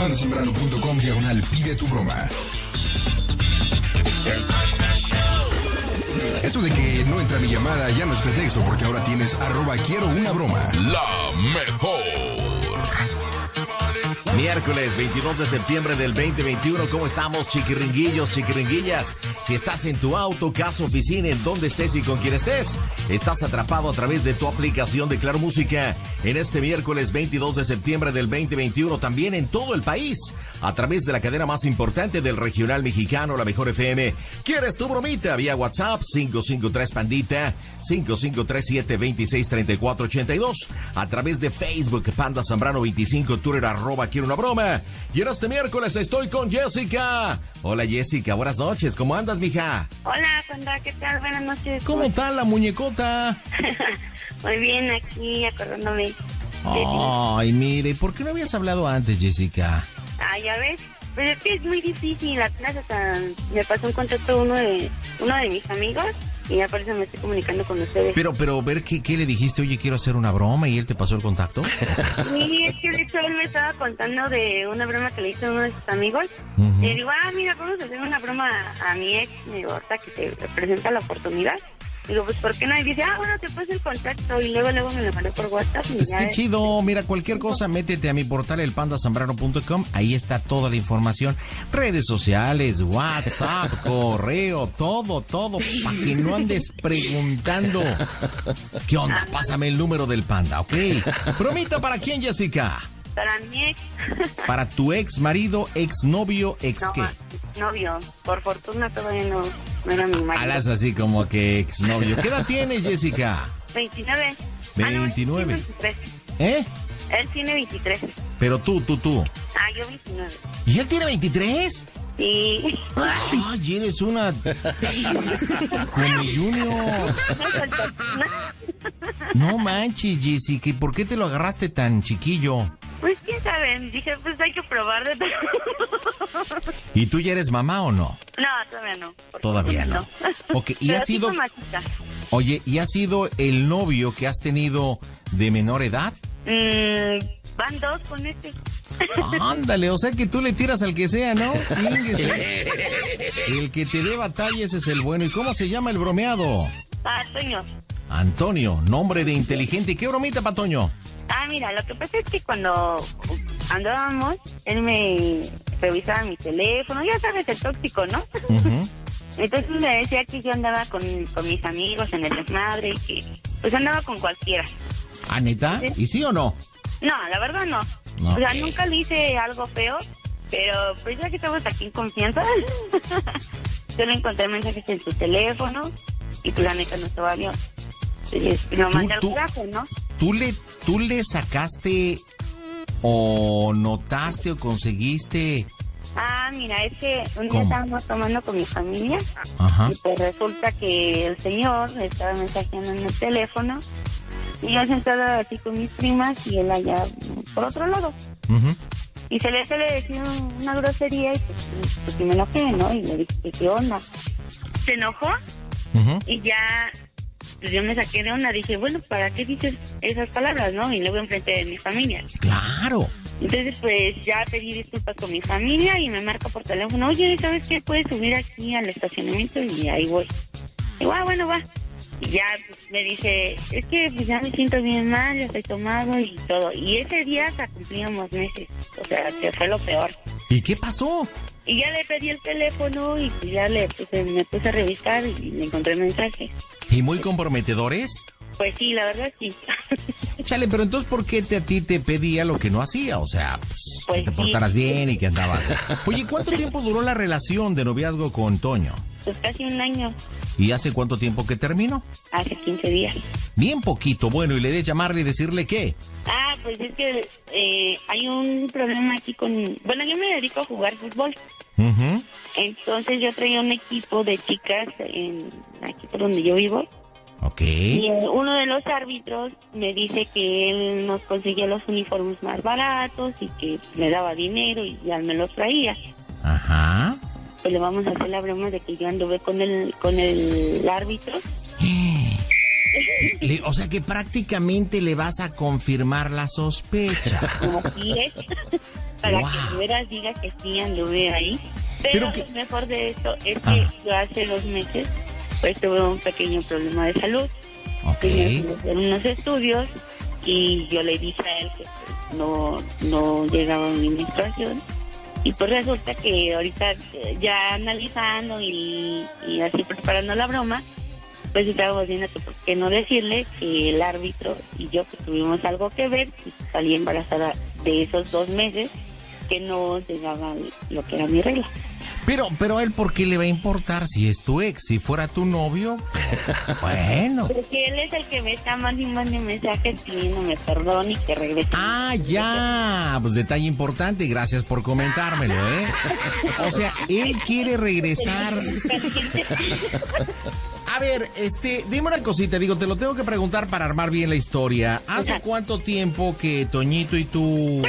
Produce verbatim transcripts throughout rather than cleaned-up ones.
pandasembrano.com diagonal pide tu broma. Eso de que no entra mi llamada ya no es pretexto, porque ahora tienes arroba quiero una broma. La mejor. Miércoles veintidós de septiembre del veinte veintiuno, ¿cómo estamos, chiquiringuillos, chiquiringuillas? Si estás en tu auto, casa, oficina, en donde estés y con quien estés, estás atrapado a través de tu aplicación de Claro Música en este miércoles veintidós de septiembre del veinte veintiuno, también en todo el país, a través de la cadena más importante del regional mexicano, La Mejor F M. ¿Quieres tu bromita? Vía WhatsApp cinco cinco tres Pandita, cinco cinco tres siete dos seis tres cuatro ocho dos, a través de Facebook, Panda Zambrano veinticinco, Twitter, arroba quiero una broma. Y en este miércoles estoy con Jessica. Hola Jessica, buenas noches, ¿cómo andas, mija? Hola, Panda, ¿qué tal? Buenas noches. ¿Cómo está la muñecota? Muy bien, aquí acordándome. Ay, mire, ¿por qué no habías hablado antes, Jessica? Ah, ya ves, pues es que es muy difícil, apenas hasta me pasó un contacto uno de uno de mis amigos y ya por eso me estoy comunicando con ustedes. Pero, pero, ver, ¿qué, qué le dijiste? Oye, quiero hacer una broma, y él te pasó el contacto. Sí, es que de hecho él me estaba contando de una broma que le hizo a uno de sus amigos. Uh-huh. Y le digo, ah, mira, vamos a hacer una broma a mi ex, me digo, ahorita que te presenta la oportunidad. Digo, pues, ¿por qué no? Y dice, ah, bueno, te paso el contacto. Y luego, luego me lo mandó por WhatsApp. Y es ya que es... chido. Mira, cualquier cosa, métete a mi portal, el panda zambrano punto com. Ahí está toda la información. Redes sociales, WhatsApp, correo, todo, todo. Para que no andes preguntando. ¿Qué onda? Pásame el número del panda, ¿ok? Bromita, ¿para quién, Jessica? Para mi ex. Para tu ex marido, ex novio, ex no, qué. Novio. Por fortuna todavía no, no era mi marido. Alas así como que ex novio. ¿Qué edad tienes, Jessica? veintinueve. veintinueve. Ah, no, él tiene veintitrés. ¿Eh? Él tiene veintitrés. Pero tú, tú, tú. Ah, yo veintinueve. ¿Y él tiene veintitrés? Sí. Ay, eres una... Come Junior. No manches, Jessica. ¿Y por qué te lo agarraste tan chiquillo? Pues quién sabe. Dije, pues hay que probar de todo. ¿Y tú ya eres mamá o no? No, todavía no. Todavía no. no. Ok, ¿y Pero ha sido... sí machista. Oye, ¿y ha sido el novio que has tenido de menor edad? Mm, van dos con este. Ándale, o sea que tú le tiras al que sea, ¿no? Ínguese. El que te dé batalla, ese es el bueno. ¿Y cómo se llama el bromeado? Ah, Toño. Antonio, nombre de inteligente. ¿Y qué bromita pa' Toño? Ah, mira, lo que pasa es que cuando andábamos, él me revisaba mi teléfono, ya sabes, el tóxico, ¿no? Uh-huh. Entonces me decía que yo andaba con, con mis amigos en el desmadre y que pues andaba con cualquiera. ¿Ah, neta? ¿Sí? ¿Y sí o no? No, la verdad no. No. O sea, nunca le hice algo feo, pero pues ya que estamos aquí en confianza, yo le encontré mensajes en su teléfono y pues la neta no estaba bien. Entonces lo mandé al tú- trabajo, ¿no? ¿Tú le, ¿Tú le sacaste o notaste o conseguiste? Ah, mira, es que un día ¿Cómo? estábamos tomando con mi familia Ajá. y pues resulta que el señor me estaba mensajeando en el teléfono y yo sentada así con mis primas y él allá por otro lado. Uh-huh. Y se le, se le decía una grosería y pues, pues sí me enojé, ¿no? Y le dije, ¿qué onda? Se enojó Uh-huh. y ya pues yo me saqué de onda. Dije, bueno, ¿para qué dices esas palabras, no? Y luego enfrente de mi familia. Claro. Entonces, pues, ya pedí disculpas con mi familia y me marca por teléfono. Oye, ¿sabes qué? Puedes subir aquí al estacionamiento y ahí voy. Digo, ah, bueno, va. Y ya pues, me dice, es que pues ya me siento bien mal, ya estoy tomado y todo. Y ese día hasta cumplíamos meses. O sea, que fue lo peor. ¿Y qué pasó? Y ya le pedí el teléfono y pues ya le puse, me puse a revisar y le encontré mensajes. ¿Y muy comprometedores? Pues sí, la verdad sí. Chale, pero entonces, ¿por qué te, a ti te pedía lo que no hacía? O sea, pues, Pues que te sí. portaras bien y que andabas... Oye, ¿cuánto tiempo duró la relación de noviazgo con Toño? Pues casi un año, ¿Y hace cuánto tiempo que terminó? hace quince días. Bien poquito. Bueno, ¿y le de llamarle y decirle qué? Ah, pues es que eh, hay un problema aquí con... Bueno, yo me dedico a jugar fútbol. Uh-huh. Entonces yo traía un equipo de chicas en, aquí por donde yo vivo. Ok. Y eh, uno de los árbitros me dice que él nos conseguía los uniformes más baratos y que le daba dinero y ya me los traía. Ajá. Pues le vamos a hacer la broma de que yo anduve con el, con el árbitro. Le- o sea que prácticamente le vas a confirmar la sospecha. Como quieres. para Wow. que de veras diga que sí anduve ahí. Pero, Pero que- lo mejor de esto es que Ah. yo hace dos meses pues tuve un pequeño problema de salud. Ok. Tenía que hacer unos estudios y yo le dije a él que pues, no, no llegaba mi menstruación. Y pues resulta que ahorita eh, ya analizando y, y así preparando la broma, pues estábamos viendo que por qué no decirle que el árbitro y yo que tuvimos algo que ver y salí embarazada de esos dos meses que no llegaba lo que era mi regla. Pero, pero a él, ¿por qué le va a importar si es tu ex? Si fuera tu novio, bueno. Porque él es el que me está mandando mensajes pidiéndome perdón y que regrese. Ah, ya, pues detalle importante, gracias por comentármelo, ¿eh? O sea, él quiere regresar. A ver, este, dime una cosita, digo, te lo tengo que preguntar para armar bien la historia. ¿Hace Ajá. cuánto tiempo que Toñito y tú...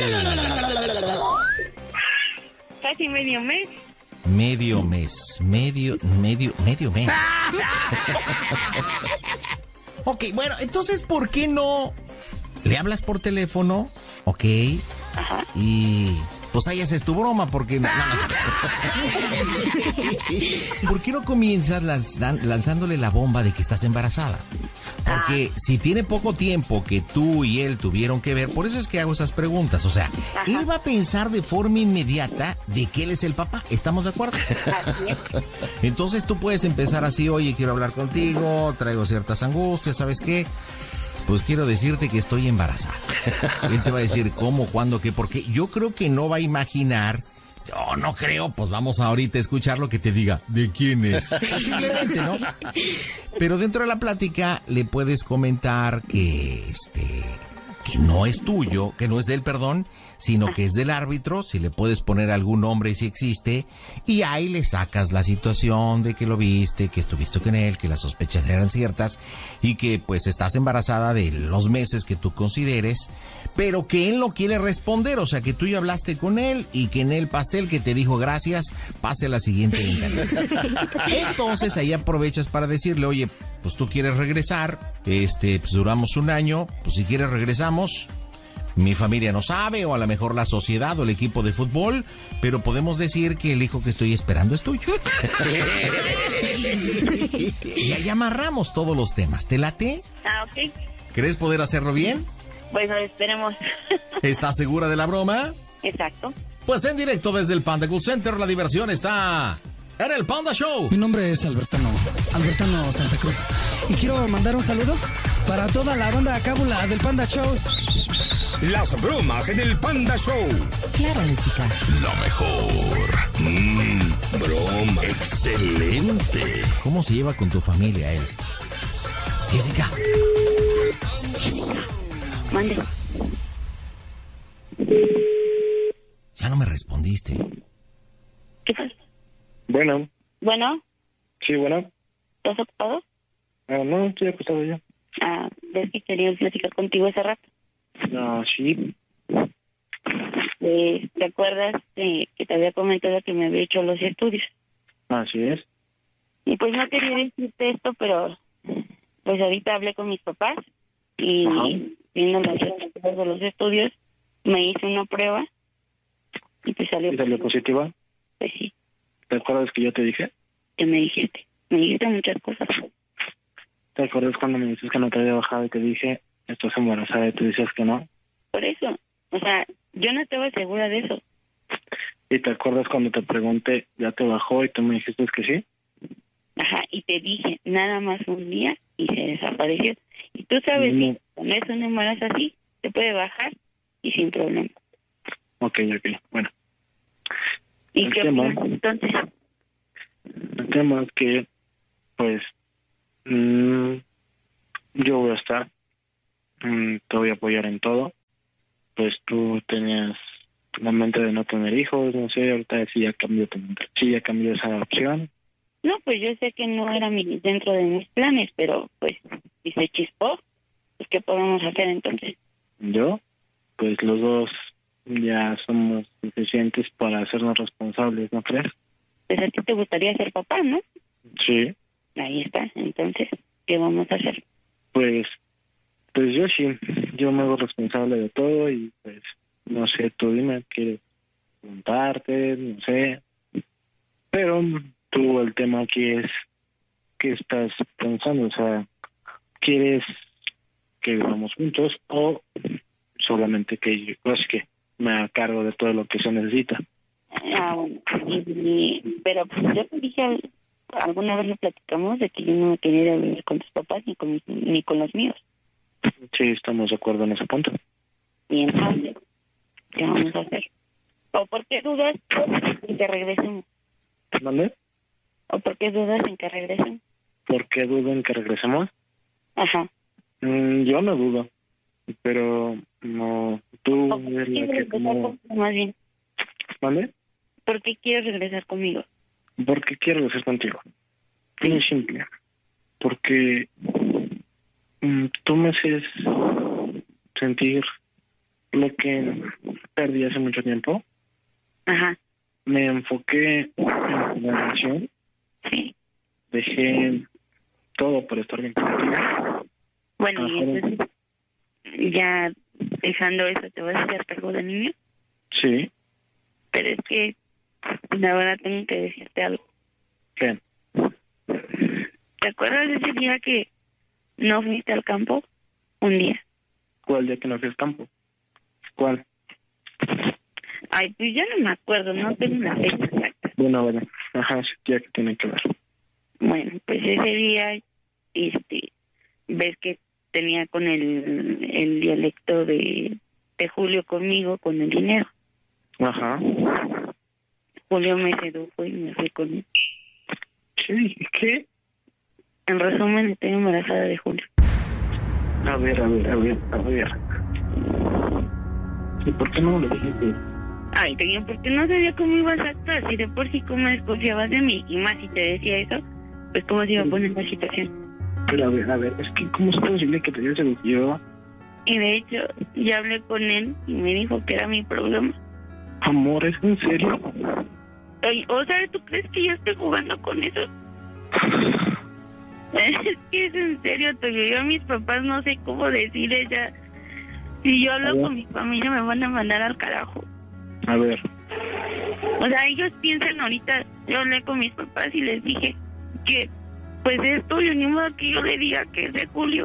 Casi medio mes. Medio mes, medio, medio, medio mes. Ok, bueno, entonces, ¿por qué no le hablas por teléfono? Ok. Ajá. Y pues ahí haces tu broma, porque... No, no, no. ¿Por qué no comienzas lanzan- lanzándole la bomba de que estás embarazada? Porque si tiene poco tiempo que tú y él tuvieron que ver, por eso es que hago esas preguntas. O sea, Ajá. él va a pensar de forma inmediata de que él es el papá. ¿Estamos de acuerdo? Así es. Entonces tú puedes empezar así, oye, quiero hablar contigo, traigo ciertas angustias, ¿sabes qué? Pues quiero decirte que estoy embarazada. Él te va a decir cómo, cuándo, qué, por qué. Yo creo que no va a imaginar, yo no creo, pues vamos ahorita a escuchar lo que te diga. ¿De quién es? Posiblemente, ¿no? Pero dentro de la plática le puedes comentar que, este, que no es tuyo, que no es de él, perdón, sino que es del árbitro, si le puedes poner algún nombre y si existe, y ahí le sacas la situación de que lo viste, que estuviste con él, que las sospechas eran ciertas, y que pues estás embarazada de los meses que tú consideres, pero que él no quiere responder, o sea que tú ya hablaste con él, y que en el pastel que te dijo gracias, pase a la siguiente encargada. Entonces ahí aprovechas para decirle, oye, pues tú quieres regresar, este, pues duramos un año, pues si quieres regresamos. Mi familia no sabe, o a lo mejor la sociedad o el equipo de fútbol, pero podemos decir que el hijo que estoy esperando es tuyo. Y ahí amarramos todos los temas. ¿Te late? Ah, ok. ¿Crees poder hacerlo bien? Bueno, esperemos. ¿Estás segura de la broma? Exacto. Pues en directo desde el Panda Cool Center, la diversión está en el Panda Show. Mi nombre es Albertano, Albertano Santa Cruz. Y quiero mandar un saludo para toda la banda cábula del Panda Show. Las bromas en el Panda Show. Claro, música. Lo mejor. Mmm, broma. Excelente. ¿Cómo se lleva con tu familia él? Jessica. Jessica. Mande. Ya no me respondiste. ¿Qué pasa? Bueno, Bueno, sí, bueno. ¿estás ocupado? Ah, no, estoy acostado ya. Ah, ves que quería platicar contigo hace rato. Ah, sí. Eh, ¿Te acuerdas de que te había comentado que me había hecho los estudios? Así es. Y pues no quería decirte esto, pero pues ahorita hablé con mis papás y Ajá. viendo los resultados de los estudios, me hice una prueba y pues salió, ¿Y salió positiva? pues sí, ¿Te acuerdas que yo te dije? que me dijiste. Me dijiste muchas cosas. ¿Te acuerdas cuando me dices que no te había bajado y te dije, estás embarazada y tú dices que no? Por eso, o sea, yo no estaba segura de eso. ¿Y te acuerdas cuando te pregunté, ya te bajó y tú me dijiste que sí? Ajá, y te dije nada más un día y se desapareció. Y tú sabes No. que cuando es un embarazo así, se puede bajar y sin problema. Ok, ok, bueno. ¿Y El qué tema- opinas entonces? El tema es que, pues, mmm, yo voy a estar, mmm, te voy a apoyar en todo. Pues tú tenías la mente de no tener hijos, no sé, ahorita sí ya cambió tu mente, sí ya cambió esa opción. No, pues yo sé que no era mi, dentro de mis planes, pero pues si se chispó, pues ¿qué podemos hacer entonces? Yo, pues los dos ya somos suficientes para hacernos responsables, ¿no crees? Pues a ti te gustaría ser papá, ¿no? Sí, Ahí está, entonces, ¿qué vamos a hacer? pues, pues yo sí, yo me hago responsable de todo y pues, no sé, tú dime, ¿qué, preguntarte, no sé. Pero tú, el tema aquí es, ¿qué estás pensando? O sea, ¿quieres que vivamos juntos o solamente que yo, pues, que me haga cargo de todo lo que se necesita? Ah, bueno, y, y, pero pues yo te dije, alguna vez lo platicamos de que yo no me quería ir a vivir con tus papás ni con, ni con los míos. Sí, estamos de acuerdo en ese punto. Y entonces, ¿qué vamos a hacer? ¿O por qué dudas en que regresemos? ¿Dónde? ¿O por qué dudas en que regresen? ¿Por qué dudo en que regresemos? Ajá. Mm, yo no dudo, pero no, tú ¿O por qué eres la quieres que regresar como... conmigo, más bien? ¿Vale? ¿Por qué quieres regresar conmigo? Porque quiero regresar contigo. Muy simple. Porque mm, tú me haces sentir lo que perdí hace mucho tiempo. Ajá. Me enfoqué en la relación. Sí. Dejé todo por estar bien contigo. Bueno, y Ajá. entonces, ya dejando eso, ¿te vas a hacer cargo del niño? Sí. Pero es que, la verdad, tengo que decirte algo. ¿Qué? ¿Te acuerdas de ese día que no fuiste al campo? Un día. ¿Cuál día que no fui al campo? ¿Cuál? Ay, pues ya no me acuerdo, no tengo una fecha exacta. Bueno, bueno. Ajá, ese día que tiene que ver. Bueno, pues ese día, este, ves que tenía con el, el dialecto de, de Julio conmigo, con el dinero. Ajá. Julio me sedujo y me fui con él. ¿Qué? ¿Qué? En resumen, estoy embarazada de Julio. A ver, a ver, a ver, a ver. ¿Y por qué no me lo dijiste? Ay, Toño, porque no sabía cómo ibas a actuar. Si de por sí cómo desconfiabas de mí, y más si te decía eso, pues cómo se iba a poner la situación. Pero a ver, a ver, es que ¿cómo es posible que te digas el yo? Y de hecho, ya hablé con él y me dijo que era mi problema. Amor, ¿es en serio? Oye, o sea, ¿tú crees que yo estoy jugando con eso? Es que es en serio, Toño. Yo a mis papás no sé cómo decirles ya. Si yo hablo con mi familia me van a mandar al carajo. A ver. O sea, ellos piensan ahorita, yo hablé con mis papás y les dije que pues es tuyo, ni modo que yo le diga que es de Julio.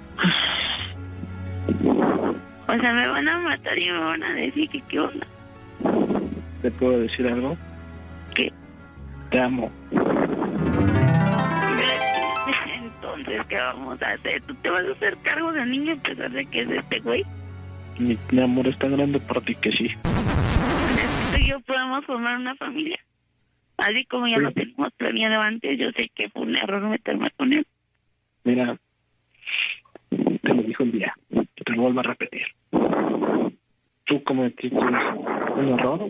O sea, me van a matar y me van a decir que qué onda. ¿Te puedo decir algo? ¿Qué? Te amo. Entonces, ¿qué vamos a hacer? ¿Tú te vas a hacer cargo del niño a pesar de que es este güey? Mi, mi amor es tan grande para ti que sí. Tú y yo podemos formar una familia. Así como ya Sí. lo tenemos planeado antes, yo sé que fue un error meterme con él. Mira, te lo dijo un día, te lo vuelvo a repetir. Tú cometiste un error,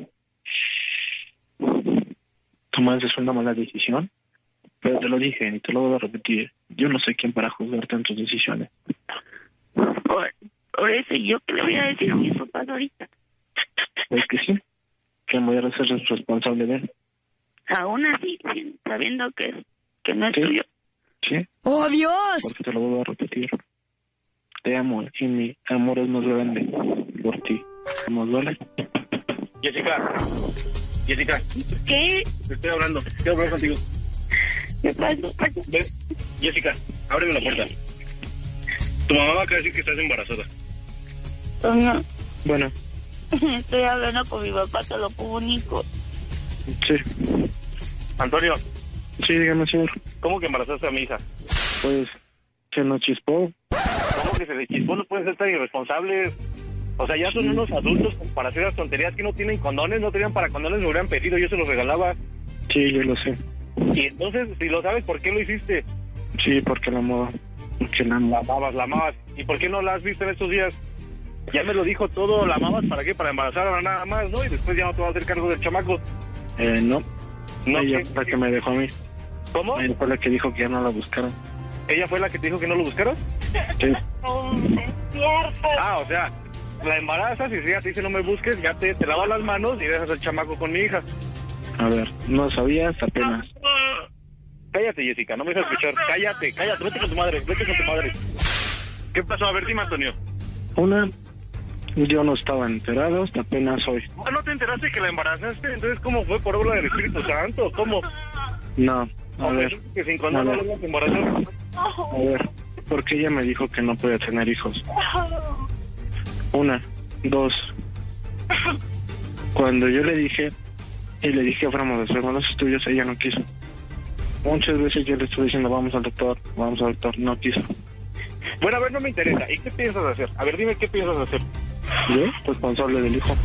tomaste una mala decisión, pero te lo dije y te lo vuelvo a repetir. Yo no soy quien para juzgar tantas decisiones. Por, por eso, ¿yo qué le voy a decir a mis papás ahorita? Es que sí, que me voy a ser responsable de él. Aún así, sin- sabiendo que, que no es Sí. tuyo. ¿Sí? ¡Oh, Dios! Porque te lo vuelvo a repetir. Te amo y mi amor es más grande por ti. ¿Nos duele? Jessica, Jessica, ¿Qué? te estoy hablando, quiero hablar contigo. ¿Qué pasó? Ven, Jessica, ábreme la puerta. Tu mamá va a decir que estás embarazada. Toño, Bueno, estoy hablando con mi papá, te lo comunico. sí. Antonio, Sí, dígame, señor. ¿cómo que embarazaste a mi hija? Pues, se nos chispó. ¿Cómo que se le chispó? No pueden ser tan irresponsables. O sea, ya son unos adultos para hacer las tonterías que no tienen condones, no tenían para condones, me hubieran pedido, yo se los regalaba. Sí, yo lo sé. Y entonces, si lo sabes, ¿por qué lo hiciste? Sí, porque la amaba. Porque la La amaba. amabas, la amabas. ¿Y por qué no la has visto en estos días? Ya me lo dijo todo, la amabas, ¿para qué? Para embarazarla nada más, ¿no? Y después ya no te vas a hacer cargo del chamaco. Eh, no. No, Ella ¿qué? fue la que me dejó a mí. ¿Cómo? Ella fue la que dijo que ya no la buscaron. ¿Ella fue la que te dijo que no lo buscaras? Sí. Ah, o sea, la embarazas y si ella te dice no me busques, ya te, te lavas las manos y dejas al chamaco con mi hija. A ver, no sabías apenas. Cállate, Jessica, no me dejas escuchar. Cállate, cállate, vete con tu madre, vete con tu madre. ¿Qué pasó? A ver, dime, Antonio. Una, Yo no estaba enterado, hasta apenas hoy. Ah, ¿no te enteraste que la embarazaste? Entonces, ¿cómo fue? ¿Por obra del Espíritu Santo? ¿Cómo? No, a ver. Que sin condón no le embarazó. A ver, porque ella me dijo que no podía tener hijos. Una, dos. Cuando yo le dije, y le dije a fuéramos a hacer los estudios, ella no quiso. Muchas veces yo le estuve diciendo, vamos al doctor, vamos al doctor, no quiso. Bueno, a ver, no me interesa. ¿Y qué piensas hacer? A ver, dime qué piensas hacer. Yo, responsable del hijo.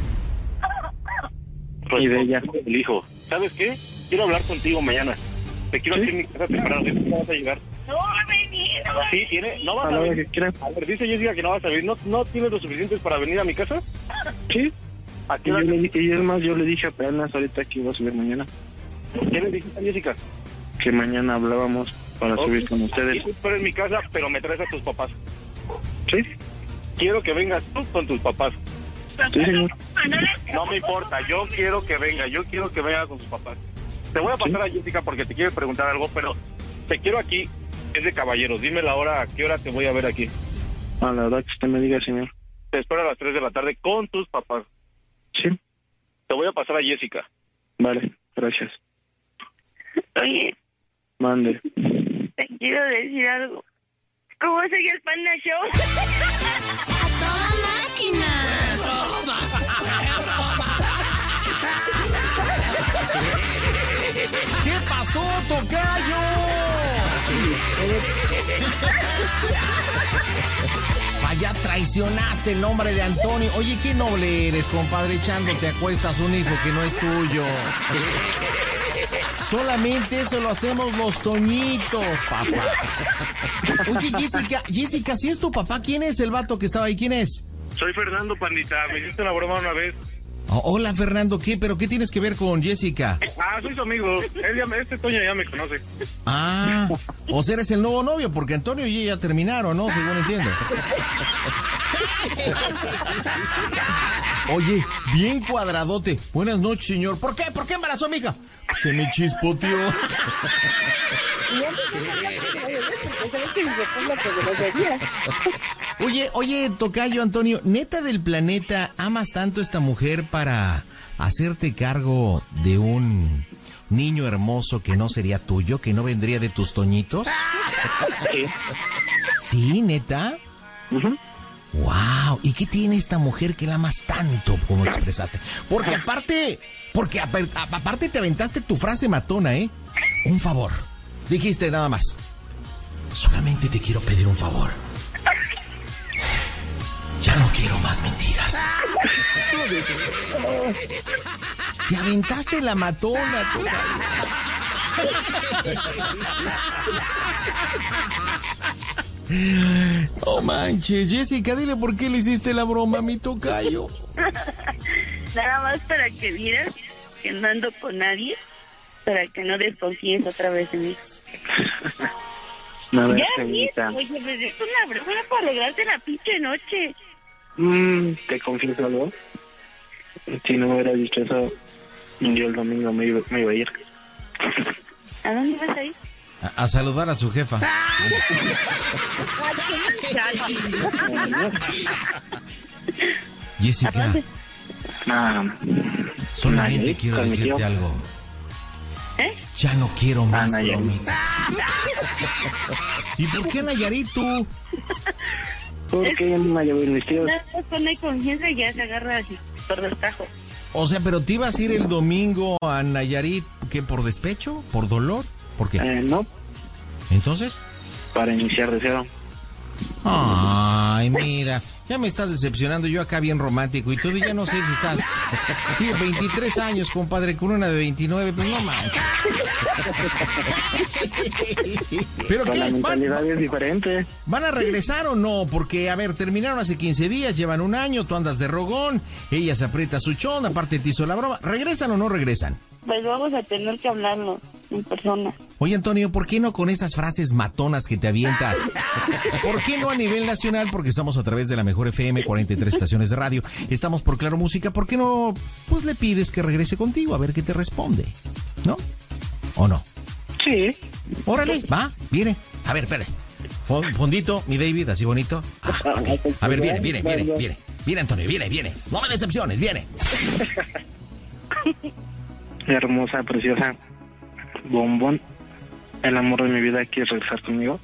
Y de ella. Del hijo. ¿Sabes qué? Quiero hablar contigo mañana. Te quiero ¿Sí? aquí en mi casa temprano. ¿No vas a llegar? No va a venir, no va a Sí, tiene. ¿No vas A a la hora venir? que quieras. A ver, dice Jessica que no vas a venir. ¿No, no tienes lo suficientes para venir a mi casa? Sí. ¿A Y, qué yo hora? le, di- y es más, yo le dije apenas ahorita que iba a subir mañana. ¿Qué le dijiste a Jessica? Que mañana hablábamos para Ok. subir con Y ustedes. tú esperas en mi casa, pero me traes a tus papás. ¿Sí? Quiero que vengas tú con tus papás. Sí, señor. No me importa, yo quiero que venga, yo quiero que venga con sus papás. Te voy a pasar a Jessica porque te quiere preguntar algo, pero te quiero aquí, es de caballeros. Dime la hora, a qué hora te voy a ver aquí. A la verdad que usted me diga, señor. Te espero a las tres de la tarde con tus papás. Sí. Te voy a pasar a Jessica. Vale, gracias. Oye, Mande. te quiero decir algo. ¿Cómo sigue el Panda Show? ¡A toda máquina! ¿Qué pasó, tocayo? Vaya, traicionaste el nombre de Antonio. Oye, qué noble eres, compadre, echándote a cuestas un hijo que no es tuyo. Solamente eso lo hacemos los toñitos, papá. Oye, Jessica, Jessica, si es tu papá, ¿quién es el vato que estaba ahí? ¿Quién es? Soy Fernando, pandita. Me hiciste una broma una vez. Oh, hola, Fernando, ¿qué? ¿Pero qué tienes que ver con Jessica? Ah, soy su amigo. Él ya me- este Toño ya me conoce. Ah, o sea, eres el nuevo novio, porque Antonio y ella terminaron, ¿no? Según entiendo. Oye, bien cuadradote. Buenas noches, señor. ¿Por qué? ¿Por qué embarazó a mi hija? Se me chispoteó. Oye, oye, tocayo Antonio, neta del planeta, ¿amas tanto a esta mujer para hacerte cargo de un niño hermoso que no sería tuyo, que no vendría de tus toñitos? Sí. ¿Sí, neta? Ujú. Wow, ¿y qué tiene esta mujer que la amas tanto como expresaste? Porque aparte, porque a- a- aparte te aventaste tu frase matona, ¿eh? Un favor. Dijiste nada más. Solamente te quiero pedir un favor. Ya no quiero más mentiras. Te aventaste la matona, tocayo. No manches, Jessica, dile por qué le hiciste la broma a mi tocayo. Nada más para que vieras que no ando con nadie, para que no desconfíes otra vez de mí. A ver, Ya, señorita. oye, pues es una broma para alegrarte la pinche noche. Mm, ¿te confieso algo? Si no me hubiera dicho eso, yo el domingo me iba, me iba a ir. ¿A dónde vas a ir? A, a saludar a su jefa. Jessica, Ah, solamente Nayarit, quiero con mi decirte tío. algo. ¿Eh? Ya no quiero más Nayarit. bromitas. ¿Y por qué Nayarit tú? porque me a llevar mis tíos. Nada más pone confianza y ya se agarra así por los tajos. O sea, pero te ibas a ir el domingo a Nayarit, ¿qué? ¿Por despecho? ¿Por dolor? ¿Por qué? Eh, no, Entonces. para iniciar de cero. Ay, mira, ya me estás decepcionando, yo acá bien romántico y todo, y ya no sé si estás... Sí, veintitrés años, compadre, con una de veintinueve, pues no manches. ¿Pero Con qué? la ¿Van, mentalidad es diferente. van a regresar o no? Porque, a ver, terminaron hace quince días, llevan un año, tú andas de rogón, ella se aprieta su chón, aparte te hizo la broma. ¿Regresan o no regresan? Pues vamos a tener que hablarlo en persona. Oye, Antonio, ¿por qué no con esas frases matonas que te avientas? ¿Por qué no a nivel nacional? Porque estamos a través de la Mejor F M, cuarenta y tres estaciones de radio. Estamos por Claro Música. ¿Por qué no, pues le pides que regrese contigo a ver qué te responde? ¿No? ¿O no? Sí. Órale, va, viene. A ver, espere. Fon- Fondito, mi David, así bonito. Ah, ok. A ver, viene, viene, viene, viene. Viene, Antonio, viene, viene. No me decepciones, viene. Hermosa, preciosa, bombón, el amor de mi vida, ¿quieres regresar conmigo?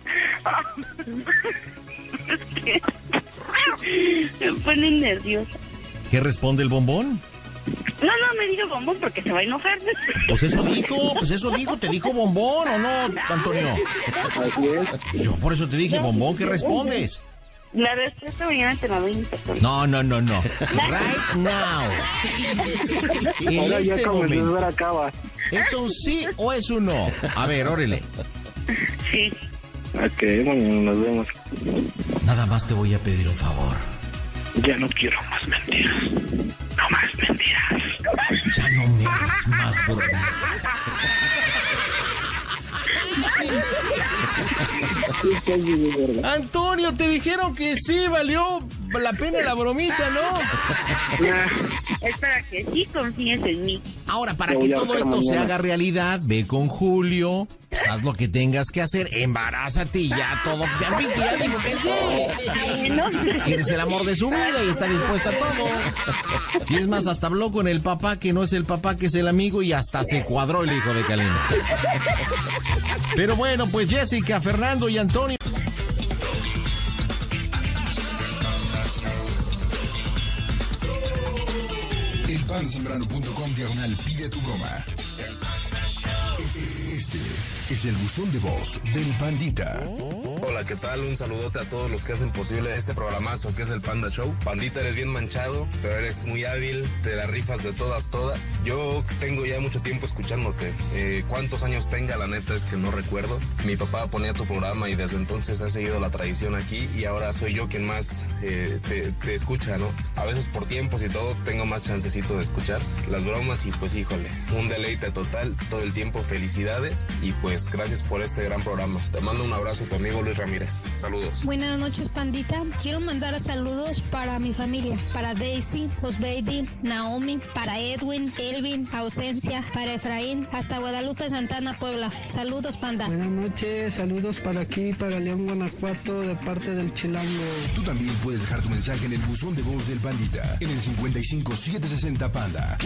Es que me pone nerviosa. ¿Qué responde el bombón? No, no me diga bombón porque se va a enojar. Pues eso dijo, pues eso dijo, ¿te dijo bombón o no, Antonio? Así es. Yo por eso te dije bombón, ¿qué respondes? La respuesta mañana te la doy en persona. No, no, no, no. Right now. En Ahora ya este como el momento. ver acaba. ¿Es un sí o es un no? A ver, órale. Sí. Ok, bueno, nos vemos. Nada más te voy a pedir un favor. Ya no quiero más mentiras. No más mentiras. Ya no me hagas más bromas. Antonio, te dijeron que sí valió la pena la bromita, ¿no? Es para que sí confíes en mí. Ahora, para Te que voy a todo buscar esto se mañana. haga realidad, ve con Julio, haz lo que tengas que hacer, embarázate y ya todo. Ya vi que ya dijo que sí. Ay, no. Eres el amor de su vida y está dispuesta a todo. Y es más, hasta habló con el papá que no es el papá, que es el amigo, y hasta se cuadró el hijo de Kalina. Pero bueno, pues Jessica, Fernando y Antonio. El pandasembrano.com diagonal pide tu broma. Este es el buzón de voz del Pandita. Hola, ¿qué tal? Un saludote a todos los que hacen posible este programazo que es el Panda Show. Pandita, eres bien manchado, pero eres muy hábil, te la rifas de todas, todas. Yo tengo ya mucho tiempo escuchándote. Eh, ¿Cuántos años tenga? La neta es que no recuerdo. Mi papá ponía tu programa y desde entonces ha seguido la tradición aquí y ahora soy yo quien más eh, te, te escucha, ¿no? A veces por tiempos y todo tengo más chancecito de escuchar las bromas y pues híjole, un deleite total todo el tiempo. Felicidades y pues gracias por este gran programa. Te mando un abrazo, tu amigo Luis Ramírez. Saludos. Buenas noches, Pandita. Quiero mandar saludos para mi familia, para Daisy, Osbeidi, Naomi, para Edwin, Elvin, Ausencia, para Efraín, hasta Guadalupe, Santana, Puebla. Saludos, Panda. Buenas noches, saludos para aquí, para León, Guanajuato, de parte del Chilango. Tú también puedes dejar tu mensaje en el buzón de voz del Pandita en el cincuenta y cinco siete sesenta Panda.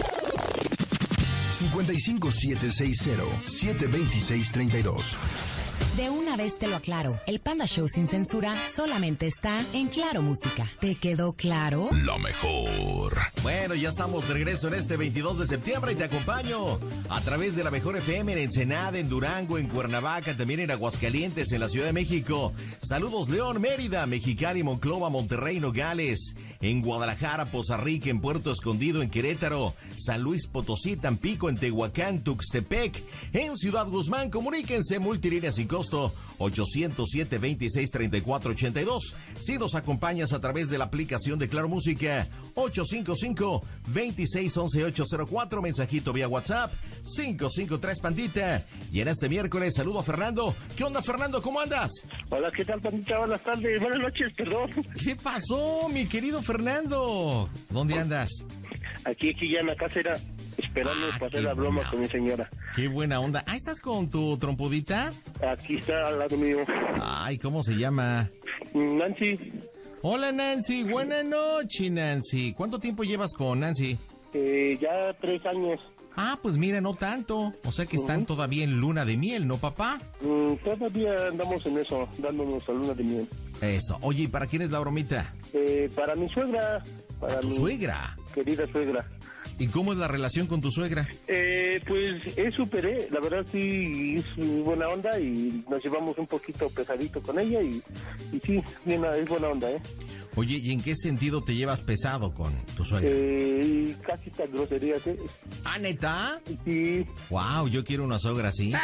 cincuenta y cinco siete sesenta siete veintiséis treinta y dos. De una vez te lo aclaro, el Panda Show sin censura solamente está en Claro Música. ¿Te quedó claro? Lo mejor. Bueno, ya estamos de regreso en este veintidós de septiembre y te acompaño a través de la Mejor F M en Ensenada, en Durango, en Cuernavaca, también en Aguascalientes, en la Ciudad de México. Saludos León, Mérida, Mexicali, Monclova, Monterrey, Nogales, en Guadalajara, Poza Rica, en Puerto Escondido, en Querétaro, San Luis Potosí, Tampico, en Tehuacán, Tuxtepec, en Ciudad Guzmán. Comuníquense, multilínea sin costo, ochocientos siete, veintiséis, treinta y cuatro, ochenta y dos. Si nos acompañas a través de la aplicación de Claro Música, ocho cinco cinco, veintiséis, once, ochocientos cuatro, mensajito vía WhatsApp, cinco cinco tres Pandita. Y en este miércoles saludo a Fernando. ¿Qué onda, Fernando? ¿Cómo andas? Hola, ¿qué tal, Pandita? Buenas tardes, buenas noches, perdón. ¿Qué pasó, mi querido Fernando? ¿Dónde andas? Aquí, aquí ya en la casa era esperando Ah, para qué hacer la broma buena con mi señora. Qué buena onda. Ah, ¿estás con tu trompudita? Aquí está al lado mío. Ay, ¿cómo se llama? Nancy. Hola, Nancy. Buenas noches, Nancy. ¿Cuánto tiempo llevas con Nancy? Eh, ya tres años. Ah, pues mira, no tanto. O sea que están Ujú. todavía en luna de miel, ¿no, papá? Mm, todavía andamos en eso, dándonos a luna de miel. Eso. Oye, ¿y para quién es la bromita? Eh, para mi suegra. Para ¿A tu mi suegra? querida suegra. ¿Y cómo es la relación con tu suegra? Eh, pues es superé, la verdad sí es muy buena onda y nos llevamos un poquito pesadito con ella y, y sí, bien, es buena onda, ¿eh? Oye, ¿y en qué sentido te llevas pesado con tu suegra? Eh, casi tan groserías, ¿eh? ¿Ah, neta? Sí. Wow, yo quiero una sogra así.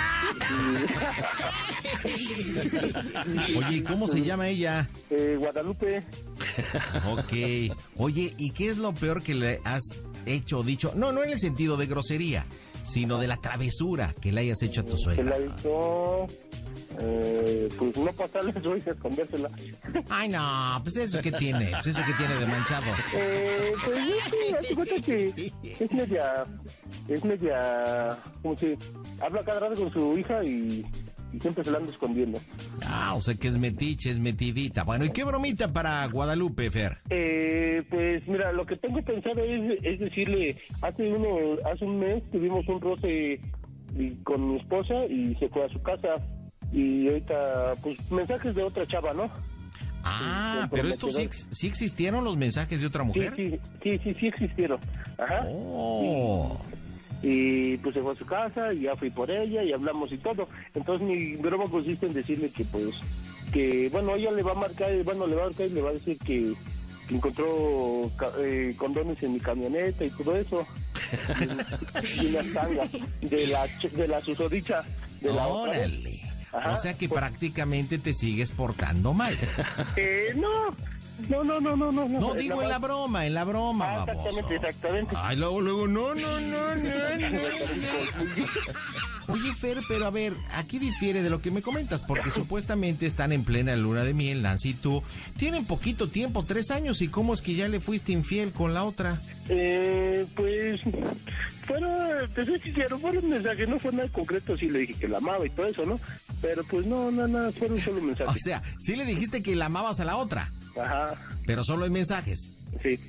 Oye, ¿y cómo se llama ella? Eh, Guadalupe. Ok. Oye, ¿y qué es lo peor que le has hecho o dicho? No, no en el sentido de grosería, sino de la travesura que le hayas hecho a tu Que suegra. la hizo, eh, pues no pasarle su hija, escondérsela. Ay, no, pues eso que tiene, pues eso que tiene de manchado. Eh, pues sí, hace cuenta que es media, es media, como si habla cada rato con su hija y, y siempre se la ando escondiendo. Ah, o sea que es metiche, es metidita. Bueno, ¿y qué bromita para Guadalupe, Fer? Eh, pues mira, lo que tengo pensado es, es decirle, hace uno, hace un mes tuvimos un roce y, con mi esposa y se fue a su casa y ahorita, pues mensajes de otra chava, ¿no? Ah, pero estos sí, sí existieron los mensajes de otra mujer. Sí, sí, sí, sí, sí existieron. Ajá. Oh. Y, y pues se fue a su casa y ya fui por ella y hablamos y todo. Entonces mi broma consiste en decirle que pues, que bueno, ella le va a marcar, bueno, le va a marcar y le va a decir que, que encontró eh, condones en mi camioneta y todo eso. Y, y unas tangas de la, de la susodicha. De la Órale. Ajá, o sea que pues, prácticamente te sigues portando mal. Eh, no, no, no, no, no, no. No, digo la en la broma, en la broma, ah, exactamente, baboso. exactamente. Ay, luego, luego, no, no, no, no, no, no. Oye, Fer, pero a ver, aquí difiere de lo que me comentas, porque supuestamente están en plena luna de miel, Nancy y tú. Tienen poquito tiempo, tres años, ¿y cómo es que ya le fuiste infiel con la otra? Eh, pues... Bueno, te soy sincero, fueron mensajes, no fue nada concreto, sí le dije que la amaba y todo eso, ¿no? Pero pues no, no, no, fueron solo mensajes. O sea, sí le dijiste que la amabas a la otra. Ajá. Pero solo en mensajes. Sí.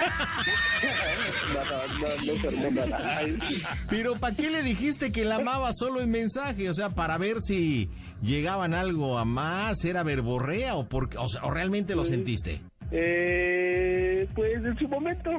no, no, no, no se armó nada. Pero ¿para qué le dijiste que la amabas solo en mensaje? O sea, para ver si llegaban algo a más, era verborrea o, por, o, sea, o realmente lo sentiste. Eh, pues en su momento.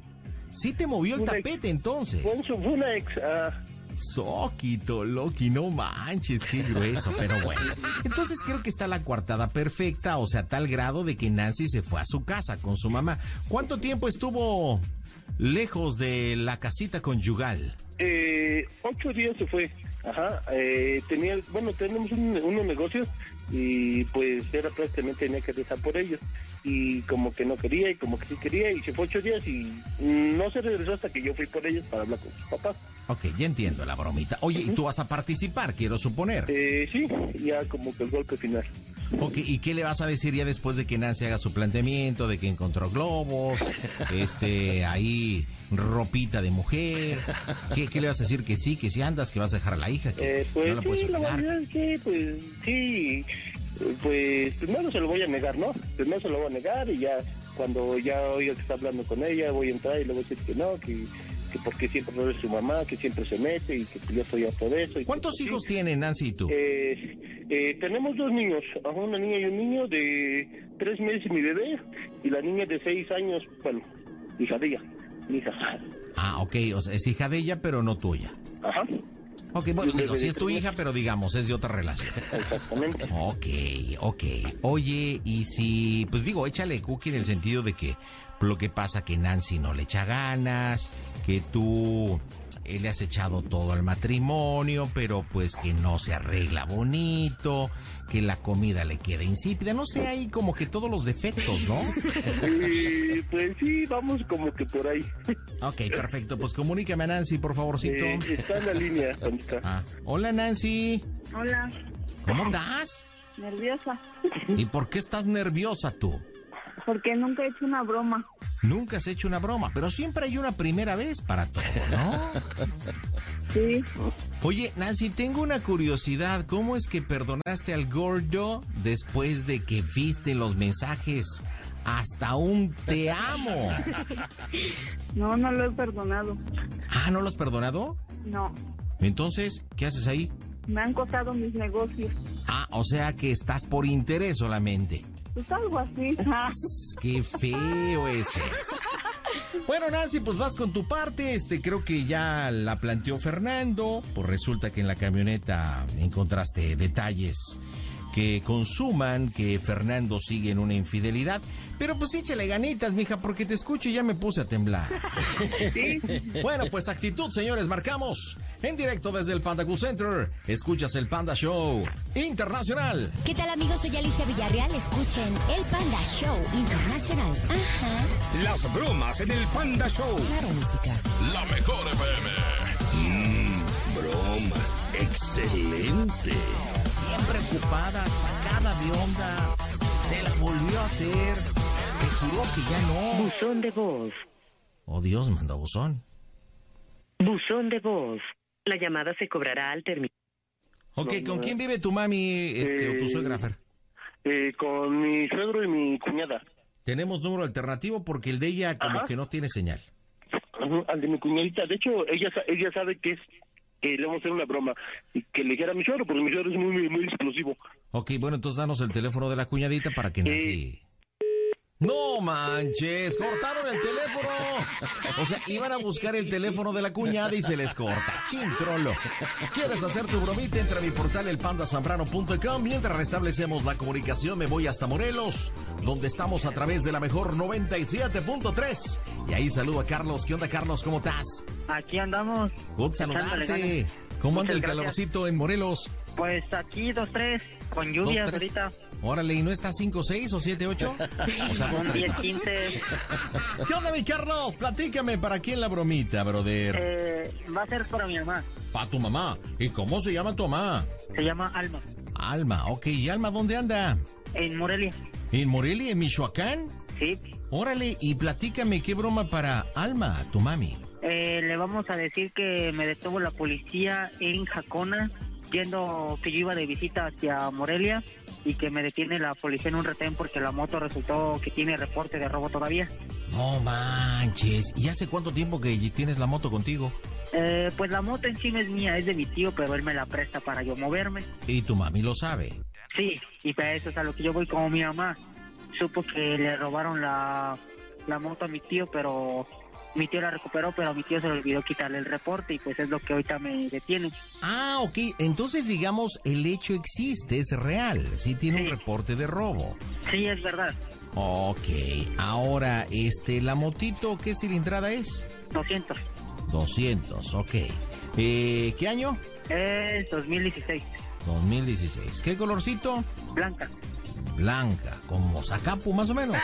Sí te movió el una tapete ex, entonces. Fue, fue una ex. Uh... Soquito, Loki, no manches, qué grueso, pero bueno. Entonces creo que está la coartada perfecta, o sea, a tal grado de que Nancy se fue a su casa con su mamá. ¿Cuánto tiempo estuvo lejos de la casita conyugal? Eh, ocho días se fue. Ajá, eh, tenía, bueno, tenemos un, unos negocios y pues era prácticamente tenía que rezar por ellos y como que no quería y como que sí quería y se fue ocho días y no se regresó hasta que yo fui por ellos para hablar con sus papás. Ok, ya entiendo la bromita. Oye, ¿y tú vas a participar, quiero suponer? Eh, sí, ya como que el golpe final. Ok, ¿y qué le vas a decir ya después de que Nancy haga su planteamiento, de que encontró globos, este, ahí, ropita de mujer? ¿Qué, qué le vas a decir? Que sí, que sí andas, que vas a dejar a la hija, que eh, pues no la puedes sí, olvidar. La verdad, sí, pues sí, pues primero se lo voy a negar, ¿no? Primero se lo voy a negar y ya cuando ya oiga que está hablando con ella, voy a entrar y le voy a decir que no, que... que porque siempre no es su mamá, que siempre se mete y que yo estoy harto de eso. Y ¿cuántos que, hijos sí. tienen Nancy y tú? Eh, eh, tenemos dos niños, una niña y un niño de tres meses, mi bebé, y la niña de seis años, bueno, hija de ella, mi hija. Ah, ok, o sea, es hija de ella, pero no tuya. Ajá. Ok, bueno, digo, sí es tu hija, pero digamos, es de otra relación. Exactamente. Ok, ok. Oye, y si, pues digo, échale cookie en el sentido de que lo que pasa que Nancy no le echa ganas, que tú eh, le has echado todo al matrimonio, pero pues que no se arregla bonito, que la comida le queda insípida, no sé, hay como que todos los defectos, ¿no? Eh, pues sí, vamos como que por ahí. Ok, perfecto, pues comunícame a Nancy, por favorcito. Eh, está en la línea, Juanita. Ah, hola, Nancy. Hola. ¿Cómo estás? Nerviosa. ¿Y por qué estás nerviosa tú? Porque nunca he hecho una broma. Nunca has hecho una broma, pero siempre hay una primera vez para todo, ¿no? Sí. Oye, Nancy, tengo una curiosidad. ¿Cómo es que perdonaste al gordo después de que viste los mensajes hasta un te amo? No, no lo he perdonado. Ah, ¿no lo has perdonado? No. Entonces, ¿qué haces ahí? Me han costado mis negocios. Ah, o sea que estás por interés solamente. Pues algo así. Qué feo ese. Bueno, Nancy, pues vas con tu parte. Este, creo que ya la planteó Fernando. Pues resulta que en la camioneta encontraste detalles que consuman que Fernando sigue en una infidelidad. Pero pues échale ganitas, mija, porque te escucho y ya me puse a temblar. Sí. Bueno, pues actitud, señores, marcamos en directo desde el Panda Cool Center. Escuchas el Panda Show Internacional. ¿Qué tal, amigos? Soy Alicia Villarreal. Escuchen el Panda Show Internacional. Ajá. Las bromas en el Panda Show. Claro, música. La mejor F M. Mmm, bromas. Excelente. Bien preocupada, sacada de onda. Se la volvió a hacer. Te juró que ya no. Buzón de voz. Oh, Dios, mandó buzón. Buzón de voz. La llamada se cobrará al término. Ok, No, ¿con no, quién vive tu mami este, o tu Eh, suegra, Fer? Eh, con mi suegro y mi cuñada. Tenemos número alternativo porque el de ella como Ajá. que no tiene señal. Ujú, al de mi cuñadita. De hecho, ella sa- ella sabe que es que le vamos a hacer una broma y que le dijera a mi suegro, porque mi suegro es muy, muy, muy explosivo. Ok, bueno, entonces danos el teléfono de la cuñadita para que Nancy... No manches, cortaron el teléfono. O sea, iban a buscar el teléfono de la cuñada y se les corta. Chintrolo. ¿Quieres hacer tu bromita? Entra a mi portal el panda zambrano punto com. Mientras restablecemos la comunicación, me voy hasta Morelos, donde estamos a través de la mejor noventa y siete punto tres. Y ahí saludo a Carlos. ¿Qué onda, Carlos? ¿Cómo estás? Aquí andamos. Good saludarte. ¿Cómo anda Muchas el gracias. calorcito en Morelos? Pues aquí dos, tres, con lluvias Dos, tres. ahorita. Órale, ¿y no está cinco, seis o siete, ocho? O sea, Con dos, tres. diez, quince. ¿Qué onda, mi Carlos? Platícame, ¿para quién la bromita, brother? Eh, va a ser para mi mamá. Para tu mamá. ¿Y cómo se llama tu mamá? Se llama Alma. Alma, ok. ¿Y Alma dónde anda? En Morelia. ¿En Morelia, en Michoacán? Sí. Órale, y platícame, ¿qué broma para Alma, tu mami? Eh, le vamos a decir que me detuvo la policía en Jacona, yendo que yo iba de visita hacia Morelia, y que me detiene la policía en un retén porque la moto resultó que tiene reporte de robo todavía. No manches. ¿Y hace cuánto tiempo que tienes la moto contigo? Eh, pues la moto en sí no es mía, es de mi tío, pero él me la presta para yo moverme. Y tu mami lo sabe. Sí, y para eso es a lo que yo voy. Como mi mamá supo que le robaron la, la moto a mi tío, pero mi tío la recuperó, pero a mi tío se le olvidó quitarle el reporte y pues es lo que ahorita me detiene. Ah, ok. Entonces, digamos, el hecho existe, es real. Sí tiene un reporte de robo. Sí, es verdad. Ok. Ahora, este, ¿la motito qué cilindrada es? doscientos. doscientos, ok. Eh, ¿Qué año? Es dos mil dieciséis. dos mil dieciséis. ¿Qué colorcito? Blanca. Blanca, como Zacapu más o menos.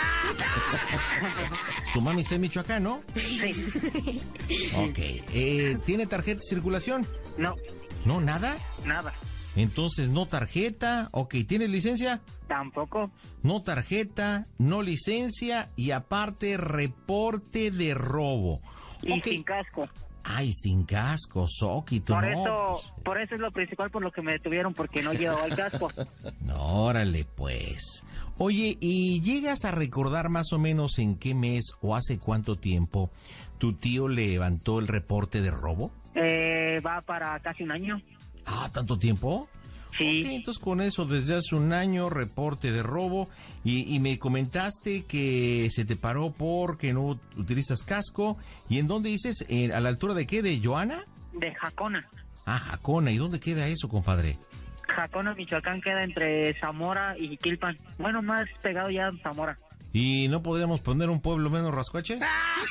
Tu mami está en Michoacán, ¿no? Sí. Ok. Eh, ¿Tiene tarjeta de circulación? No. ¿No, nada? Nada. Entonces, no tarjeta. Ok, ¿tienes licencia? Tampoco. No tarjeta, no licencia y aparte reporte de robo. Y Ok. sin casco. Ay, sin casco, Soquito, Por no. eso, por eso es lo principal por lo que me detuvieron, porque no llevaba el casco. No, órale, pues. Oye, ¿y llegas a recordar más o menos en qué mes o hace cuánto tiempo tu tío levantó el reporte de robo? Eh, va para casi un año. Ah, ¿tanto tiempo? Sí. Ok, entonces con eso, desde hace un año, reporte de robo, y, y me comentaste que se te paró porque no utilizas casco. ¿Y en dónde dices? ¿En- ¿A la altura de qué? ¿De Joana? De Jacona. Ah, Jacona. ¿Y dónde queda eso, compadre? Jacona, Michoacán, queda entre Zamora y Jiquilpan. Bueno, más pegado ya a Zamora. ¿Y no podríamos poner un pueblo menos rascuache?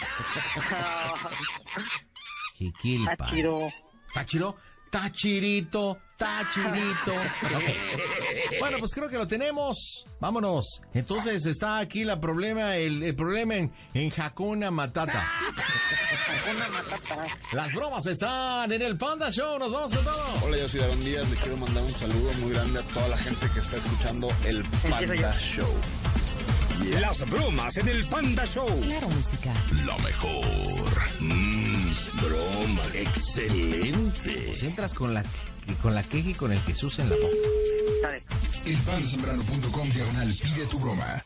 Jiquilpan. Está chido. ¿Está chido? Tachirito, tachirito. Ok. Bueno, pues creo que lo tenemos. Vámonos. Entonces está aquí la problema, el, el problema en, en Jacona Matata. Jacona Matata. Las bromas están en el Panda Show. Nos vamos con todo. Hola, yo soy David Díaz. Le quiero mandar un saludo muy grande a toda la gente que está escuchando el Panda Show. Yeah. Las bromas en el Panda Show. Claro, música. La mejor. Mmm, broma. Excelente. Pues entras con la, con la queja y con el Jesús en la boca. Dale. El panda zambrano punto com diagonal pide tu broma.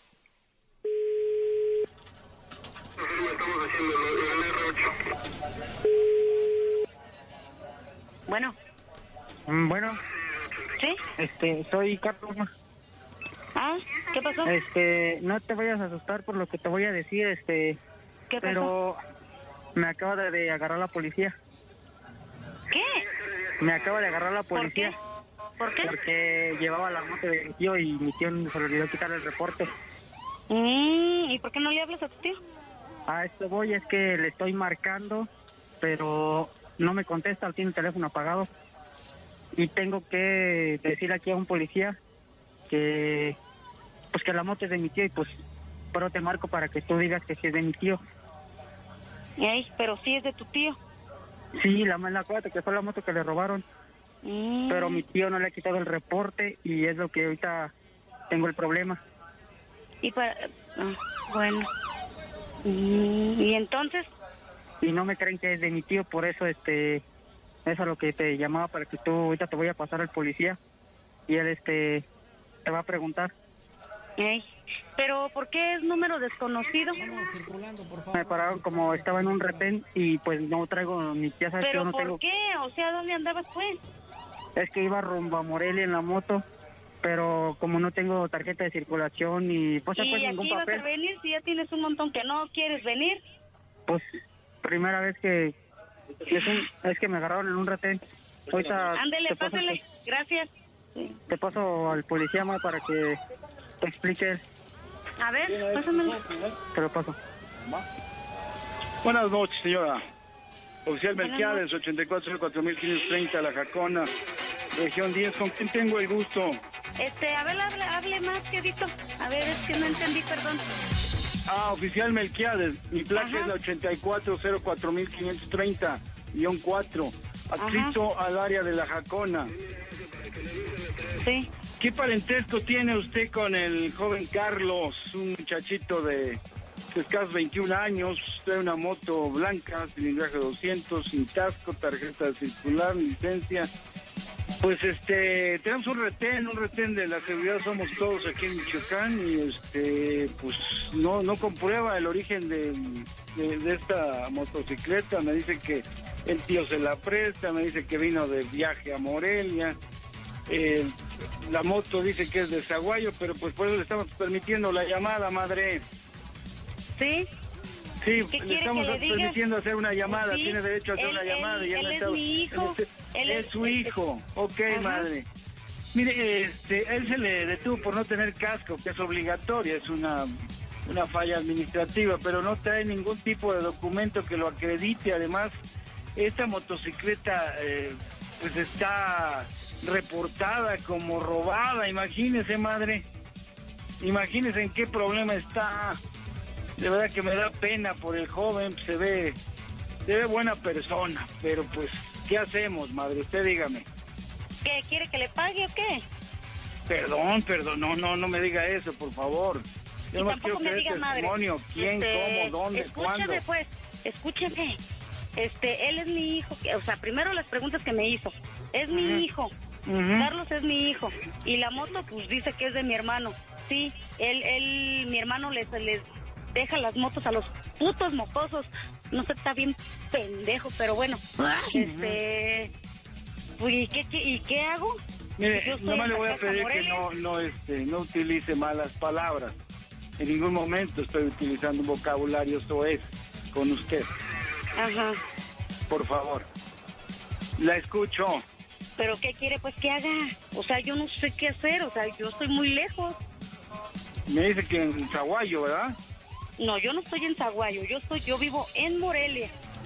Bueno. Mm, Bueno. ¿Sí? Este, soy Carlos. Ah, ¿qué pasó? Este, no te vayas a asustar por lo que te voy a decir, este. ¿Qué pasó? Pero me acaba de, de agarrar la policía. ¿Qué? Me acaba de agarrar la ¿Por policía. qué? ¿Por qué? Porque llevaba la moto de mi tío y mi tío se le olvidó quitar el reporte. Mm, ¿Y por qué no le hablas a tu tío? A esto voy, es que le estoy marcando, pero no me contesta, tiene el teléfono apagado. Y tengo que decir aquí a un policía que pues que la moto es de mi tío y pues pero te marco para que tú digas que sí es de mi tío. Ey, pero sí es de tu tío. Sí, la mala acuérdate que fue la moto que le robaron. Mm. Pero mi tío no le ha quitado el reporte y es lo que ahorita tengo el problema. Y para... ah, bueno. Mm, ¿Y entonces? Y no me creen que es de mi tío, por eso este Eso es lo que te llamaba para que tú, ahorita te voy a pasar al policía y él este te va a preguntar. Ey, pero ¿por qué es número desconocido? Me pararon como estaba en un retén y pues no traigo ni ya sabes que yo ¿Pero no por tengo. qué? O sea, ¿dónde andabas pues? Es que iba rumbo a Morelia en la moto, pero como no tengo tarjeta de circulación y pues, ¿Y pues aquí ningún vas papel, a venir si ya tienes un montón que no quieres venir? pues primera vez que es, un- es que me agarraron en un retén. Ahorita Ándele, te paso, pásale, gracias. te paso al policía ma, para que te explique él. A ver, pásamelo. Te lo paso. Buenas noches, señora. Oficial Buenas Melquiades, ochenta y cuatro cero cuatro mil quinientos treinta, La Jacona, región diez. ¿Con quién tengo el gusto? Este, a ver, hable, hable más, quedito. A ver, es que no entendí, perdón. Ah, oficial Melquiades. Mi placa Ajá. es la ochenta y cuatro cero cuatro mil quinientos treinta, guión cuatro. Adscrito al área de La Jacona. Sí. ¿Qué parentesco tiene usted con el joven Carlos, un muchachito de escasos veintiún años, trae una moto blanca, cilindraje doscientos, sin casco, tarjeta circular, licencia? Pues este, tenemos un retén, un retén de la seguridad, somos todos aquí en Michoacán y este, pues no no comprueba el origen de, de, de esta motocicleta. Me dice que el tío se la presta, me dice que vino de viaje a Morelia. Eh, la moto dice que es de Zaguayo, pero pues por eso le estamos permitiendo la llamada, madre. ¿Sí? Sí, ¿Qué le quiere estamos que le diga? permitiendo hacer una llamada, Sí, tiene derecho a hacer él- una llamada. él- y él no es está- mi hijo, en este- él es, es- su hijo, ok, Ajá. madre. Mire, este, él se le detuvo por no tener casco, que es obligatorio, es una, una falla administrativa, pero no trae ningún tipo de documento que lo acredite. Además, esta motocicleta eh, pues está reportada como robada, imagínese, madre. Imagínese en qué problema está. De verdad que me da pena por el joven, se ve, se ve buena persona, pero pues, ¿qué hacemos, madre? Usted dígame. ¿Qué, quiere que le pague o qué? Perdón, perdón, no, no, no me diga eso, por favor. Y Yo no tampoco quiero me que dé diga madre. testimonio. ¿Quién, Este, cómo, dónde, escúcheme, cuándo? pues, escúcheme. Este, él es mi hijo, que- o sea, primero las preguntas que me hizo. Es mi Ujú. hijo. Ujú. Carlos es mi hijo. Y la moto, pues, dice que es de mi hermano. Sí, él, él, mi hermano les, les deja las motos a los putos mocosos. No sé, está bien pendejo, pero bueno. Este, pues, ¿y qué, qué- y qué hago? Mire, Yo estoy nomás en le la voy a casa pedir que Morelia. no, no, este, no utilice malas palabras. En ningún momento estoy utilizando un vocabulario soez con usted. Ajá. Por favor. La escucho. ¿Pero qué quiere, pues, que haga? O sea, yo no sé qué hacer, o sea, yo estoy muy lejos. Me dice que en Zaguayo, ¿verdad? No, yo no estoy en Zaguayo, yo estoy, yo vivo en Morelia.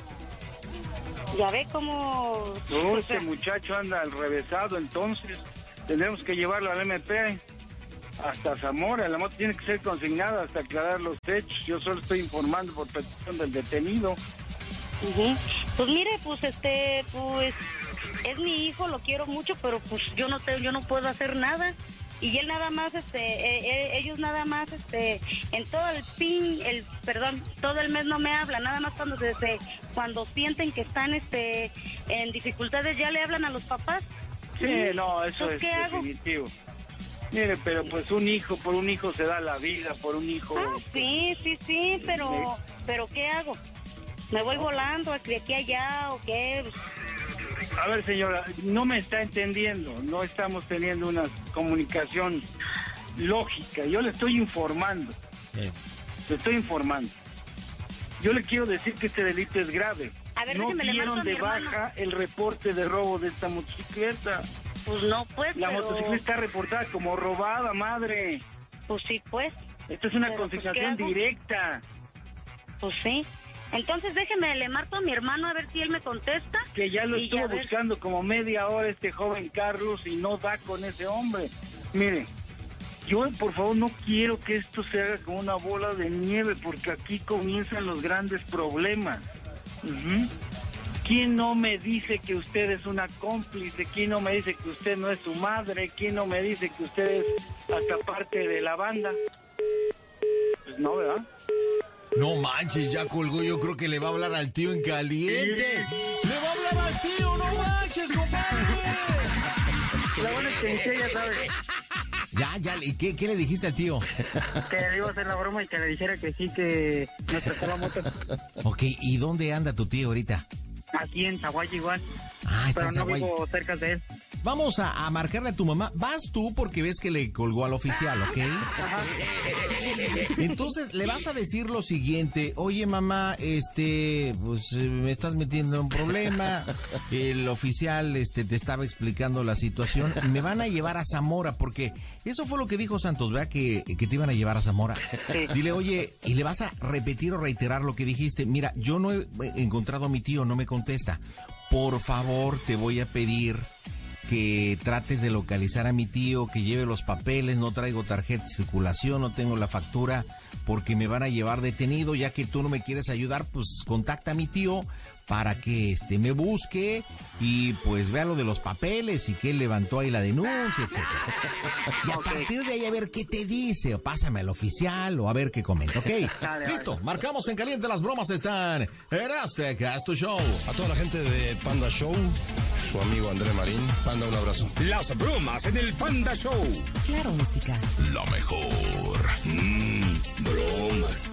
Ya ve cómo... No, o este sea, muchacho anda al revésado, entonces tendremos que llevarlo al M P hasta Zamora. La moto tiene que ser consignada hasta aclarar los hechos. Yo solo estoy informando por petición del detenido. ujú. Pues mire, pues este, pues es mi hijo, lo quiero mucho, pero pues yo no te, yo no puedo hacer nada. Y él nada más, este, eh, eh, ellos nada más, este, en todo el pin, el, perdón, todo el mes no me hablan, nada más cuando se, se- cuando sienten que están, este, en dificultades ya le hablan a los papás. Sí, no, eso Entonces, es ¿qué hago? definitivo. Mire, pero pues un hijo, por un hijo se da la vida, por un hijo... Ah, sí, sí, sí, pero, pero ¿qué hago? ¿Me voy volando de aquí a allá o qué? A ver, señora, no me está entendiendo, no estamos teniendo una comunicación lógica. Yo le estoy informando, le estoy informando. Yo le quiero decir que este delito es grave. A ver, No déjeme, le marco dieron a mi de hermano. baja el reporte de robo de esta motocicleta. Pues no, pues, La pero- motocicleta está reportada como robada, madre. Pues sí, pues. Esto es una Pero, pues, ¿qué consignación hago? directa. Pues sí. Entonces déjeme, le marco a mi hermano a ver si él me contesta. Que ya lo y estuvo a ver- buscando como media hora este joven Carlos y no da con ese hombre. Mire, yo por favor no quiero que esto se haga como una bola de nieve porque aquí comienzan los grandes problemas. Ujú. ¿Quién no me dice que usted es una cómplice? ¿Quién no me dice que usted no es su madre? ¿Quién no me dice que usted es hasta parte de la banda? Pues no, ¿verdad? No manches, ya colgó. Yo creo que le va a hablar al tío en caliente. ¡Le va a hablar al tío, no manches! Lo bueno es que mi tío ya sabe. Ya, ya, ¿y qué, qué le dijiste al tío? Que le iba a hacer la broma y que le dijera que sí, que nos prestó la moto. Ok, ¿y dónde anda tu tío ahorita? Aquí en Zaguay igual. Ah, está pero en no Zaguay. vivo cerca de él. Vamos a, a marcarle a tu mamá. Vas tú porque ves que le colgó al oficial, ¿ok? Ajá. Entonces le vas a decir lo siguiente: oye, mamá, este, pues eh, me estás metiendo en un problema. El oficial, este, te estaba explicando la situación. Me van a llevar a Zamora porque eso fue lo que dijo Santos, ¿verdad? Que, que te iban a llevar a Zamora. Sí. Dile, oye, y le vas a repetir o reiterar lo que dijiste. Mira, yo no he encontrado a mi tío, no me contesta. Por favor, te voy a pedir que trates de localizar a mi tío, que lleve los papeles. No traigo tarjeta de circulación, no tengo la factura, porque me van a llevar detenido. Ya que tú no me quieres ayudar, pues contacta a mi tío para que este me busque y pues vea lo de los papeles y que él levantó ahí la denuncia, etcétera. Y a partir de ahí a ver qué te dice, o pásame al oficial o a ver qué comenta, ¿ok? Dale, Listo, vale. marcamos en caliente, las bromas están en Azteca, es tu show. A toda la gente de Panda Show, su amigo André Marín. Panda, un abrazo. Las bromas en el Panda Show. Claro, música. La mejor. Mmm, bromas.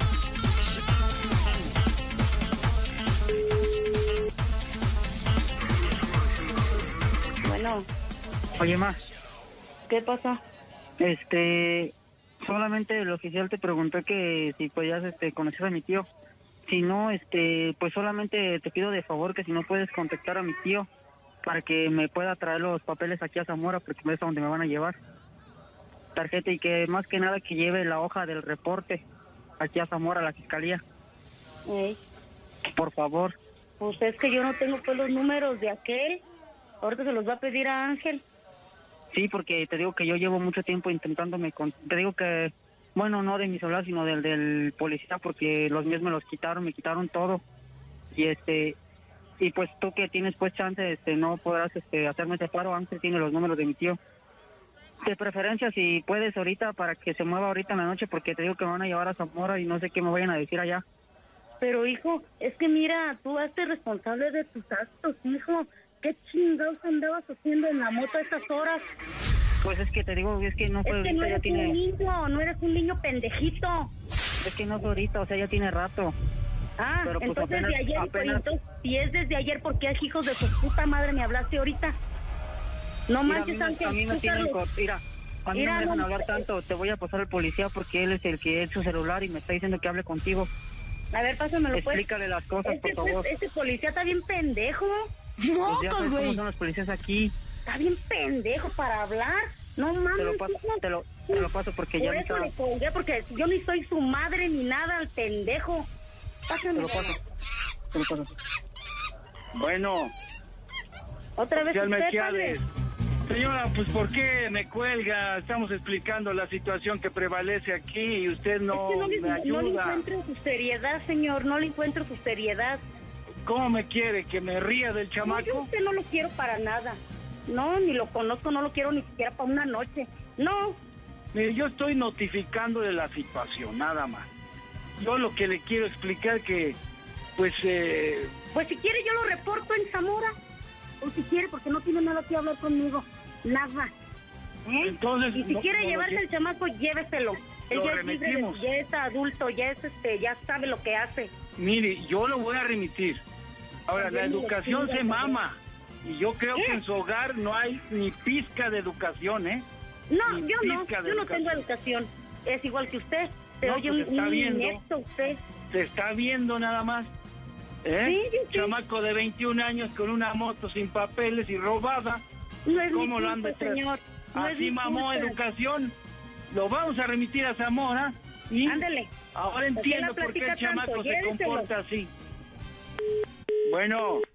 Bueno, Oye, ma, ¿qué pasa? este, solamente el oficial te preguntó que si podías, este, conocer a mi tío. Si no, este, pues solamente te pido de favor que si no puedes contactar a mi tío para que me pueda traer los papeles aquí a Zamora, porque es a donde me van a llevar. Tarjeta, y que más que nada que lleve la hoja del reporte aquí a Zamora, a la fiscalía. Ey, Por favor. pues es que yo no tengo pues los números de aquel. Ahorita se los va a pedir a Ángel. Sí, porque te digo que yo llevo mucho tiempo intentándome con... Te digo que, bueno, no de mi celular, sino del del policía, porque los míos me los quitaron, me quitaron todo. Y este... Y pues tú que tienes pues chance, este, no podrás este, hacerme ese paro. Ángel tiene los números de mi tío. De preferencia, si puedes ahorita, para que se mueva ahorita en la noche, porque te digo que me van a llevar a Zamora y no sé qué me vayan a decir allá. Pero hijo, es que mira, tú hazte responsable de tus actos, hijo. ¿Qué chingados andabas haciendo en la moto a estas horas? Pues es que te digo, es que no fue Es que ahorita, no ya eres tiene... un niño, no eres un niño pendejito. Es que no fue ahorita, o sea, ya tiene rato. Ah, Pero, pues, entonces apenas- de ayer, hijo, apenas- y entonces, si es desde ayer, ¿por qué hijos de su puta madre me hablaste ahorita? No Mira, manches, a mí, Ángel, a mí me tú, tienen Carlos. cor- Mira, a mí Mira, no me dejan no- hablar tanto. Te voy a pasar al policía porque él es el que es su celular y me está diciendo que hable contigo. A ver, pásamelo, pues. Explícale las cosas, Este, por favor. pues, este policía está bien pendejo. Pues ya sabes cómo son los policías aquí. Está bien pendejo para hablar. No mames. Te lo paso, hijo. te lo, te lo paso porque ya Por me eso está... le colgué, porque yo ni soy su madre ni nada, al pendejo. Te Pásamelo. lo paso. Te lo paso. Bueno, Otra vez oficial usted, Melquiades. padre. Señora, pues ¿por qué me cuelga? Estamos explicando la situación que prevalece aquí y usted no, es que no, le, me no le ayuda. encuentro su seriedad, señor. No le encuentro su seriedad. ¿Cómo me quiere? ¿Que me ría del No, yo chamaco? usted no lo quiero para nada. No, ni lo conozco, no lo quiero ni siquiera para una noche. No. Mire, yo estoy notificando de la situación, nada más. Yo lo que le quiero explicar que, pues, eh, Pues si quiere yo lo reporto en Zamora. O si quiere, porque no tiene nada que hablar conmigo. Nada. ¿Eh? Entonces, y si no- quiere no lo llevarse lle- el chamaco, lléveselo. Él Lo ya es libre, remitimos. ya es adulto, ya es este, ya sabe lo que hace. mire, yo lo voy a remitir. Ahora, la También lo educación chinga, se mama. Y yo creo ¿Eh? que en su hogar no hay ni pizca de educación, ¿eh? No, Ni yo no, pizca de yo no educación. tengo educación. Es igual que usted. Se No, oye pues un, está un viendo. inepto usted. Se está viendo nada más. ¿Eh? Sí, sí, sí. Chamaco de veintiún años con una moto sin papeles y robada. No es mi ¿Cómo lo anda culpa, detrás? señor. No es Así mi mamó culpa. educación. Lo vamos a remitir a Zamora. Y Ándale. ahora ¿Por qué entiendo la por qué el platica chamaco tanto? se Lléveselo. comporta así. Bueno.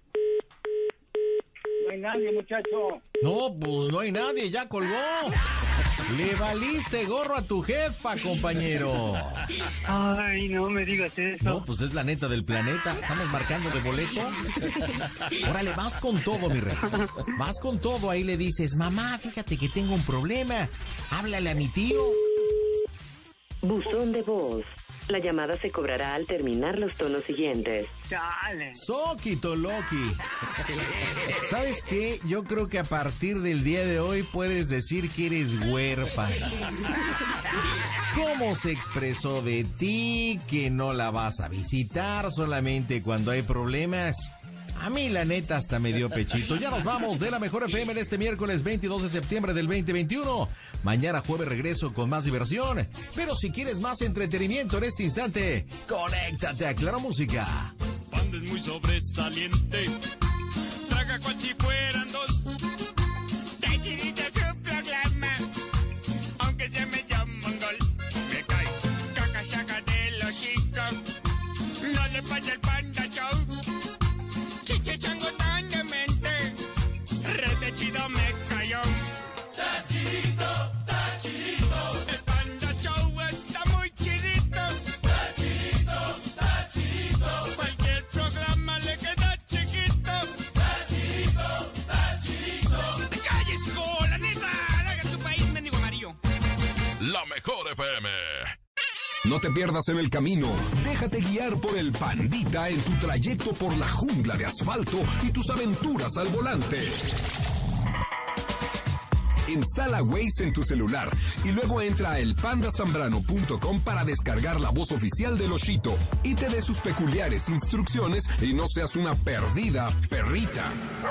No hay nadie, muchacho. No, pues no hay nadie, ya colgó. Le valiste gorro a tu jefa, compañero. Ay, no me digas eso. No, pues es la neta del planeta. Estamos marcando de boleto. Órale, vas con todo, mi rey. Vas con todo, ahí le dices, mamá, fíjate que tengo un problema. Háblale a mi tío. Buzón de voz. La llamada se cobrará al terminar los tonos siguientes. Dale. Soquito Loki. ¿Sabes qué? Yo creo que a partir del día de hoy puedes decir que eres huérfana. ¿Cómo se expresó de ti? Que no la vas a visitar solamente cuando hay problemas. A mí la neta hasta me dio pechito. Ya nos vamos de la Mejor F M en este miércoles veintidós de septiembre del veinte veintiuno. Mañana jueves regreso con más diversión. Pero si quieres más entretenimiento en este instante, conéctate a Claro Música. Panda es muy sobresaliente. Traga cual si fueran dos. Está chidito su programa. Aunque se me llama mongol. Me cae caca saca de los chicos. No le falla el Panda Show. Chiche chango tan demente, re de chido me cayó. Está chidito, está chidito. El Panda Show está muy chidito. Está chidito, está chidito. Cualquier programa le queda chiquito. Está chidito, está chidito. ¡Te calles, hijo! La neta, haga tu país, mendigo amarillo. La Mejor F M. No te pierdas en el camino. Déjate guiar por el Pandita en tu trayecto por la jungla de asfalto y tus aventuras al volante. Instala Waze en tu celular y luego entra a el panda zambrano punto com para descargar la voz oficial de Loshito y te dé sus peculiares instrucciones y no seas una perdida perrita.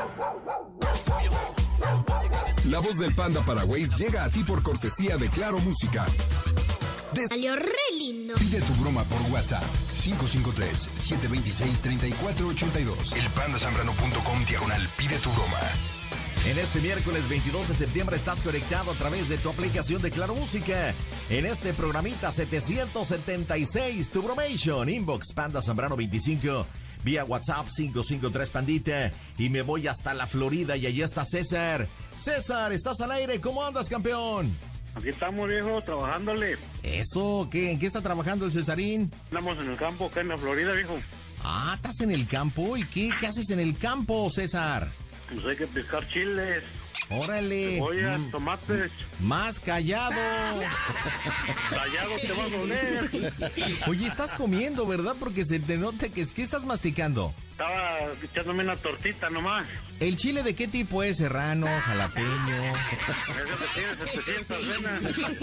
La voz del Panda para Waze llega a ti por cortesía de Claro Música. Des- Salió re lindo. Pide tu broma por WhatsApp cinco cinco tres, siete dos seis, tres cuatro ocho dos. El panda zambrano punto com diagonal pide tu broma. En este miércoles veintidós de septiembre estás conectado a través de tu aplicación de Claro Música. En este programita setecientos setenta y seis, tu bromation, inbox Panda Zambrano veinticinco, vía WhatsApp cinco cinco tres Pandita. Y me voy hasta la Florida y allí está César. César, estás al aire, ¿cómo andas, campeón? Aquí estamos, viejo, trabajándole. Eso, ¿qué? ¿En qué está trabajando el Cesarín? Andamos en el campo, acá en la Florida, viejo. Ah, ¿estás en el campo? ¿Y qué? ¿Qué haces en el campo, César? Pues hay que pescar chiles. Órale. Cebollas, mm, tomates. Más callado. Callado te va a doler. Oye, estás comiendo, ¿verdad? Porque se te nota que es que estás masticando. Estaba echándome una tortita nomás. ¿El chile de qué tipo es? ¿Serrano, jalapeño? Eso que tiene setecientas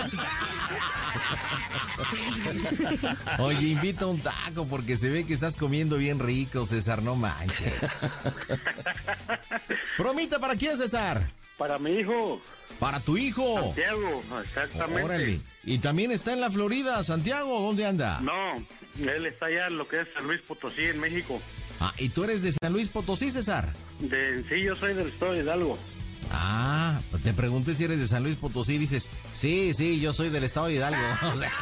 venas. Oye, invita un taco porque se ve que estás comiendo bien rico, César, no manches. ¿Bromita para quién, César? Para mi hijo. ¿Para tu hijo? Santiago, exactamente. Órale. ¿Y también está en la Florida, Santiago? ¿Dónde anda? No, él está allá en lo que es San Luis Potosí, en México. Ah, ¿y tú eres de San Luis Potosí, César? De, sí, yo soy del estado de Hidalgo. Ah, te pregunté si eres de San Luis Potosí y dices, sí, sí, yo soy del estado de Hidalgo. O sea,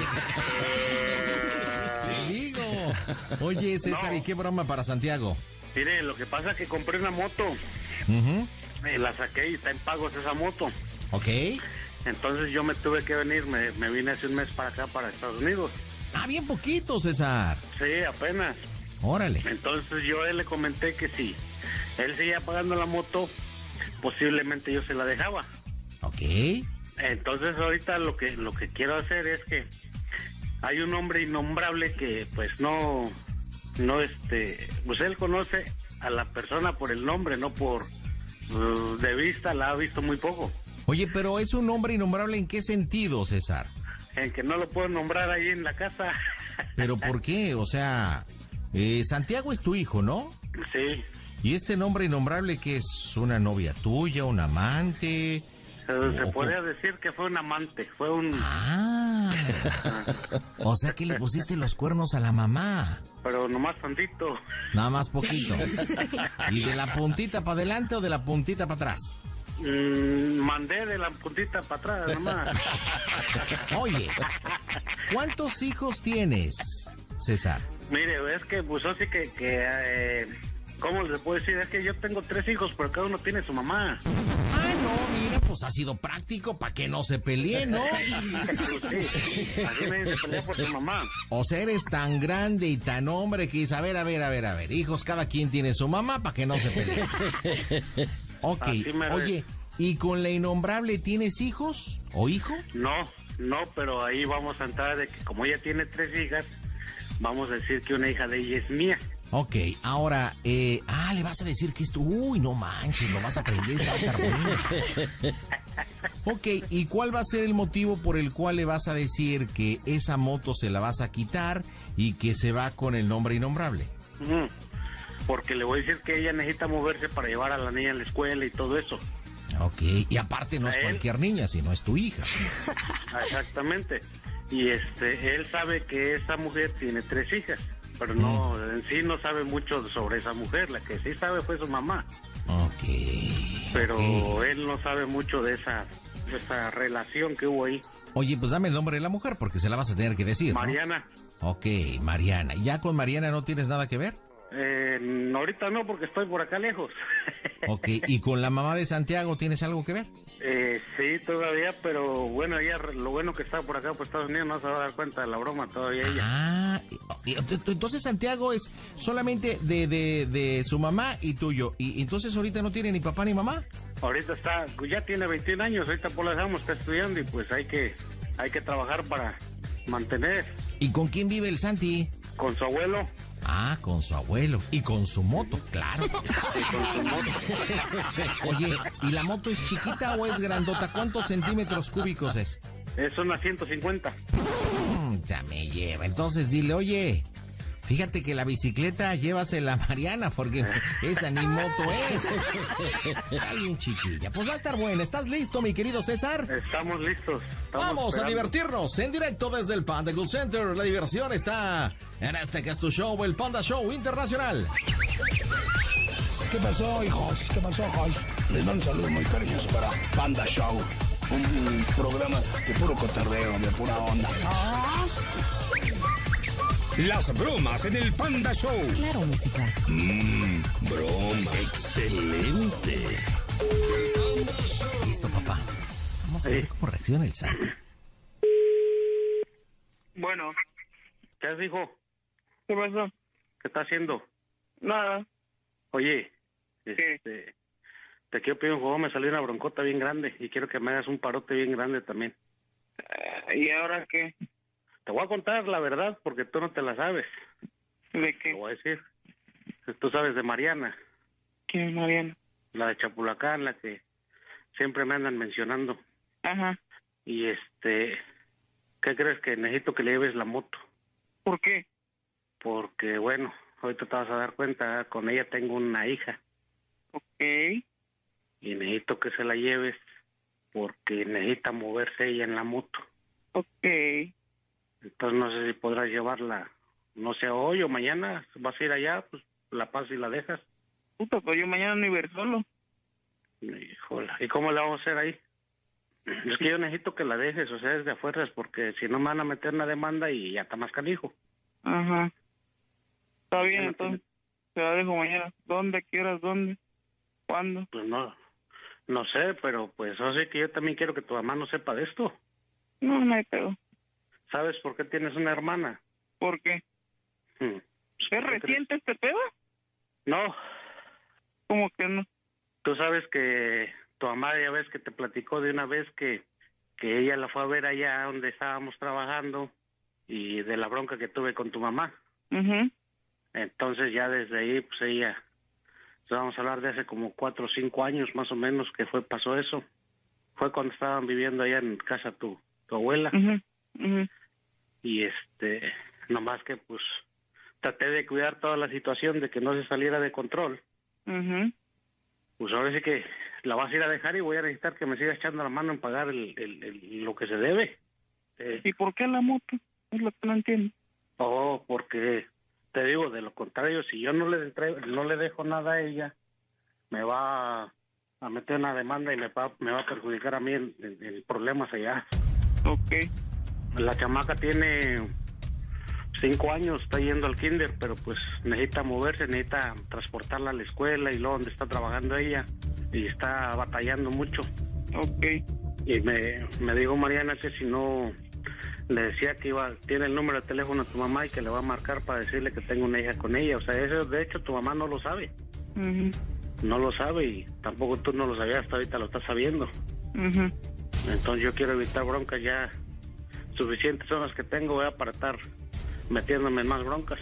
te digo. Oye, César, no. ¿Y qué broma para Santiago? Mire, lo que pasa es que compré una moto. Uh-huh. Eh, la saqué y está en pagos esa moto. Ok. Entonces yo me tuve que venir, me, me vine hace un mes para acá, para Estados Unidos. Ah, bien poquito, César. Sí, apenas. Órale. Entonces yo a él le comenté que si él seguía pagando la moto, posiblemente yo se la dejaba. Ok. Entonces ahorita lo que lo que quiero hacer es que hay un hombre innombrable que pues no, no este, pues él conoce a la persona por el nombre, no por uh, de vista, la ha visto muy poco. Oye, pero es un hombre innombrable, ¿en qué sentido, César? En que no lo puedo nombrar ahí en la casa. ¿Pero por qué? O sea, eh, Santiago es tu hijo, ¿no? Sí. ¿Y este nombre innombrable qué es? ¿Una novia tuya, un amante? Se o, podría o... decir que fue un amante, fue un... Ah, o sea que le pusiste los cuernos a la mamá. Pero nomás tantito. Nada más poquito. ¿Y de la puntita para adelante o de la puntita para atrás? Mm, mandé de la puntita para atrás nomás. Oye, ¿cuántos hijos tienes, César? Mire, es que pues así que, que eh, ¿cómo les puedo decir? Es que yo tengo tres hijos, pero cada uno tiene su mamá. Ah, no, mira, pues ha sido práctico para que no se peleen, ¿no? Pues sí, así me se pelea por su mamá. O sea, eres tan grande y tan hombre que dice, a ver, a ver, a ver, a ver, hijos, cada quien tiene su mamá para que no se peleen. Ok, oye, ¿y con la innombrable tienes hijos o hijo? No, no, pero ahí vamos a entrar de que como ella tiene tres hijas, vamos a decir que una hija de ella es mía. Ok, ahora, eh, ah, le vas a decir que esto, uy, no manches, lo vas a aprender, va a estar bueno. Ok, ¿y cuál va a ser el motivo por el cual le vas a decir que esa moto se la vas a quitar y que se va con el nombre innombrable? Mm, porque le voy a decir que ella necesita moverse para llevar a la niña a la escuela y todo eso. Ok, y aparte no es cualquier niña, sino es tu hija. Exactamente, y este, él sabe que esa mujer tiene tres hijas. Pero no, mm. en sí no sabe mucho sobre esa mujer, la que sí sabe fue su mamá. Ok. Pero okay. él no sabe mucho de esa, de esa relación que hubo ahí. Oye, pues dame el nombre de la mujer porque se la vas a tener que decir, ¿no? Mariana. Ok, Mariana. ¿Y ya con Mariana no tienes nada que ver? Eh, ahorita no, porque estoy por acá lejos. Ok, ¿y con la mamá de Santiago tienes algo que ver? Eh, sí, todavía, pero bueno, ella, lo bueno que está por acá por Estados Unidos, no se va a dar cuenta de la broma todavía ella. Ah, entonces Santiago es solamente de, de, de su mamá y tuyo, y entonces ahorita no tiene ni papá ni mamá. Ahorita está, ya tiene veintiún años, ahorita por la dejamos, está estudiando y pues hay que, hay que trabajar para mantener. ¿Y con quién vive el Santi? Con su abuelo. Ah, con su abuelo. Y con su moto, claro. Y con su moto. Oye, ¿y la moto es chiquita o es grandota? ¿Cuántos centímetros cúbicos es? Es una ciento cincuenta. Mm, ya me lleva. Entonces dile, oye, fíjate que la bicicleta llévasela a Mariana porque esta ni moto es. Está bien chiquilla. Pues va a estar buena. ¿Estás listo, mi querido César? Estamos listos. Estamos Vamos esperando. a divertirnos en directo desde el Panda Cool Center. La diversión está en este que es tu show, el Panda Show Internacional. ¿Qué pasó, hijos? ¿Qué pasó, hijos? Les mando un saludo muy cariñoso para Panda Show. Un programa de puro cotardeo, de pura onda. Las bromas en el Panda Show. Claro, música. Mmm, broma. Excelente. Listo, papá. Vamos a ver cómo reacciona el Santi. Bueno. ¿Qué has dijo? ¿Qué pasó? ¿Qué está haciendo? Nada. Oye, este, te quiero pedir un juego, me salió una broncota bien grande y quiero que me hagas un parote bien grande también. Uh, ¿Y ahora qué? Te voy a contar la verdad porque tú no te la sabes. ¿De qué? Te voy a decir. Tú sabes de Mariana. ¿Quién es Mariana? La de Chapulacán, la que siempre me andan mencionando. Ajá. Y este, ¿qué crees? Que necesito que le lleves la moto. ¿Por qué? Porque, bueno, ahorita te vas a dar cuenta, con ella tengo una hija. Ok. Y necesito que se la lleves porque necesita moverse ella en la moto. Ok. Entonces no sé si podrás llevarla, no sé, hoy o mañana. Vas a ir allá, pues la pasas y la dejas. Puta, pues yo mañana no iba a ir solo. Híjole, ¿y cómo le vamos a hacer ahí? Es que yo necesito que la dejes, o sea, es de afueras, porque si no me van a meter una demanda y ya está más canijo. Ajá. Está bien, entonces te la dejo mañana. ¿Dónde quieras? ¿Dónde? ¿Cuándo? Pues no, no sé, pero pues así que yo también quiero que tu mamá no sepa de esto. No, no hay pedo. ¿Sabes por qué tienes una hermana? ¿Por qué? Hmm. ¿Es reciente este pedo? No. ¿Cómo que no? Tú sabes que tu mamá, ya ves que te platicó de una vez que, que ella la fue a ver allá donde estábamos trabajando y de la bronca que tuve con tu mamá. Uh-huh. Entonces ya desde ahí, pues ella, vamos a hablar de hace como cuatro o cinco años más o menos que fue pasó eso. Fue cuando estaban viviendo allá en casa tu, tu abuela. Uh-huh. Uh-huh. Y este, nomás que pues traté de cuidar toda la situación de que no se saliera de control. Uh-huh. Pues ahora sí que la vas a ir a dejar y voy a necesitar que me siga echando la mano en pagar el, el, el, lo que se debe. Eh, ¿Y por qué la moto? Es lo que no entiendo. Oh, porque te digo, de lo contrario, si yo no le entrego, no le dejo nada a ella, me va a, a meter una demanda y me va, me va a perjudicar a mí en, en, en problemas allá. Ok. La chamaca tiene cinco años, está yendo al kinder, pero pues necesita moverse, necesita transportarla a la escuela y luego donde está trabajando ella y está batallando mucho. Ok. Y me, me dijo Mariana que si no, le decía que iba, tiene el número de teléfono de tu mamá y que le va a marcar para decirle que tengo una hija con ella. O sea, eso de hecho tu mamá no lo sabe. Uh-huh. No lo sabe y tampoco tú no lo sabías, hasta ahorita lo estás sabiendo. Uh-huh. Entonces yo quiero evitar broncas ya. Suficientes son las que tengo, ¿verdad? Para estar metiéndome en más broncas.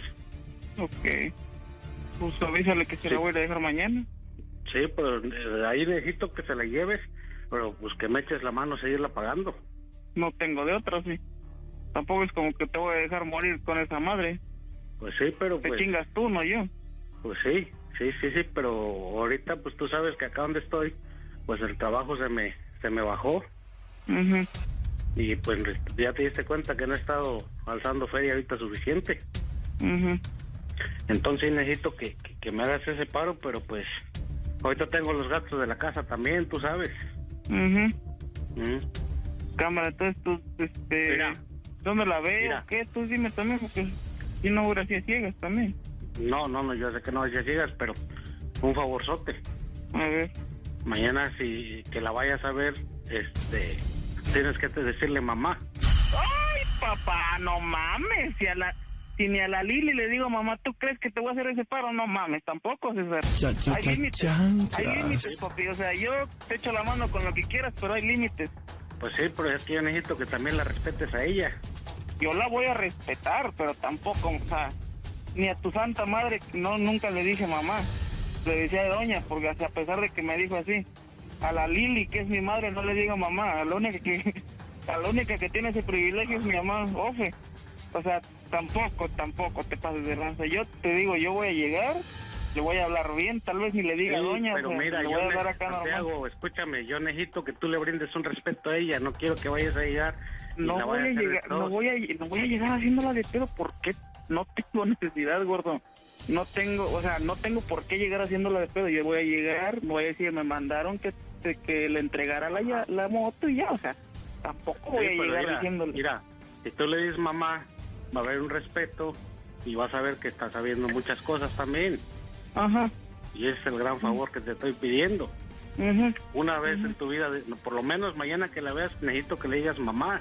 Ok. Pues avísale que se sí. la voy a dejar mañana. Sí, pero de ahí necesito que se la lleves, pero pues que me eches la mano a seguirla pagando. No tengo de otra, sí. Tampoco es como que te voy a dejar morir con esa madre. Pues sí, pero te pues... Te chingas tú, no yo. Pues sí, sí, sí, sí, pero ahorita pues tú sabes que acá donde estoy, pues el trabajo se me, se me bajó. Uh-huh. Y pues ya te diste cuenta que no he estado alzando feria ahorita suficiente. Uh-huh. Entonces necesito que, que, que me hagas ese paro, pero pues ahorita tengo los gastos de la casa también, tú sabes. Mhm. Uh-huh. Cámara, entonces tú, este... Mira, ¿dónde la veo? Mira. ¿Qué? Tú dime también, porque si no hubiera sido ciegas también. No, no, no, yo sé que no hacía ciegas, pero un favorzote. A ver. Mañana si que la vayas a ver, este, tienes que decirle mamá. ¡Ay, papá! No mames, si a la... Si ni a la Lili le digo, mamá, ¿tú crees que te voy a hacer ese paro? No mames, tampoco, César. Cha, cha, hay cha, límites, chanclas. hay límites, papi. O sea, yo te echo la mano con lo que quieras, pero hay límites. Pues sí, pero es que yo necesito que también la respetes a ella. Yo la voy a respetar, pero tampoco, o sea, ni a tu santa madre, no, nunca le dije mamá. Le decía de doña, porque a pesar de que me dijo así, a la Lili, que es mi madre, no le digo mamá. A la única que, a la única que tiene ese privilegio es mi mamá, Ofe. O sea, tampoco, tampoco te pases de lanza. Yo te digo, yo voy a llegar, le voy a hablar bien, tal vez ni le diga sí, doña, pero o sea, mira, le yo voy a dar acá Santiago, escúchame, yo necesito que tú le brindes un respeto a ella, no quiero que vayas a llegar y no la voy a, a llegar, no voy a no voy a llegar haciéndola de pedo porque no tengo necesidad, gordo. No tengo, o sea, no tengo por qué llegar haciéndola de pedo. Yo voy a llegar, voy a decir, me mandaron que que le entregara la, la moto y ya, o sea, tampoco voy sí, a llegar mira, diciéndole. Mira, si tú le dices mamá, va a haber un respeto y vas a ver que estás sabiendo muchas cosas también. Ajá. Y ese es el gran favor que te estoy pidiendo. Uh-huh. Una vez uh-huh. en tu vida, por lo menos mañana que la veas, necesito que le digas mamá.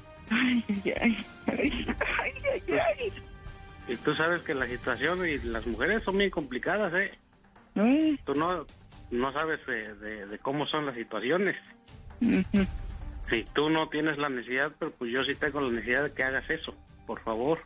Ay, ay, ay, ay, ay, ay, ay. Y tú sabes que la situación y las mujeres son bien complicadas, ¿eh? Uh-huh. Tú no, no sabes de, de, de cómo son las situaciones. Uh-huh. Si tú no tienes la necesidad, pero pues yo sí tengo la necesidad de que hagas eso, por favor.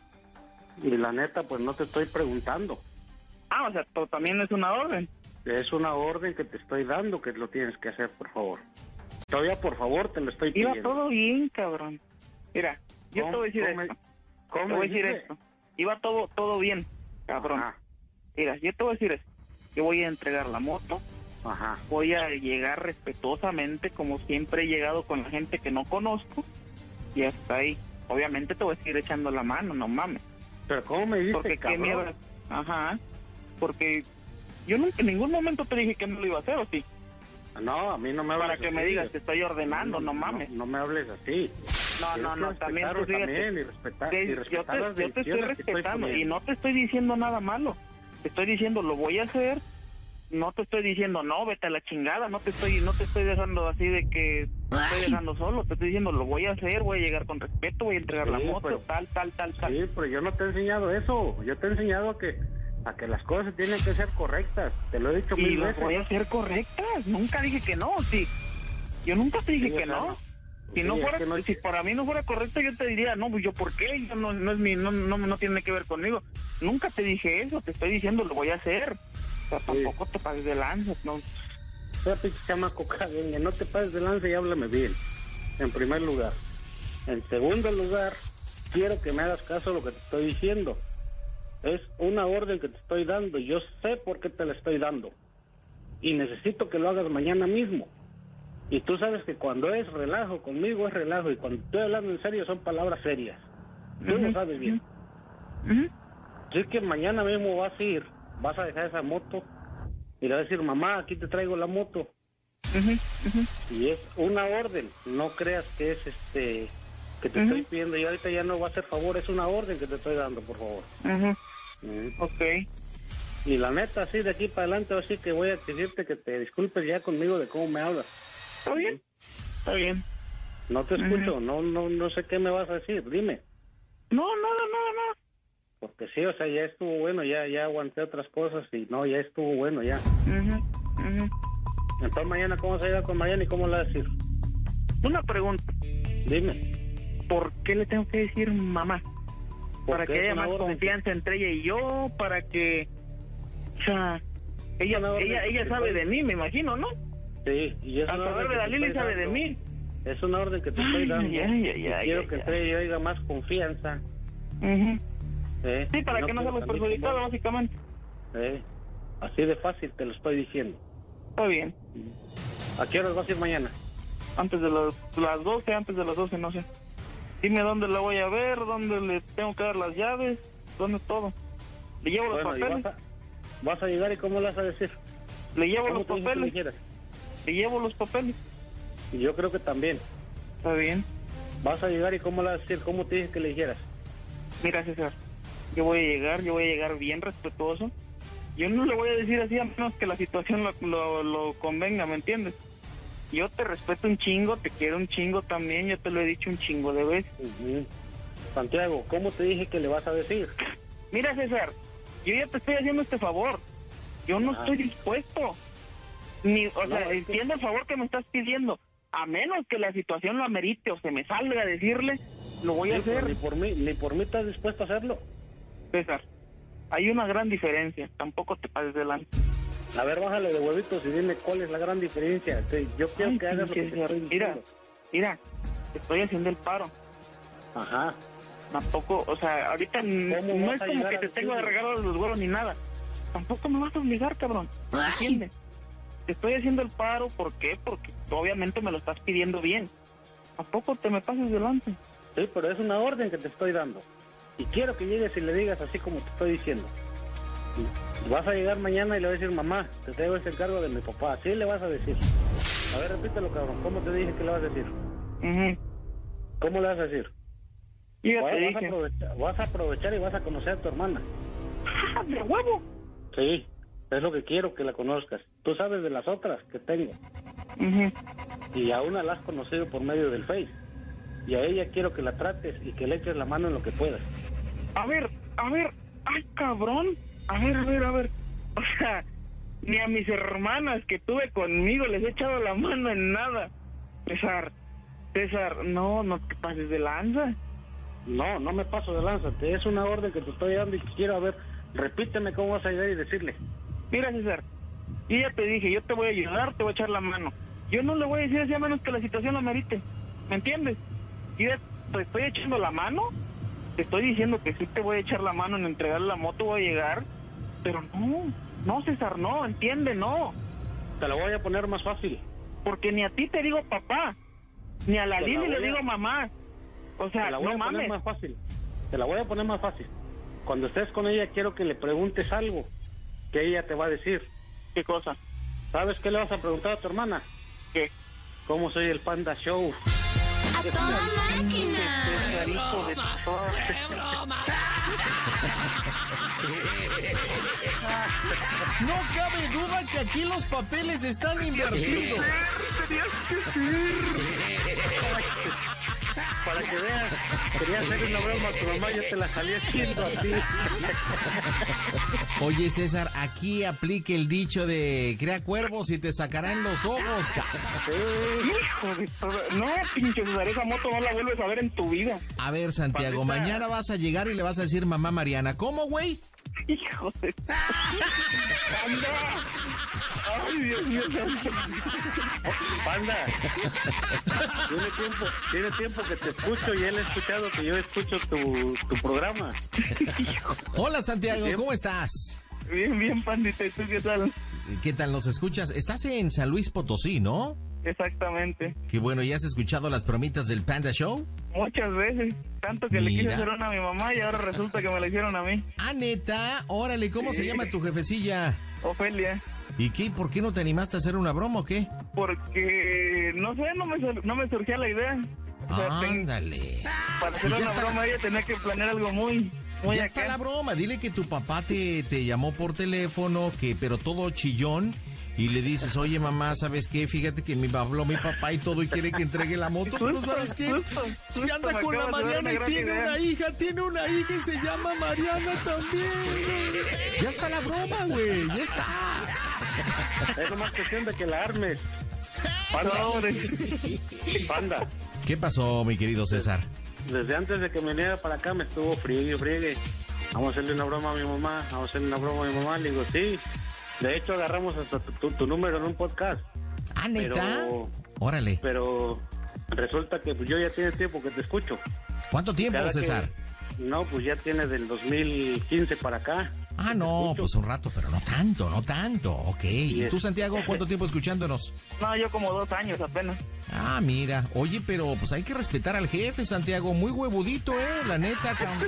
Y la neta, pues no te estoy preguntando. Ah, o sea, pero también es una orden. Es una orden que te estoy dando, que lo tienes que hacer, por favor. Todavía, por favor, te lo estoy pidiendo. Iba todo bien, cabrón. Mira, yo te voy a decir ¿Cómo, esto. ¿cómo te voy a decir dice? esto. Iba todo todo bien, cabrón. Ajá. Mira, yo te voy a decir esto. Yo voy a entregar la moto. Ajá. Voy a llegar respetuosamente, como siempre he llegado con la gente que no conozco. Y hasta ahí. Obviamente te voy a seguir echando la mano, no mames. Pero ¿cómo me dices, Porque cabrón? qué mierda. Ajá. Porque yo nunca en ningún momento te dije que no lo iba a hacer, ¿o sí? No, a mí no me hables Para que así. me digas, te estoy ordenando, no, no mames. No, no me hables así. No, no, no, también tú fíjate. También, y respetar, te, y respetar yo las te, yo te estoy respetando estoy y no te estoy diciendo nada malo. Te estoy diciendo, lo voy a hacer. No te estoy diciendo, no, vete a la chingada. No te estoy no te estoy dejando así de que te estoy dejando solo. Te estoy diciendo, lo voy a hacer, voy a llegar con respeto, voy a entregar sí, la moto, pero, tal, tal, tal, tal. Sí, pero yo no te he enseñado eso. Yo te he enseñado a que a que las cosas tienen que ser correctas. Te lo he dicho y mil las veces. voy a hacer correctas. Nunca dije que no, sí. Yo nunca te dije sí, que claro. no. Si sí, no fuera, que no... si para mí no fuera correcto, yo te diría, no, pues yo por qué, yo no, no es mi, no, no, no tiene que ver conmigo. Nunca te dije eso, te estoy diciendo, lo voy a hacer. O sea, sí. Tampoco te pases de lanza, no. O sea, pinche chamaco caguengue, no te pases de lanza y háblame bien. En primer lugar. En segundo lugar, quiero que me hagas caso a lo que te estoy diciendo. Es una orden que te estoy dando, yo sé por qué te la estoy dando. Y necesito que lo hagas mañana mismo. Y tú sabes que cuando es relajo conmigo es relajo, y cuando estoy hablando en serio son palabras serias. Tú uh-huh. lo sabes bien. Uh-huh. Así que mañana mismo vas a ir, vas a dejar esa moto y le vas a decir, mamá, aquí te traigo la moto. Uh-huh. Uh-huh. Y es una orden, no creas que es este que te uh-huh. estoy pidiendo, y ahorita ya no va a ser favor, es una orden que te estoy dando, por favor. Uh-huh. Uh-huh. Ok. Y la neta, así de aquí para adelante, así que voy a decirte que te disculpes ya conmigo de cómo me hablas. ¿Está bien? Está bien. No te escucho, uh-huh. no no no sé qué me vas a decir, dime. No, nada, nada, nada. Porque sí, o sea, ya estuvo bueno, ya ya aguanté otras cosas y no, ya estuvo bueno, ya. Uh-huh. Uh-huh. Entonces mañana, ¿cómo se llega con Mariana y cómo le vas a decir? Una pregunta. Dime. ¿Por qué le tengo que decir mamá? Para que haya más confianza entre ella y yo, para que... O sea, ella, ella, ella sabe de mí, me imagino, ¿no? Sí, y es Al una saber orden de la que te Lili estoy sabe de dando. mí. Es una orden que te estoy Ay, dando. ay, ay, y ay, quiero ay, que ay. entre ella haya más confianza. Ujú. ¿eh? Sí, para Y que no quiero salgas salir perjudicado, como- básicamente. ¿eh? Así de fácil te lo estoy diciendo. Está bien. ¿A qué horas vas a ir mañana? Antes de las, las doce, antes de las doce, no sé. Dime dónde la voy a ver, dónde le tengo que dar las llaves, dónde todo. Le llevo los Bueno, y papeles. vas a, vas a llegar y ¿cómo le vas a decir? Le llevo ¿Cómo los te dije que le papeles. dijeras? Le llevo los papeles. Y yo creo que también. Está bien. Vas a llegar y ¿cómo le vas a decir? ¿Cómo te dije que le dijeras? Mira, César, yo voy a llegar, yo voy a llegar bien respetuoso. Yo no le voy a decir así a menos que la situación lo, lo, lo convenga, ¿me entiendes? Yo te respeto un chingo, te quiero un chingo también, yo te lo he dicho un chingo de veces. Uh-huh. Santiago, ¿cómo te dije que le vas a decir? Mira, César, yo ya te estoy haciendo este favor. Yo no Ah. estoy dispuesto. Ni, o No, sea, es que- entiendo el favor que me estás pidiendo. A menos que la situación lo amerite o se me salga a decirle, lo voy a Sí, pero hacer. Ni por mí, ni por mí estás dispuesto a hacerlo. César, hay una gran diferencia. Tampoco te pases delante. A ver, bájale de huevitos y dime cuál es la gran diferencia. Te- Yo quiero Ay, que hagas lo que pinche te estoy César, mira, diciendo. mira, te estoy haciendo el paro. Ajá. Tampoco, o sea, ahorita n- ¿Cómo no vas es a como llegar que a te tengo de decirle? regalo los huevos ni nada. Tampoco me vas a obligar, cabrón. ¿Entiendes? Te estoy haciendo el paro, ¿por qué? Porque obviamente me lo estás pidiendo bien. Tampoco te me pases delante. Sí, pero es una orden que te estoy dando. Y quiero que llegues y le digas así como te estoy diciendo. Y vas a llegar mañana y le vas a decir, mamá, te traigo este encargo de mi papá. Así le vas a decir. A ver, repítelo, cabrón. ¿Cómo te dije que le vas a decir? Ujú. ¿Cómo le vas a decir? Yo ya vas, te vas a dije. aprovechar, vas a aprovechar y vas a conocer a tu hermana. ¡Ah, de huevo! Sí, es lo que quiero que la conozcas. Tú sabes de las otras que tengo. Ujú. Y a una la has conocido por medio del Face. Y a ella quiero que la trates y que le eches la mano en lo que puedas. A ver, a ver, ay, cabrón. A ver, a ver, a ver. O sea, ni a mis hermanas que tuve conmigo les he echado la mano en nada. César, César, no, no te pases de lanza. No, no me paso de lanza. Te es una orden que te estoy dando y quiero, a ver, repíteme cómo vas a llegar y decirle. Mira, César, yo ya te dije, yo te voy a ayudar, te voy a echar la mano. Yo no le voy a decir así a menos que la situación lo merite. ¿Me entiendes? Yo ya te estoy echando la mano, te estoy diciendo que sí te voy a echar la mano en entregarle la moto, voy a llegar, pero no, no, César, no, entiende, no. Te la voy a poner más fácil. Porque ni a ti te digo papá, ni a la Te la Lili voy le a- digo mamá. O sea, Te la voy no a poner mames. más fácil. Te la voy a poner más fácil. Cuando estés con ella quiero que le preguntes algo que ella te va a decir. ¿Qué cosa? ¿Sabes qué le vas a preguntar a tu hermana? ¿Qué? ¿Cómo soy el Panda Show? ¡A toda máquina! César, hijo de todo. No cabe duda que aquí los papeles están invertidos. Para que veas, quería hacer una broma a tu mamá, yo te la salí haciendo así. Oye, César, aquí aplique el dicho de crea cuervos y te sacarán los ojos, ca- Hijo de todo. No, pinche César, esa moto no la vuelves a ver en tu vida. A ver, Santiago, mañana vas a llegar y le vas a decir mamá Mariana. ¿Cómo, güey? Hijo de... ¡Panda! ¡Ay, Dios mío! Panda, tiene tiempo, tiene tiempo que te escucho y él ha escuchado que yo escucho tu, tu programa. Hola, Santiago, ¿cómo estás? Bien, bien, Pandita, ¿y tú qué tal? ¿Qué tal nos escuchas? Estás en San Luis Potosí, ¿no? Exactamente. Qué bueno, ¿ya has escuchado las bromitas del Panda Show? Muchas veces. Tanto que le quise Mira. hacer una a mi mamá y ahora resulta que me la hicieron a mí. Ah, neta, órale, ¿cómo se Sí. llama tu jefecilla? Ofelia. ¿Y qué? ¿Por qué no te animaste a hacer una broma o qué? Porque, no sé, no me, sur- no me surgía la idea. O sea, ten- Ándale. para hacer Ya una está. broma ella tenía que planear algo muy, muy Ya acá. está la broma, dile que tu papá te, te llamó por teléfono, que pero todo chillón, y le dices, oye mamá, ¿sabes qué? Fíjate que me habló mi papá y todo y quiere que entregue la moto, pero Justo, ¿sabes qué? justo, Si justo anda me con la acabas de dar Mariana una y gran tiene idea. una hija, tiene una hija y se llama Mariana también. Ya está la broma, güey, ya está. Es nomás cuestión de que la armes. Panda. Panda. ¿Qué pasó, mi querido César? desde antes de que me viniera para acá me estuvo friegue, friegue. Vamos a hacerle una broma a mi mamá, vamos a hacerle una broma a mi mamá. Le digo, sí. De hecho, agarramos hasta tu, tu, tu número en un podcast. ¿Ah, neta? Pero, Órale. Pero resulta que pues, yo ya tiene tiempo que te escucho. ¿Cuánto tiempo, Cada César? Que, no, pues ya tiene del dos mil quince para acá. Ah, no, pues un rato, pero no tanto, no tanto. Ok. ¿Y tú, Santiago, cuánto tiempo escuchándonos? No, yo como dos años apenas. Ah, mira. Oye, pero pues hay que respetar al jefe, Santiago. Muy huevudito, ¿eh? La neta, cabrón.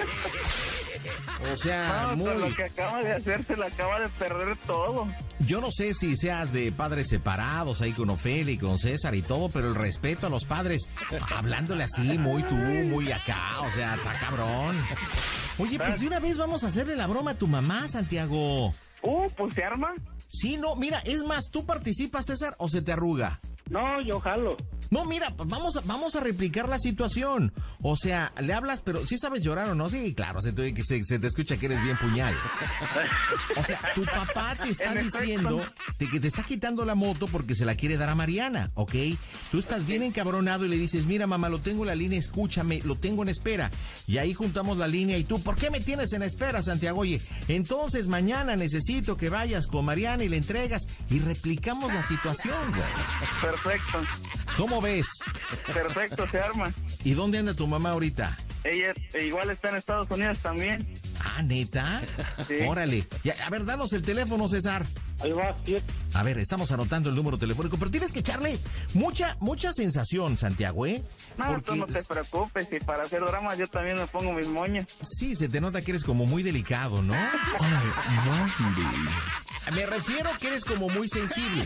O sea, no, muy... con lo que acaba de hacer, se le acaba de perder todo. Yo no sé si seas de padres separados ahí con Ofelia y con César y todo, pero el respeto a los padres, hablándole así, muy tú, muy acá, o sea, está cabrón. Oye, pues de una vez vamos a hacerle la broma a tu mamá, Santiago. Uh, pues se arma. Sí, no, mira, es más, ¿tú participas, César, o se te arruga? No, yo jalo. No, mira, vamos a, vamos a replicar la situación. O sea, le hablas, pero ¿sí sabes llorar o no? Sí, claro, se te, se, se te escucha que eres bien puñal. O sea, tu papá te está diciendo de que te está quitando la moto porque se la quiere dar a Mariana, ¿ok? Tú estás bien encabronado y le dices, mira, mamá, lo tengo en la línea, escúchame, lo tengo en espera. Y ahí juntamos la línea y tú, ¿por qué me tienes en espera, Santiago? Oye, entonces mañana necesito que vayas con Mariana y le entregas y replicamos la situación, güey. Perfecto. ¿Cómo ves? Perfecto, se arma. ¿Y dónde anda tu mamá ahorita? Ella igual está en Estados Unidos también. Ah, ¿neta? Sí. Órale. Ya, a ver, danos el teléfono, César. Ahí va, sí. A ver, estamos anotando el número telefónico, pero tienes que echarle mucha, mucha sensación, Santiago, ¿eh? No, porque... tú no te preocupes, y para hacer dramas yo también me pongo mis moños. Sí, se te nota que eres como muy delicado, ¿no? Ay, me refiero que eres como muy sensible.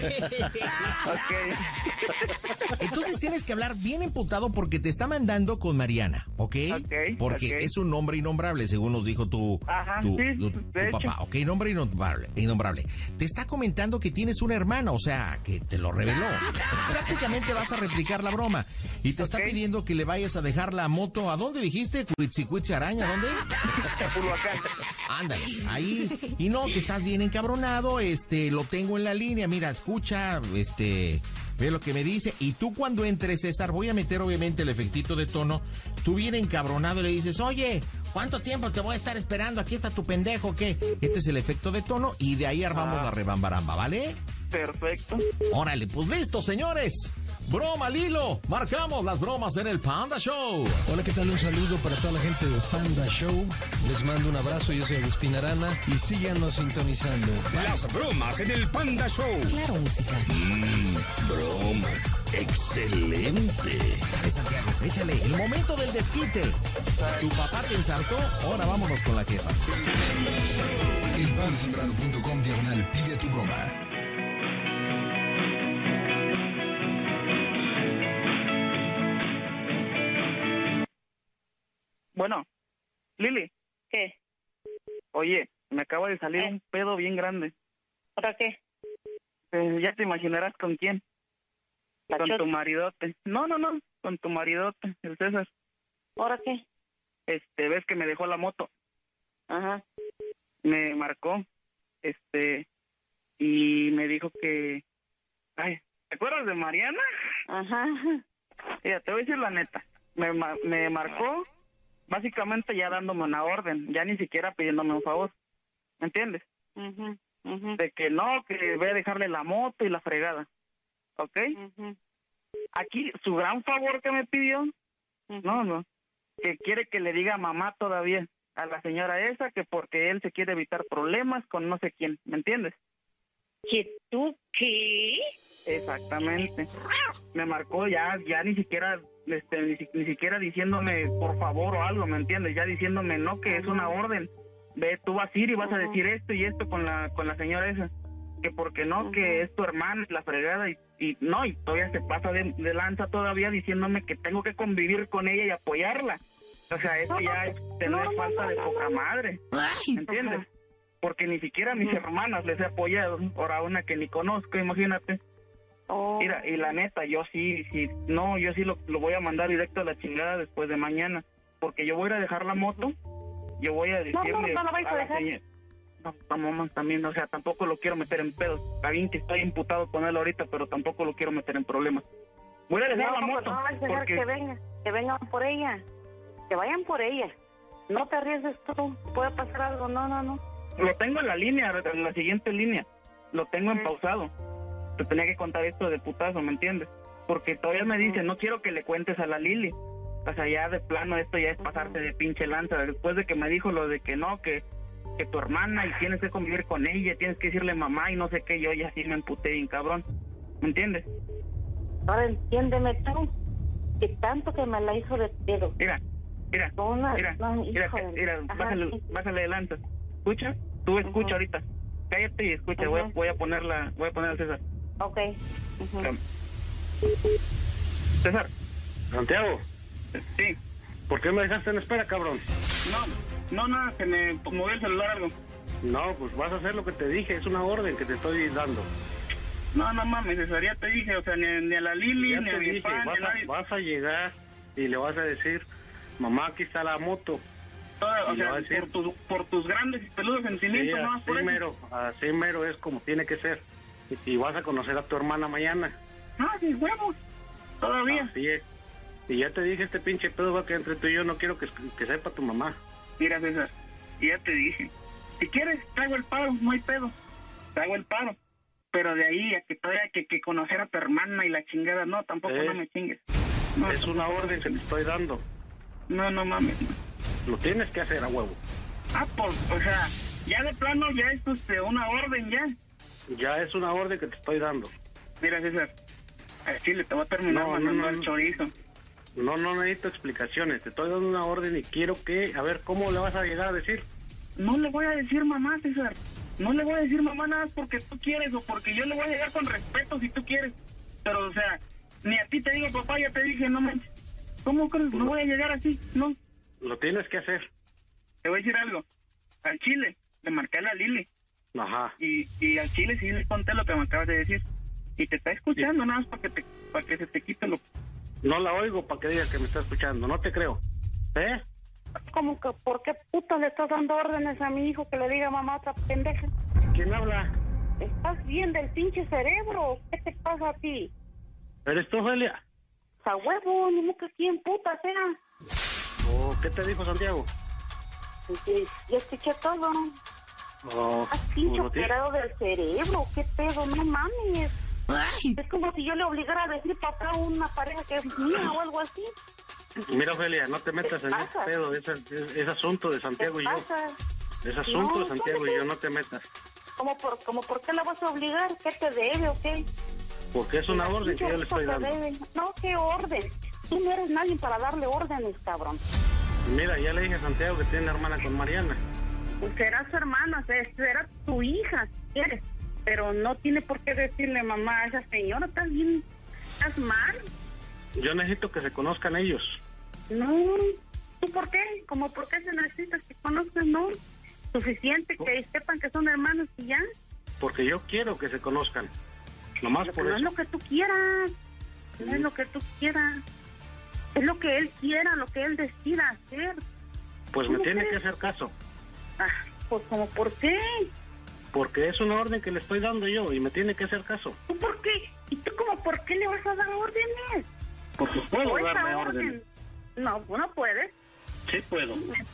Ok. Entonces tienes que hablar bien emputado porque te está mandando con Mariana, ¿ok? Ok. Porque okay. es un nombre innombrable, según nos dijo tu, Ajá, tu, sí, tu, tu de papá, hecho. ¿ok? Nombre innombrable, innombrable. Te está comentando que tienes una hermana, o sea, que te lo reveló. Prácticamente vas a replicar la broma. Y te está Ok. pidiendo que le vayas a dejar la moto. ¿A dónde dijiste? Cuitzicuitzi Araña, ¿dónde? Chapulhuacán. Ándale, ahí. Y no, que estás bien encabronado, este, lo tengo en la línea, mira, escucha, este, ve lo que me dice. Y tú cuando entres, César, voy a meter obviamente el efectito de tono, tú bien encabronado le dices, oye, ¿cuánto tiempo te voy a estar esperando? Aquí está tu pendejo, ¿qué? Este es el efecto de tono y de ahí armamos Ah. la rebambaramba, ¿vale? Perfecto. Órale, pues listo, señores. Broma, Lilo. Marcamos las bromas en el Panda Show. Hola, ¿qué tal? Un saludo para toda la gente de Panda Show. Les mando un abrazo, yo soy Agustín Arana y síganos sintonizando. Las bromas en el Panda Show. Claro, música. Mmm, bromas. Excelente. ¿Sabes, Santiago? Échale. El momento del desquite. Tu papá te ensartó, ahora vámonos con la jefa. El pandasembrano punto com diagonal pide tu broma. Bueno, Lili. ¿Qué? Oye, me acaba de salir ¿Eh? un pedo bien grande. ¿Para qué? Eh, ya te imaginarás con quién. ¿La Con chota? tu maridote. No, no, no, con tu maridote, el César. ¿Ahora qué? Este, ves que me dejó la moto. Ajá. Me marcó, este, y me dijo que... Ay, ¿te acuerdas de Mariana? Ajá. Mira, te voy a decir la neta. Me, ma- me marcó, básicamente ya dándome una orden, ya ni siquiera pidiéndome un favor. ¿Me entiendes? Ujú, ujú, De que no, que voy a dejarle la moto y la fregada. ¿Ok? ujú. Aquí, su gran favor que me pidió, no, no, que quiere que le diga a mamá todavía a la señora esa, que porque él se quiere evitar problemas con no sé quién, ¿me entiendes? ¿Que tú qué? Exactamente. Me marcó ya, ya ni siquiera, este, ni, si- ni siquiera diciéndome por favor o algo, ¿me entiendes? Ya diciéndome no, que es una orden. Ve, tú vas a ir y vas a decir esto y esto con la, con la señora esa. Que porque no, que es tu hermana, la fregada, y, y no, y todavía se pasa de, de lanza todavía diciéndome que tengo que convivir con ella y apoyarla. O sea, eso ya es tener falta de poca madre, ¿entiendes? Porque ni siquiera a mis hermanas les he apoyado, ahora una que ni conozco, imagínate. Mira, y la neta, yo sí, sí, no, yo sí lo, lo voy a mandar directo a la chingada después de mañana, porque yo voy a ir a dejar la moto, yo voy a decirle no, no la vais a la dejar. señora- no, la mamá también, o sea, tampoco lo quiero meter en pedos. Está bien que estoy imputado con él ahorita, pero tampoco lo quiero meter en problemas. Voy a dejar No, la pues moto, no vas a dejar porque... que venga, que vengan por ella. Que vayan por ella. No te arriesgues tú, puede pasar algo, no, no, no. Lo tengo en la línea, en la siguiente línea. Lo tengo en pausado. Te tenía que contar esto de putazo, ¿me entiendes? Porque todavía me dice, no quiero que le cuentes a la Lili. O sea, ya de plano esto ya es pasarte de pinche lanza. Después de que me dijo lo de que no, que, que tu hermana y tienes que convivir con ella, tienes que decirle mamá y no sé qué, yo ya sí me emputé bien cabrón. ¿Me entiendes? Ahora entiéndeme tú, que tanto que me la hizo de pedo. Mira, mira, Una, mira, no, mira, hijo, mira, ajá, bájale, sí. bájale de lanza. ¿Escucha? Tú escucha Ajá. ahorita. Cállate y escucha, Ajá. voy, a, voy a ponerla, voy a poner a César. Ok. Ajá. César. Santiago. Sí. ¿Por qué me dejaste en espera, cabrón? No, no, no, se me movió el celular algo. No, pues vas a hacer lo que te dije, es una orden que te estoy dando. No, no mames, César, ya te dije, o sea, ni, ni a la Lili, Ya ni a te mi dije, papá, ni a vas a, nadie. vas a llegar y le vas a decir, mamá, aquí está la moto. Todo, o Y le sea, vas a decir, por, tus, por tus grandes y peludos sí, sentimientos, no más por así eso. mero, así mero es como tiene que ser. Y, y vas a conocer a tu hermana mañana. Ah, sí, huevos, todavía. Así es. Y ya te dije, este pinche pedo va que entre tú y yo no quiero que, que sepa tu mamá. Mira, César, y ya te dije, si quieres, te hago el paro, no hay pedo, te hago el paro. Pero de ahí a que todavía hay que, que conocer a tu hermana y la chingada, no, tampoco Eh, no me chingues. No, es una orden que te estoy dando. No, no mames. No. Lo tienes que hacer a huevo. Ah, pues, o sea, ya de plano ya es este, una orden ya. Ya es una orden que te estoy dando. Mira, César, al chile te voy a terminar No, mandando no, no, el no. chorizo. No, no necesito explicaciones. Te estoy dando una orden y quiero que... A ver, ¿cómo le vas a llegar a decir? No le voy a decir mamá, César. No le voy a decir mamá nada porque tú quieres o porque yo le voy a llegar con respeto si tú quieres. Pero, o sea, ni a ti te digo papá, ya te dije, no manches. ¿Cómo crees? No voy a llegar así, no. Lo tienes que hacer. Te voy a decir algo. Al chile le marqué a la Lili. Ajá. Y, y al chile sí le conté lo que me acabas de decir. Y te está escuchando nada más para que, te, para que se te quite lo... No la oigo para que digas que me está escuchando. No te creo. ¿Eh? ¿Cómo que por qué puta le estás dando órdenes a mi hijo que le diga mamá a otra pendeja? ¿Quién habla? ¿Estás bien del pinche cerebro? ¿Qué te pasa a ti? ¿Eres tú, Ofelia? A huevo, ni modo que quién puta sea. ¿O qué te dijo Santiago? Sí, ya escuché todo. Oh, ¿Has pues pinche lo tienes- operado del cerebro? ¿Qué pedo? No mames. Es como si yo le obligara a decir papá a una pareja que es mía o algo así. Mira, Ofelia, no te metas en ese pasa? pedo. Es, es, es asunto de Santiago y yo. pasa? Es asunto No, de Santiago y ¿cómo yo. que? No te metas. ¿Cómo por, como por qué la vas a obligar? ¿Qué te debe o qué? Porque es una La orden que pinche yo le estoy hijo te dando. debe. No, ¿qué orden? Tú no eres nadie para darle órdenes, cabrón. Mira, ya le dije a Santiago que tiene una hermana con Mariana. Pues será su hermana, se- será tu hija, si quieres. Pero no tiene por qué decirle mamá a esa señora. ¿Estás bien? ¿Estás mal? Yo necesito que se conozcan ellos. No. ¿Tú por qué? ¿Cómo por qué se necesita que conozcan? No. Suficiente que sepan que son hermanos y ya. Porque yo quiero que se conozcan. Nomás Pero por no eso. es lo que tú quieras. No es lo que tú quieras. Es lo que él quiera, lo que él decida hacer. Pues me ¿Cómo tiene crees? que hacer caso. Ah, pues como por qué. Porque es una orden que le estoy dando yo y me tiene que hacer caso. ¿Tú por qué? ¿Y tú como por qué le vas a dar órdenes? Porque puedo O esa darle orden- órdenes. No, no puedes. Sí puedo.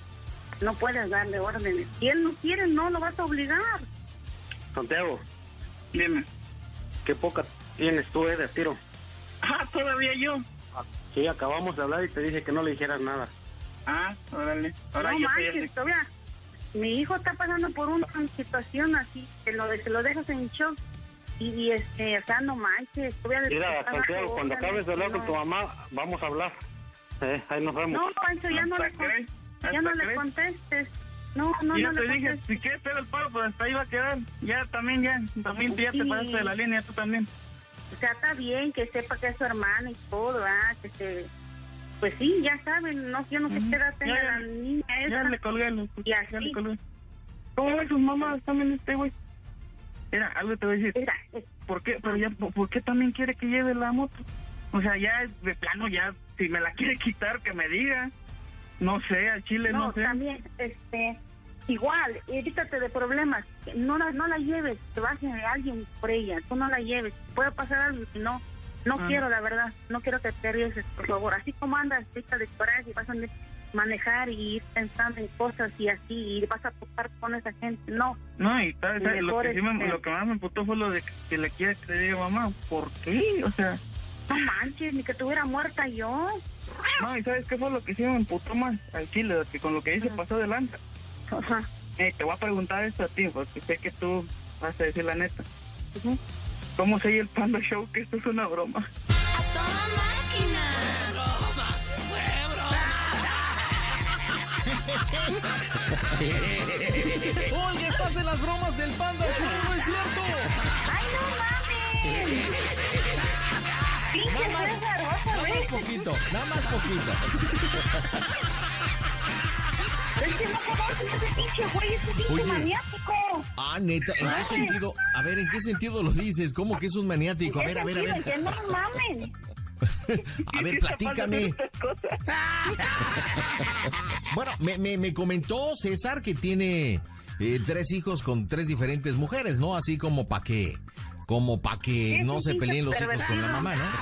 No puedes darle órdenes. Si él no quiere, no lo vas a obligar. Santiago, Dime. qué poca tienes tú, eh, de tiro. Ah, todavía yo. Sí, acabamos de hablar y te dije que no le dijeras nada. Ah, órale. Ahora No yo soy manches, el- todavía. Mi hijo está pasando por una situación así, que lo, de- que lo dejas en shock. Y, y, este, o sea, no manches. todavía le Mira, estás Santiago, dando cuando órdenes, acabes de hablar no. con tu mamá, vamos a hablar. Eh, ahí nos vemos. No, Pancho, ya no ¿Hasta le, con- crees? ya ¿Hasta no le crees? contestes. No, no, Y no yo te le dije, contestes. si quieres hacer el paro, pues hasta ahí va a quedar. Ya también, ya. También ya te Sí. pasaste de la línea, tú también. O sea, está bien que sepa que es su hermana y todo, ¿ah? Que se... Pues sí, ya saben, no, yo no sé qué edad tenga Ya, ya. la niña esa. Ya le colgué, le- Y así. ya le colgué. ¿Cómo ven sus mamás también este güey? Mira, algo te voy a decir. Mira, es- ¿Por qué? Pero ya, ¿por, por qué también quiere que lleve la moto? O sea, ya de plano, ya, si me la quiere quitar, que me diga. No sé, al chile no, no, sé. también, este... Igual, evítate de problemas. No la, no la lleves, que baje alguien por ella. Tú no la lleves. Puede pasar algo, si no... No Ah. quiero, la verdad. No quiero que te arriesgues, por favor. Así como andas, ahorita de coraje y vas a andar manejar y ir pensando en cosas y así, y vas a topar con esa gente, no. No, y ¿sabes? Y Lo que, mejor sí me, este- lo que más me emputó fue lo de que, que le quiera que le diga mamá, ¿por qué? O sea... No manches, ni que estuviera muerta yo. No, ¿y sabes qué fue lo que sí me emputó más? Al chile, que con lo que dice pasó de lanza. Ajá. Eh, te voy a preguntar esto a ti, porque sé que tú vas a decir la neta. Uh-huh. ¿Cómo se oye el Panda Show que esto es una broma? ¡A toda máquina! Oye, estás en las bromas del Panda Show, ¿no es cierto? ¡Ay, no mames! ¡Pinche Nada más, César, vas a nada ver! más poquito, nada más poquito. Es que no conoces ese pinche güey, ese pinche Oye. maniático. Ah, neta, ¿en qué Ay. sentido? A ver, ¿en qué sentido lo dices? ¿Cómo que es un maniático? A ver, a ver, a ver. Que no mamen. A ver, platícame. Bueno, me, me, me comentó César que tiene eh, tres hijos con tres diferentes mujeres, ¿no? Así como para que, como para que Sí, no sí, se sí, peleen los hijos pervertido. con la mamá, ¿no?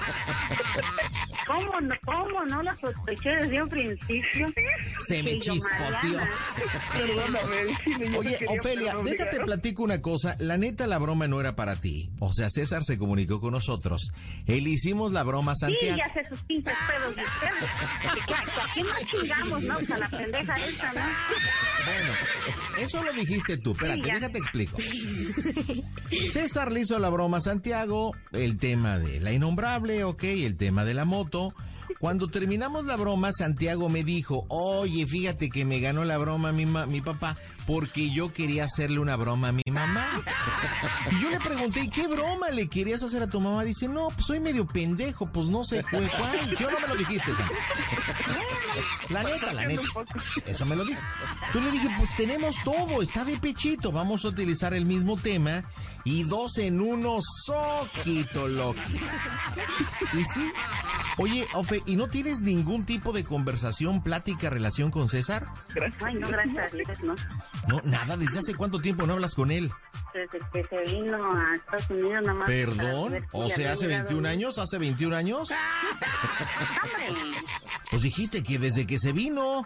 ¿Cómo no, cómo no la sospeché desde un principio? Se me Que yo, chispoteó. Mariana. Perdóname, sí, yo Oye, no quería, Ofelia, pero me déjate obligaron. platico una cosa. La neta, la broma no era para ti. O sea, César se comunicó con nosotros. Él hicimos la broma a Sí, Santiago. ya sé sus pinches pedos de ustedes. Que- que ¿A quién más chingamos, no? O sea, la pendeja esa, ¿no? Bueno, eso lo dijiste tú. Espérate, Sí, ya. déjate explico. César le hizo la broma a Santiago, el tema de la innombrable, ok, el tema de la moto. Cuando terminamos la broma, Santiago me dijo, oye, fíjate que me ganó la broma mi, ma- mi papá porque yo quería hacerle una broma a mi mamá. Y yo le pregunté, ¿y qué broma le querías hacer a tu mamá? Dice, no, pues soy medio pendejo, pues no sé pues, cuál. ¿Sí o no me lo dijiste, Santiago? La neta, la neta. Eso me lo dijo. Yo le dije, pues tenemos todo, está de pechito. Vamos a utilizar el mismo tema y dos en uno, soquito loco. Y sí. Oye, Ofe, ¿y no tienes ningún tipo de conversación, plática, relación con César? Ay, no, gracias a Dios, no. No, nada. ¿Desde hace cuánto tiempo no hablas con él? Desde que se vino a Estados Unidos, nada más. para ¿Perdón? ver si O sea, había ¿hace llegado veintiún bien. años? ¿Hace veintiún años? ¡Hombre! Pues dijiste que desde que se vino.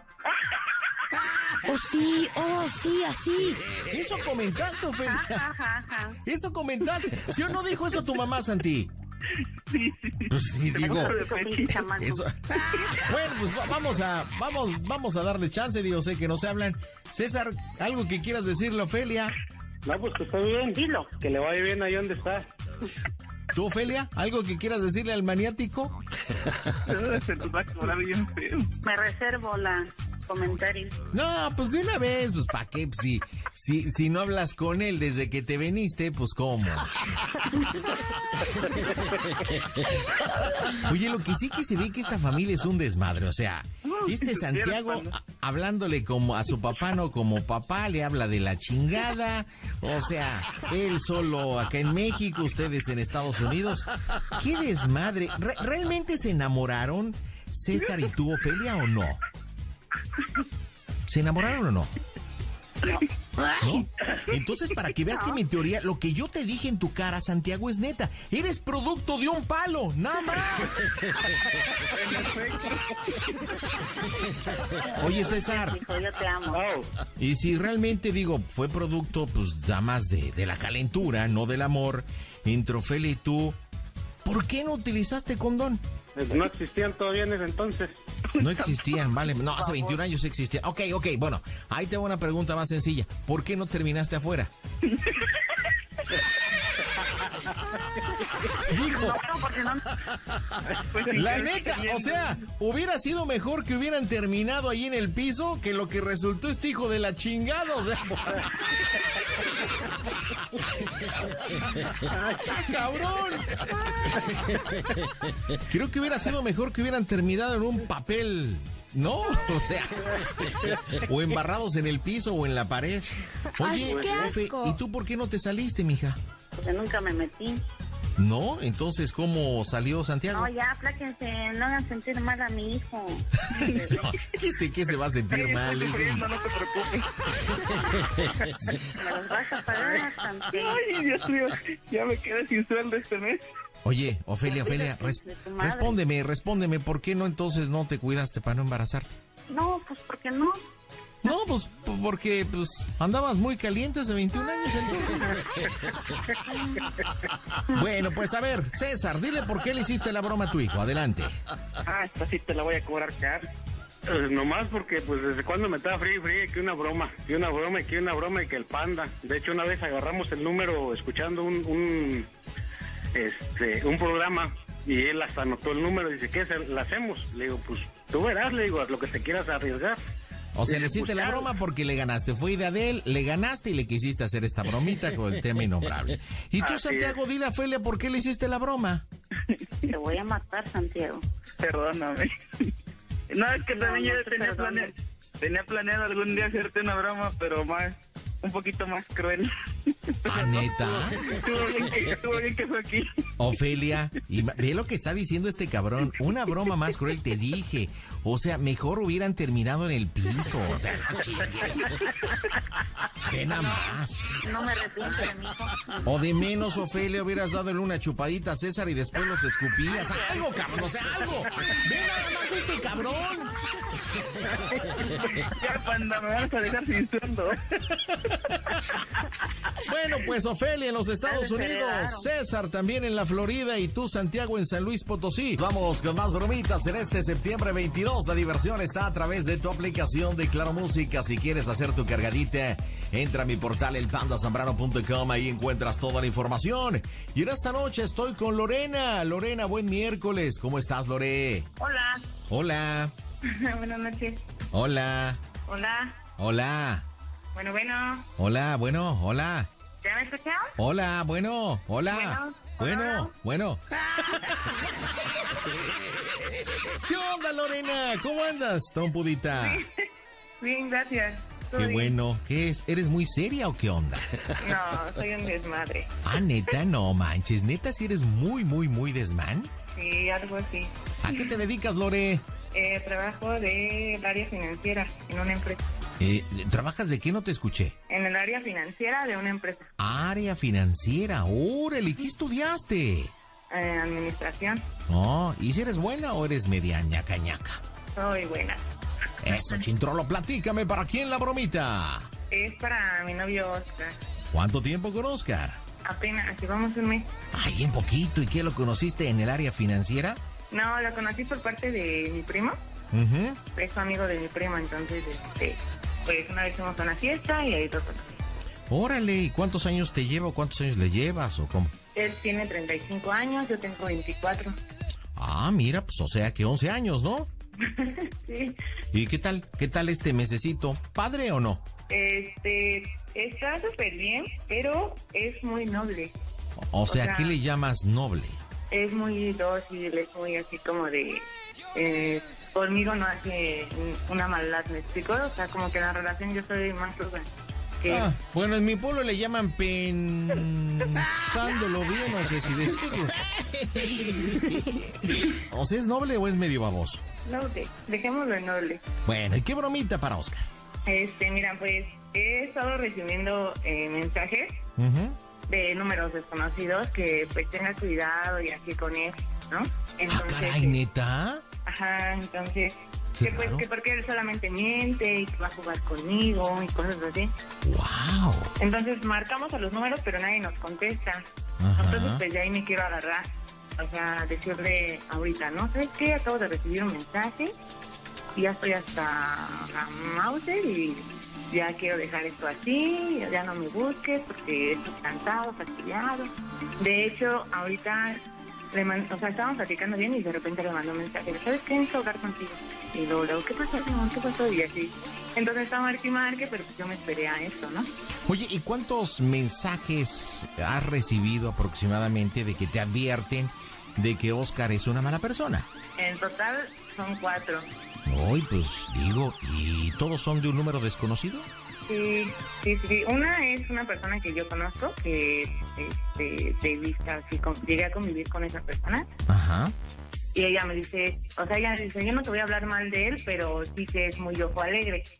Oh, sí, oh, sí, así. Eso comentaste, Ofelia. Ajá, ajá, ajá. Eso comentaste. ¿Sí o no dijo eso tu mamá, Santi? Pues sí, digo. Eso. Bueno, pues va- vamos a, vamos, vamos a darle chance, digo, sé que no se hablan. César, ¿algo que quieras decirle a Ofelia? No, pues que está bien. Dilo. Que le vaya bien ahí donde está. ¿Tú, Ofelia? ¿Algo que quieras decirle al maniático? Se nos va a cobrar bien feo. Me reservo la comentario. No, pues de una vez, pues ¿para qué? Pues, si, si, si no hablas con él desde que te veniste, pues ¿cómo? Oye, lo que sí que se ve que esta familia es un desmadre, o sea, este Santiago a- hablándole como a su papá, no como papá, le habla de la chingada, o sea, él solo acá en México, ustedes en Estados Unidos. ¡Qué desmadre! ¿Re- ¿Realmente se enamoraron César y tú, Ofelia, o no? ¿Se enamoraron o no? ¿No? Entonces, para que veas que mi teoría, lo que yo te dije en tu cara, Santiago, es neta. Eres producto de un palo, nada más. Oye, César, Hijo, yo te amo. y si realmente, digo, fue producto, pues, ya más de, de la calentura, no del amor, entre Ofelia y tú, ¿por qué no utilizaste condón? Pues no existían todavía en ese entonces. No existían, vale. No, hace veintiún años existían. Ok, ok, bueno, ahí te hago una pregunta más sencilla. ¿Por qué no terminaste afuera? Dijo, No, porque no. la neta, o sea, hubiera sido mejor que hubieran terminado ahí en el piso que lo que resultó este hijo de la chingada, o sea. ¡Cabrón! Creo que hubiera sido mejor que hubieran terminado en un papel, ¿no? O sea, o embarrados en el piso o en la pared. Oye, Ay, qué Ofe, asco. ¿y tú por qué no te saliste, mija? Porque nunca me metí. ¿No? Entonces, ¿cómo salió Santiago? No, ya, apláquense, no hagan sentir mal a mi hijo. No, ¿este qué se va a sentir mal? Es un- No te preocupes. Me los vas a pagar, Santiago. Ay, Dios mío, ya me quedé sin sueldo este mes. Oye, Ofelia, Ofelia, res- De tu madre. respóndeme, respóndeme, ¿por qué no entonces no te cuidaste para no embarazarte? No, pues porque no. No, pues porque pues andabas muy caliente hace veintiún años, entonces. Bueno, pues a ver, César, dile por qué le hiciste la broma a tu hijo. Adelante. Ah, esta sí te la voy a cobrar caro. Pues nomás porque, pues, desde cuando me estaba frío y frío, que una broma, que una broma, y que una broma, y que el panda. De hecho, una vez agarramos el número escuchando un, un, este, un programa, y él hasta anotó el número, y dice, ¿qué la hacemos? Le digo, pues, tú verás, le digo, a lo que te quieras arriesgar. O sea, Dice, le hiciste pues, la claro. broma porque le ganaste. Fue idea de él, le ganaste y le quisiste hacer esta bromita con el tema innombrable. Y tú, Así Santiago, es. dile a Felia por qué le hiciste la broma. Te voy a matar, Santiago. Perdóname. No, es que No, también no yo te tenía perdono. planeado, tenía planeado algún día hacerte una broma, pero más, un poquito más cruel. ¿Ah, neta? Estuvo bien que, estuvo bien que fue aquí. Ofelia, y ma- ve lo que está diciendo este cabrón. Una broma más cruel, te dije. O sea, mejor hubieran terminado en el piso. O sea, no chingues. Ve nada más. No me arrepiento de mi hijo. O de menos, Ofelia, hubieras dado una chupadita a César y después los escupías. Algo, cabrón, o sea, algo. Ve nada más este cabrón. Ya, panda, me vas a dejar sin sueldo. Bueno, pues Ofelia en los Estados Unidos, César también en la Florida y tú, Santiago, en San Luis Potosí. Vamos con más bromitas en este septiembre veintidós. La diversión está a través de tu aplicación de Claro Música. Si quieres hacer tu cargadita, entra a mi portal el panda zambrano punto com. Ahí encuentras toda la información. Y en esta noche estoy con Lorena. Lorena, buen miércoles. ¿Cómo estás, Lore? Hola. Hola. Buenas noches. Hola. Hola. Hola. Bueno, bueno. Hola, bueno, hola. ¿Ya me escucharon? Hola, bueno, hola. Bueno, Bueno, bueno. ¿Qué onda, Lorena? ¿Cómo andas, trompudita? Bien, gracias. ¿Todo Qué bien? bueno. ¿Qué es? ¿Eres muy seria o qué onda? No, soy un desmadre. Ah, neta, no manches. Neta, si eres muy, muy, muy desmán. Sí, algo así. ¿A qué te dedicas, Lore? Eh, trabajo del área financiera en una empresa. Eh, ¿Trabajas de qué? No te escuché. En el área financiera de una empresa. Área financiera. Órale, ¿qué estudiaste? Eh, administración. No, ¿y si eres buena o eres media ñaca ñaca? Soy buena. Eso, Chintrolo, platícame, ¿para quién la bromita? Es para mi novio Oscar. ¿Cuánto tiempo con Oscar? Apenas, llevamos un mes. Ay, bien poquito. ¿Y qué, lo conociste en el área financiera? No, lo conocí por parte de mi primo. Uh-huh. Es su amigo de mi primo, entonces, este, pues una vez fuimos a una fiesta y ahí lo conocí. Órale, ¿y cuántos años te lleva o cuántos años le llevas o cómo? Él tiene treinta y cinco años, yo tengo veinticuatro. Ah, mira, pues o sea que once años, ¿no? Sí. ¿Y qué tal? ¿Qué tal este mesecito? ¿Padre o no? Este, está súper bien, pero es muy noble. O sea, O sea, ¿qué le llamas noble? Es muy dócil, es muy así como de... Eh, conmigo no hace una maldad, ¿me explico? O sea, como que en la relación yo soy más ruda que... Ah, bueno, en mi pueblo le llaman pensándolo bien, no sé si decirlo. O sea, ¿es noble o es medio baboso? Noble, dejémoslo en noble. Bueno, ¿y qué bromita para Oscar? Este, mira, pues he estado recibiendo eh, mensajes Uh-huh. de números desconocidos que pues tenga cuidado y así con él, ¿no? Entonces, Ah, caray, ¿neta? ajá, entonces, Qué que pues raro. que porque él solamente miente y que va a jugar conmigo y cosas así. ¡Wow! Entonces marcamos a los números pero nadie nos contesta. Ajá. Entonces pues ya ahí me quiero agarrar, o sea, decirle ahorita, ¿no? ¿Sabes qué? Acabo de recibir un mensaje y ya estoy hasta la Mauser y ya quiero dejar esto así, ya no me busques porque estoy cansado, fastidiado. De hecho, ahorita, le man- o sea, estábamos platicando bien y de repente le mandó un mensaje, ¿sabes qué? Necesito hablar contigo. Y luego, luego, ¿qué pasó, Simón? ¿Qué pasó? Y así. Entonces está marque y marque, pero pues yo me esperé a esto, ¿no? Oye, ¿y cuántos mensajes has recibido aproximadamente de que te advierten de que Oscar es una mala persona? En total son cuatro. Ay, pues digo, ¿y todos son de un número desconocido? Sí, sí, sí. Una es una persona que yo conozco, que este, de vista, así, con- llegué a convivir con esa persona. Ajá. Y ella me dice, o sea, ella dice, yo no te voy a hablar mal de él, pero sí que es muy ojo alegre.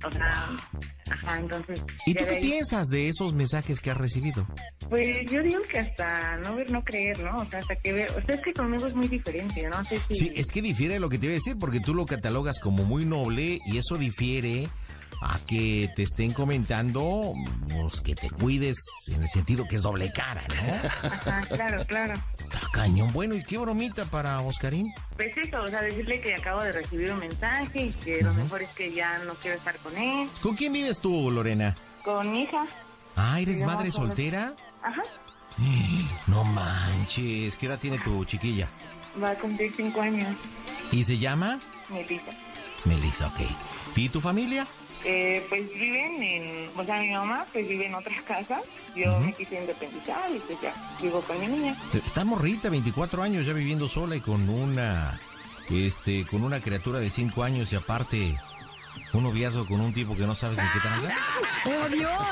O sea, ajá, entonces... ¿Y tú ya de qué ahí- piensas de esos mensajes que has recibido? Pues yo digo que hasta no ver, no creer, ¿no? O sea, hasta que ver... O sea, es que conmigo es muy diferente, no sé si... Sí, es que difiere de lo que te iba a decir, porque tú lo catalogas como muy noble y eso difiere a que te estén comentando pues, que te cuides en el sentido que es doble cara, ¿no? Ajá, claro, claro. Está cañón. Bueno, ¿y qué bromita para Oscarín? Pues eso, o sea, decirle que acabo de recibir un mensaje y que lo mejor es que ya no quiero estar con él. ¿Con quién vives tú, Lorena? Con mi hija. Ah, ¿eres Vivimos madre solos. soltera? Ajá. No manches, ¿qué edad tiene tu chiquilla? Va a cumplir cinco años. ¿Y se llama? Melissa. Melissa, ok. ¿Y tu familia? Eh, pues viven en... O sea, mi mamá pues vive en otras casas. Yo me quise independizar y pues ya vivo con mi niña. Está morrita, veinticuatro años, ya viviendo sola y con una... Este, con una criatura de cinco años y aparte... Un noviazgo con un tipo que no sabes ni qué tal hacer. ¡Oh,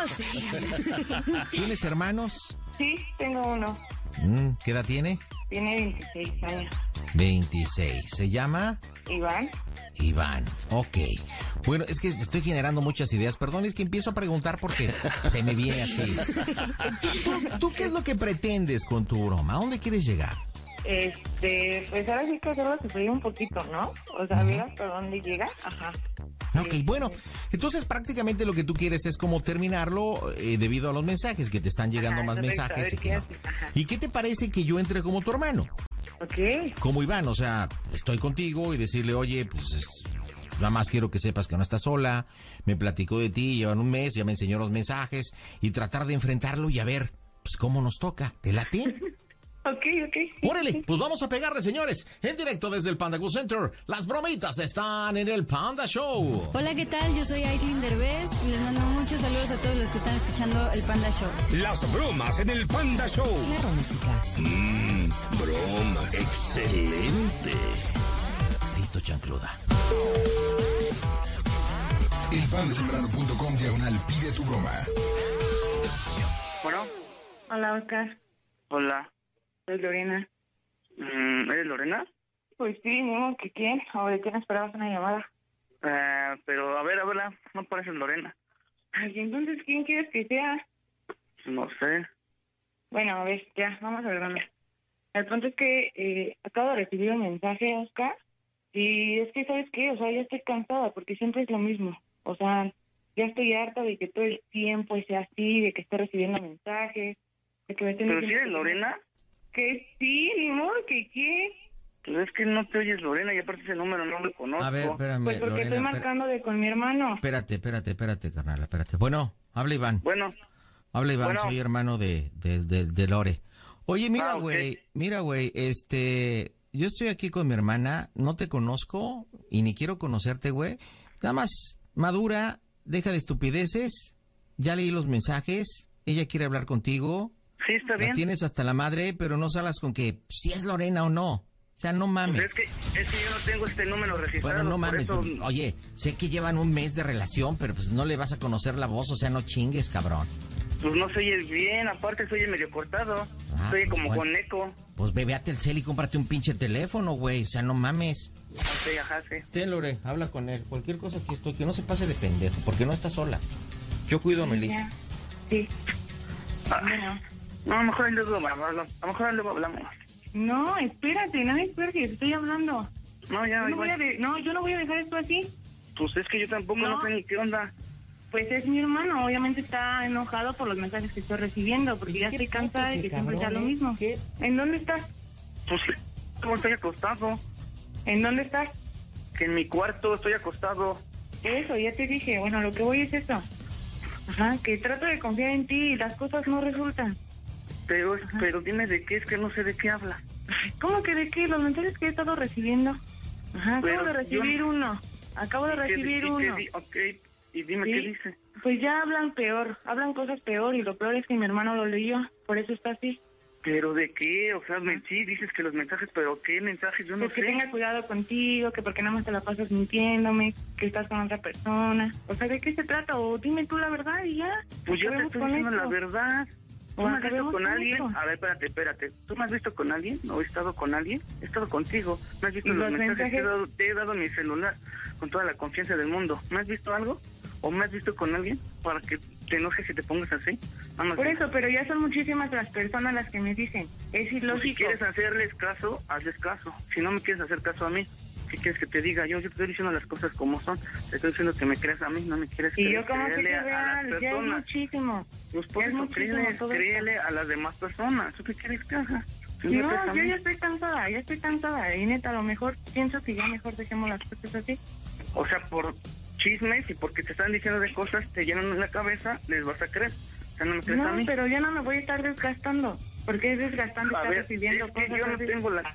Dios! ¿Tienes hermanos? Sí, tengo uno. Mm, ¿Qué edad tiene? Tiene veintiséis años. veintiséis. ¿Se llama? Iván. Iván. Ok. Bueno, es que estoy generando muchas ideas. Perdón, es que empiezo a preguntar porque se me viene así. ¿Tú, tú qué es lo que pretendes con tu broma? ¿A dónde quieres llegar? Este, pues ahora sí que hacerlo sufrir un poquito, ¿no? O sea, ver hasta dónde llega. Ajá. Ok, bueno, entonces prácticamente lo que tú quieres es como terminarlo eh, debido a los mensajes, que te están llegando Ajá, más correcto, a mensajes. ver Y, qué que no. hace. Ajá. ¿Y qué te parece que yo entre como tu hermano? Ok. Como Iván, o sea, estoy contigo y decirle, oye, pues es- nada más quiero que sepas que no estás sola, me platicó de ti, llevan un mes, ya me enseñó los mensajes y tratar de enfrentarlo y a ver, pues cómo nos toca, ¿te late? Ok, ok. Órale, pues vamos a pegarle, señores, en directo desde el Panda Go Center. Las bromitas están en el Panda Show. Hola, ¿qué tal? Yo soy Aislinn Derbez y les mando muchos saludos a todos los que están escuchando el Panda Show. Las bromas en el Panda Show. Claro, música. Mmm, broma, excelente. Listo, chancluda. El pandasembrano punto com diagonal pide tu broma. Bueno, Hola, Oscar. hola. Soy Lorena. Mm, ¿Eres Lorena? Pues sí, mismo que quién. ¿O de quién esperabas una llamada? Eh, pero a ver, habla, no pareces Lorena. Ay, entonces, ¿quién quieres que sea? No sé. Bueno, a ver, ya, vamos a ver. El punto es que eh, acabo de recibir un mensaje, Oscar, y es que, ¿sabes qué? O sea, ya estoy cansada porque siempre es lo mismo. O sea, ya estoy harta de que todo el tiempo sea así, de que esté recibiendo mensajes, de que me estén ¿Pero si diciendo eres que- Lorena? Que sí, ni modo, que qué. Pues es que no te oyes Lorena y aparte ese número no lo conozco. A ver, espérame, Pues porque Lorena, estoy espera- marcando de con mi hermano. espérate, espérate, espérate, carnal, espérate. Bueno, habla Iván. Bueno. Habla Iván, Bueno. soy hermano de, de, de, de Lore. Oye, mira, Ah, ok. güey, mira, güey, este, yo estoy aquí con mi hermana, no te conozco y ni quiero conocerte, güey. Nada más, madura, deja de estupideces, ya leí los mensajes, ella quiere hablar contigo. Sí, está La bien. tienes hasta la madre, pero no salas con que si es Lorena o no. O sea, no mames. Pues es que, es que yo no tengo este número registrado. Bueno, no por mames. eso- pues, Oye, sé que llevan un mes de relación, pero pues no le vas a conocer la voz, o sea, no chingues, cabrón. Pues no se oye bien, aparte se oye medio cortado. Ah, se oye pues, como bueno. con eco. Pues bebe a Telcel y cómprate un pinche teléfono, güey. O sea, no mames. Ok, ajá, sí. Ten, Lore, habla con él. Cualquier cosa aquí estoy, que no se pase de pendejo, porque no está sola. Yo cuido a Melissa. Sí. Ah, no, a lo mejor ahí luego hablamos. A lo mejor ahí luego hablamos. No, espérate, no me esperes, te estoy hablando. No, ya, Yo no, igual. voy a de- no, yo no voy a dejar esto así. Pues es que yo tampoco no, No. sé ni qué onda. Pues es mi hermano, obviamente está enojado por los mensajes que estoy recibiendo, porque ya estoy cansada de que siempre sea lo mismo. ¿En dónde estás? Pues, ¿cómo estoy acostado? ¿En dónde estás? Que en mi cuarto estoy acostado. Eso, ya te dije. Bueno, lo que voy es eso. Ajá, que trato de confiar en ti y las cosas no resultan. Pero, pero dime de qué, es que no sé de qué habla. ¿Cómo que de qué? Los mensajes que he estado recibiendo. Ajá, acabo Pero de recibir yo- uno. Acabo de ¿Y qué- recibir y qué uno. di- ok, y dime ¿Sí? qué dice. Pues ya hablan peor, hablan cosas peor y lo peor es que mi hermano lo leyó, por eso está así. ¿Pero de qué? O sea, me, sí, dices que los mensajes, pero ¿qué mensajes? Yo no Pues que sé. tenga cuidado contigo, que porque nada más te la pasas mintiéndome, que estás con otra persona. O sea, ¿de qué se trata? O dime tú la verdad y ya. Pues yo te Acabemos estoy con diciendo esto. la verdad. ¿Tú O me has visto acabemos con con alguien? esto. A ver, espérate, espérate. ¿Tú me has visto con alguien? ¿O he estado con alguien? He estado contigo. ¿Me has visto ¿Y los los mensajes que he mensajes? dado, te he dado mi celular con toda la confianza del mundo? ¿Me has visto algo? ¿O me has visto con alguien para que te enojes y te pongas así? Vamos, Por eso, pero ya son muchísimas las personas las que me dicen. Es ilógico. Si quieres hacerles caso, hazles caso. Si no me quieres hacer caso a mí, ¿qué quieres que te diga? Yo, yo te estoy diciendo las cosas como son. Te estoy diciendo que me creas a mí, no me quieres Y creer. yo como que te Créele a real, las ya es personas. muchísimo. Pues por Ya es eso, muchísimo créele, todo créele a las demás personas. ¿Tú qué quieres que haga? Si me crees a No, yo mí. ya estoy cansada, ya estoy cansada. Y neta, a lo mejor pienso que ya mejor dejemos las cosas así. O sea, por chismes y porque te están diciendo de cosas, te llenan la cabeza, les vas a creer. O sea, no me crees a No, mí. pero ya no me voy a estar desgastando. Porque es desgastante A estar ver, recibiendo es que cosas yo no así. tengo la...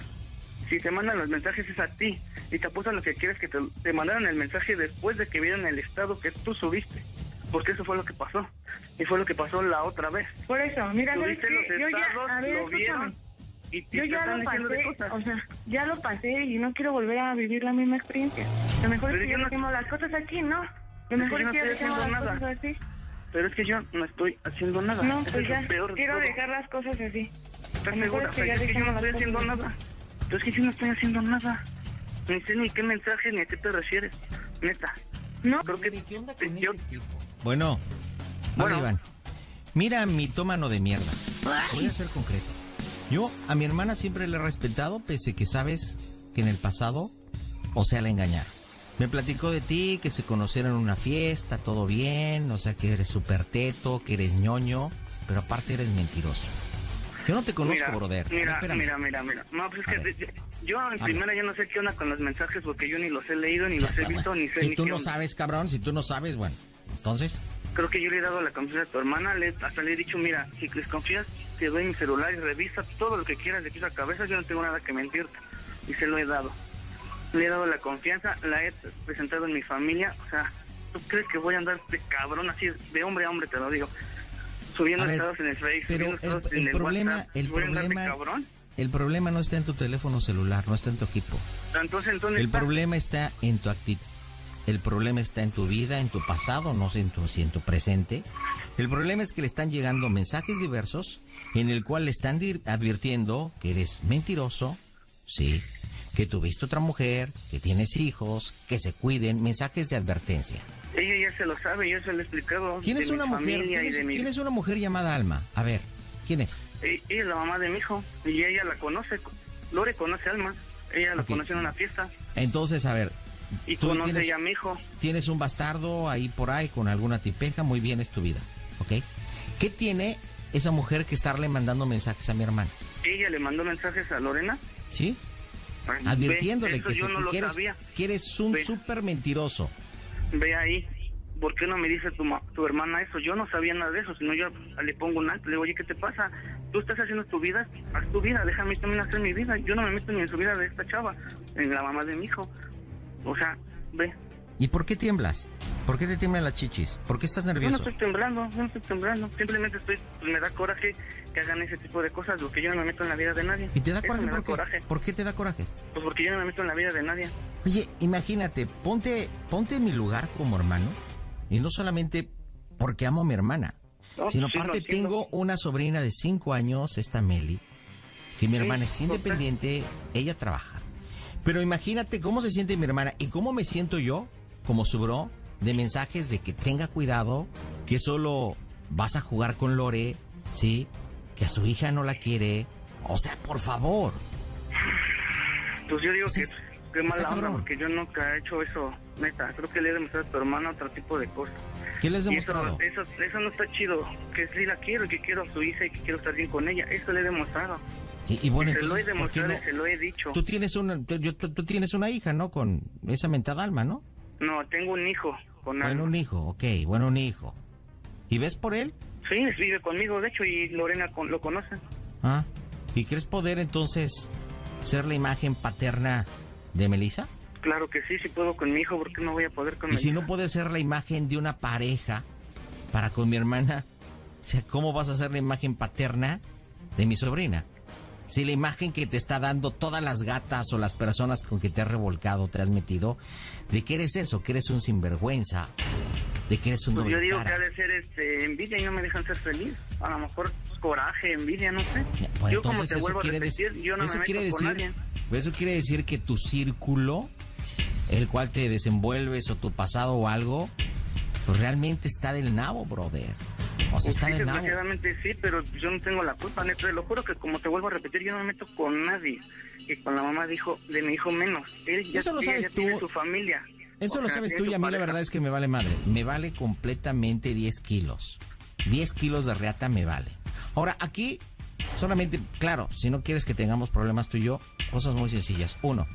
Si te mandan los mensajes es a ti. Y te apuestan lo que quieres que te, te mandaran el mensaje después de que vieran el estado que tú subiste. Porque eso fue lo que pasó. Y fue lo que pasó la otra vez. Por eso, mira, ¿sabes Subiste qué? los Yo estados, ya, a ver, lo vieron. escúchame. Y te Yo ya están lo diciendo de pasé, cosas. o sea, ya lo pasé y no quiero volver a vivir la misma experiencia. Lo mejor Pero es que yo ya no- dejemos las cosas aquí, ¿no? Lo que mejor yo es no que ya estoy dejemos las haciendo cosas nada. así. Pero es que yo no estoy haciendo nada. No, Eso pues es ya, lo peor de quiero todo. dejar las cosas así. ¿Estás Lo mejor segura? es que Pero ya es que yo dejemos no las estoy haciendo cosas nada. Pero es que yo no estoy haciendo nada. Ni sé ni qué mensaje ni a qué te refieres. Neta. No. Creo que... ¿Qué onda con yo... ese tipo? Bueno, Bueno. bueno, Iván. Mira, mitómano de mierda. Voy a ser concreto. Yo a mi hermana siempre le he respetado, pese que sabes que en el pasado, o sea, la engañaron. Me platicó de ti, que se conocieron en una fiesta, todo bien, o sea, que eres súper teto, que eres ñoño, pero aparte eres mentiroso. Yo no te conozco, mira, brother. Mira, Espérame. mira, mira, mira. No, pues es A que ver. de- de- yo en A primera ya no sé qué onda con los mensajes porque yo ni los he leído, ni los he visto, ni sé Si ni tú qué no onda. sabes, cabrón, si tú no sabes, bueno, entonces... Creo que yo le he dado la confianza a tu hermana, le, hasta le he dicho, mira, si les confías, te doy mi celular y revisa todo lo que quieras de pies a cabeza, yo no tengo nada que mentirte. Y se lo he dado. Le he dado la confianza, la he presentado en mi familia, o sea, ¿tú crees que voy a andar de cabrón así, de hombre a hombre, te lo digo? Subiendo A ver, estados en el Facebook, pero subiendo estados el, en el el problema, WhatsApp, el ¿voy a andar de problema, cabrón? el problema no está en tu teléfono celular, no está en tu equipo. Entonces, ¿dónde El está? problema está en tu actitud. El problema está en tu vida, en tu pasado, no sé en tu, si en tu presente. El problema es que le están llegando mensajes diversos en el cual le están dir- advirtiendo que eres mentiroso, sí, que tuviste otra mujer, que tienes hijos, que se cuiden, mensajes de advertencia. Ella ya se lo sabe, yo se lo he explicado. ¿Quién es de mi una mujer? familia ¿Quién y es, de mi- quién es una mujer llamada Alma? A ver, ¿quién es? E- Ella es la mamá de mi hijo y ella la conoce. Lore conoce a Alma. Ella la Ok. conoció en una fiesta Entonces, a ver, y tú conoce tienes- ella a mi hijo. tienes un bastardo ahí por ahí con alguna tipeja, muy bien, es tu vida, ¿ok? ¿Qué tiene esa mujer que estarle mandando mensajes a mi hermano? Ella le mandó mensajes a Lorena. ¿Sí? Ay, Advirtiéndole ve, eso que, yo se- no lo que eres, sabía. que eres un Ve. súper mentiroso. Ve ahí. ¿Por qué no me dice tu, ma- tu hermana eso? Yo no sabía nada de eso, sino yo le pongo un alto, le digo, oye, ¿qué te pasa? Tú estás haciendo tu vida, haz tu vida, déjame también hacer mi vida. Yo no me meto ni en su vida de esta chava, en la mamá de mi hijo. O sea, ve. ¿Y por qué tiemblas? ¿Por qué te tiemblan las chichis? ¿Por qué estás Yo no nervioso? estoy temblando, yo no estoy temblando. Simplemente estoy, pues, me da coraje que hagan ese tipo de cosas, porque yo no me meto en la vida de nadie. ¿Y te da Eso coraje me da por qué? coraje. ¿Por qué te da coraje? Pues porque yo no me meto en la vida de nadie. Oye, imagínate, ponte, ponte en mi lugar como hermano, y no solamente porque amo a mi hermana, No, sino sí, lo aparte entiendo. tengo una sobrina de cinco años, esta Meli, que mi Sí, hermana es independiente, ella trabaja. Pero imagínate cómo se siente mi hermana y cómo me siento yo, como su bro, de mensajes de que tenga cuidado, que solo vas a jugar con Lore, ¿sí? Que a su hija no la quiere. O sea, por favor. Pues yo digo Pues que es- qué mala está onda, cabrón. porque yo nunca he hecho eso, neta. Creo que le he demostrado a tu hermana otro tipo de cosas. ¿Qué les he Y eso, demostrado? eso, eso no está chido, que sí la quiero, y que quiero a su hija y que quiero estar bien con ella. Eso le he demostrado. Y, y bueno, se lo he entonces, ¿por qué demostrado no? y se lo he dicho. Tú tienes una, tú, yo- tú- tú tienes una hija, ¿no? Con esa mentada Alma, ¿no? No, tengo un hijo con Bueno, Alma. un hijo, ok, bueno, un hijo. ¿Y ves por él? Sí, vive conmigo, de hecho, y Lorena con- lo conoce. Ah, ¿y crees poder entonces ser la imagen paterna de Melissa? Claro que sí, sí puedo con mi hijo, ¿por qué no voy a poder con mi Y si hija? no puedes ser la imagen de una pareja para con mi hermana, o sea, ¿cómo vas a ser la imagen paterna de mi sobrina? Si la imagen que te está dando todas las gatas o las personas con que te has revolcado, te has metido, de que eres eso, que eres un sinvergüenza, de que eres un Pues yo doble digo que cara. ha de ser este, envidia y no me dejan ser feliz. A lo mejor coraje, envidia, no sé. Pues yo como entonces te eso vuelvo a quiere repetir, decir, yo no eso me meto quiere con decir, nadie. eso quiere decir que tu círculo, el cual te desenvuelves o tu pasado o algo, pues realmente está del nabo, brother. O sea, está sí, del nabo. Desgraciadamente sí, pero yo no tengo la culpa, neta. Te lo juro que, como te vuelvo a repetir, yo no me meto con nadie. Y con la mamá dijo, de mi hijo menos. Él ya, Eso lo ella sabes ya tú. tiene su familia. Eso O lo sea, sabes tiene tú y su a mí la pareja. verdad es que me vale madre. Me vale completamente diez kilos. diez kilos de reata me vale. Ahora, aquí, solamente, claro, si no quieres que tengamos problemas tú y yo, cosas muy sencillas. Uno,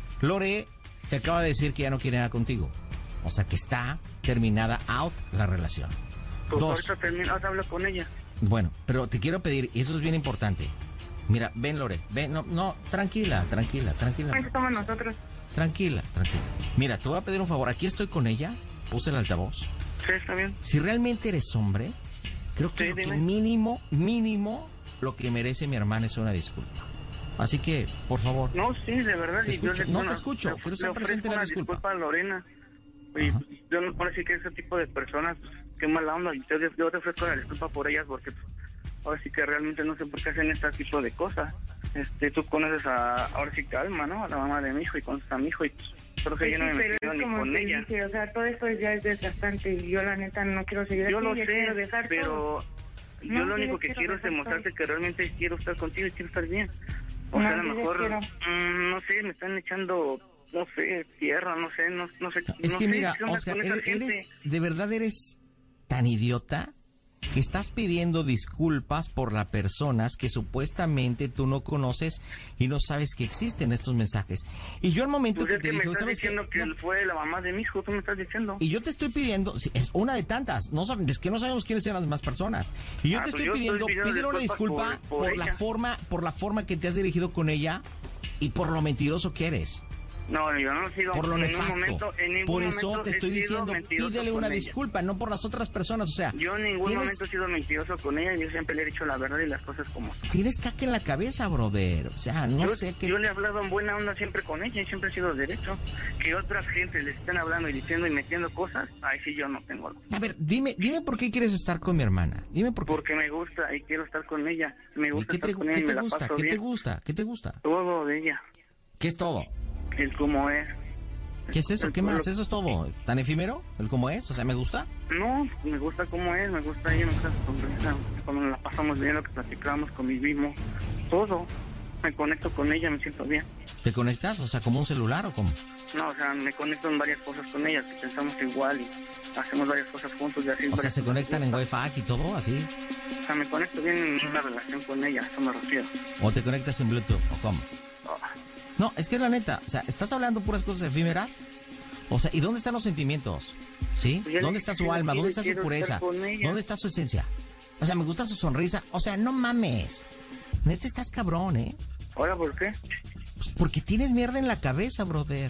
Lore te acaba de decir que ya no quiere nada contigo. O sea, que está terminada, out, la relación. Pues Dos, ahorita termino, ahora hablo con ella. bueno, pero te quiero pedir, y eso es bien importante. Mira, ven, Lore, ven, no, no, tranquila, tranquila, tranquila. ¿Cuánto estamos nosotros? Tranquila, tranquila. Mira, te voy a pedir un favor. Aquí estoy con ella. Puse el altavoz. Sí, está bien. Si realmente eres hombre, creo que Sí, lo que dime. mínimo, mínimo, lo que merece mi hermana es una disculpa. Así que, por favor. No, sí, de verdad. Te y yo escucho. le- No, bueno, te escucho. le- Quiero le estar presente en la ofrezco una disculpa. a Lorena. Y Ajá. yo no, ahora sí que ese tipo de personas, pues, qué mala onda. Y yo, yo te ofrezco la disculpa por ellas porque pues, ahora sí que realmente no sé por qué hacen este tipo de cosas. Este, tú conoces a, ahora sí que a Alma, ¿no? A la mamá de mi hijo y conoces a mi hijo y pues, creo que Sí, yo no me sí, he pero metido es ni como con te ella. dije, o sea, todo esto ya es desgastante y yo la neta no quiero seguir Yo aquí, lo ya sé, quiero dejar pero todo. yo No, lo sí, único yo que quiero quiero es dejar demostrarte que realmente quiero estar contigo y quiero estar bien. O No, sea, a lo sí, yo mejor, quiero. mm, no sé, me están echando, no sé, tierra, no sé, no, no sé. Es no que sé, mira, ¿qué onda Oscar, con esa eres, gente? eres- de verdad eres tan idiota que estás pidiendo disculpas por las personas que supuestamente tú no conoces y no sabes que existen estos mensajes. Y yo al momento Pues que es te que me dije, estás ¿sabes qué? diciendo que él fue la mamá de mi hijo, tú me estás diciendo. Y yo te estoy pidiendo, sí, es una de tantas, no sab- es que no sabemos quiénes sean las demás personas. Y yo Ah, te pues estoy yo estoy pidiendo, pidiendo pídele una disculpas disculpa por- por, por la ella. forma, por la forma que te has dirigido con ella y por lo mentiroso que eres. No, yo no he sido Por lo en ningún nefasto. momento, en ningún Por eso momento te he estoy sido diciendo, mentiroso pídele con una ella. disculpa, no por las otras personas. O sea, Yo en ningún tienes, momento he sido mentiroso con ella, yo siempre le he dicho la verdad y las cosas como son. tienes caca en la cabeza, brother. O sea, no yo, sé qué. yo le he hablado en buena onda siempre con ella y siempre he sido derecho. Que otras gentes le estén hablando y diciendo y metiendo cosas, ahí sí yo no tengo algo. A ver, dime, dime por qué quieres estar con mi hermana. Dime por qué. Porque me gusta y quiero estar con ella. Me ¿Y gusta qué estar te, con ella qué y te me la gusta? paso ¿Qué bien. te gusta? ¿Qué te gusta? Todo de ella. ¿Qué es todo? El cómo es. ¿Qué es eso? El ¿Qué más? pueblo. ¿Eso es todo? ¿Tan efímero? ¿El cómo es? O sea, ¿me gusta? No, me gusta cómo es, me gusta ella, me gusta su sonrisa. Cuando nos la pasamos bien, lo que platicamos, convivimos, todo. Me conecto con ella, me siento bien. ¿Te conectas? O sea, ¿como un celular o cómo? No, o sea, me conecto en varias cosas con ella, que pensamos igual y hacemos varias cosas juntos y así. O sea, varias ¿se cosas conectan en juntos. Wi-Fi y todo así? O sea, me conecto bien en una relación con ella, a eso me refiero. ¿O te conectas en Bluetooth o cómo? No, es que es la neta. O sea, ¿estás hablando puras cosas efímeras? O sea, ¿y dónde están los sentimientos? ¿Sí? Pues ya ¿Dónde le está dije su que alma? no ¿Dónde está su quiero pureza? estar con ella. ¿Dónde está su esencia? O sea, me gusta su sonrisa. O sea, no mames. Neta, estás cabrón, ¿eh? ¿Ahora por qué? Pues porque tienes mierda en la cabeza, brother.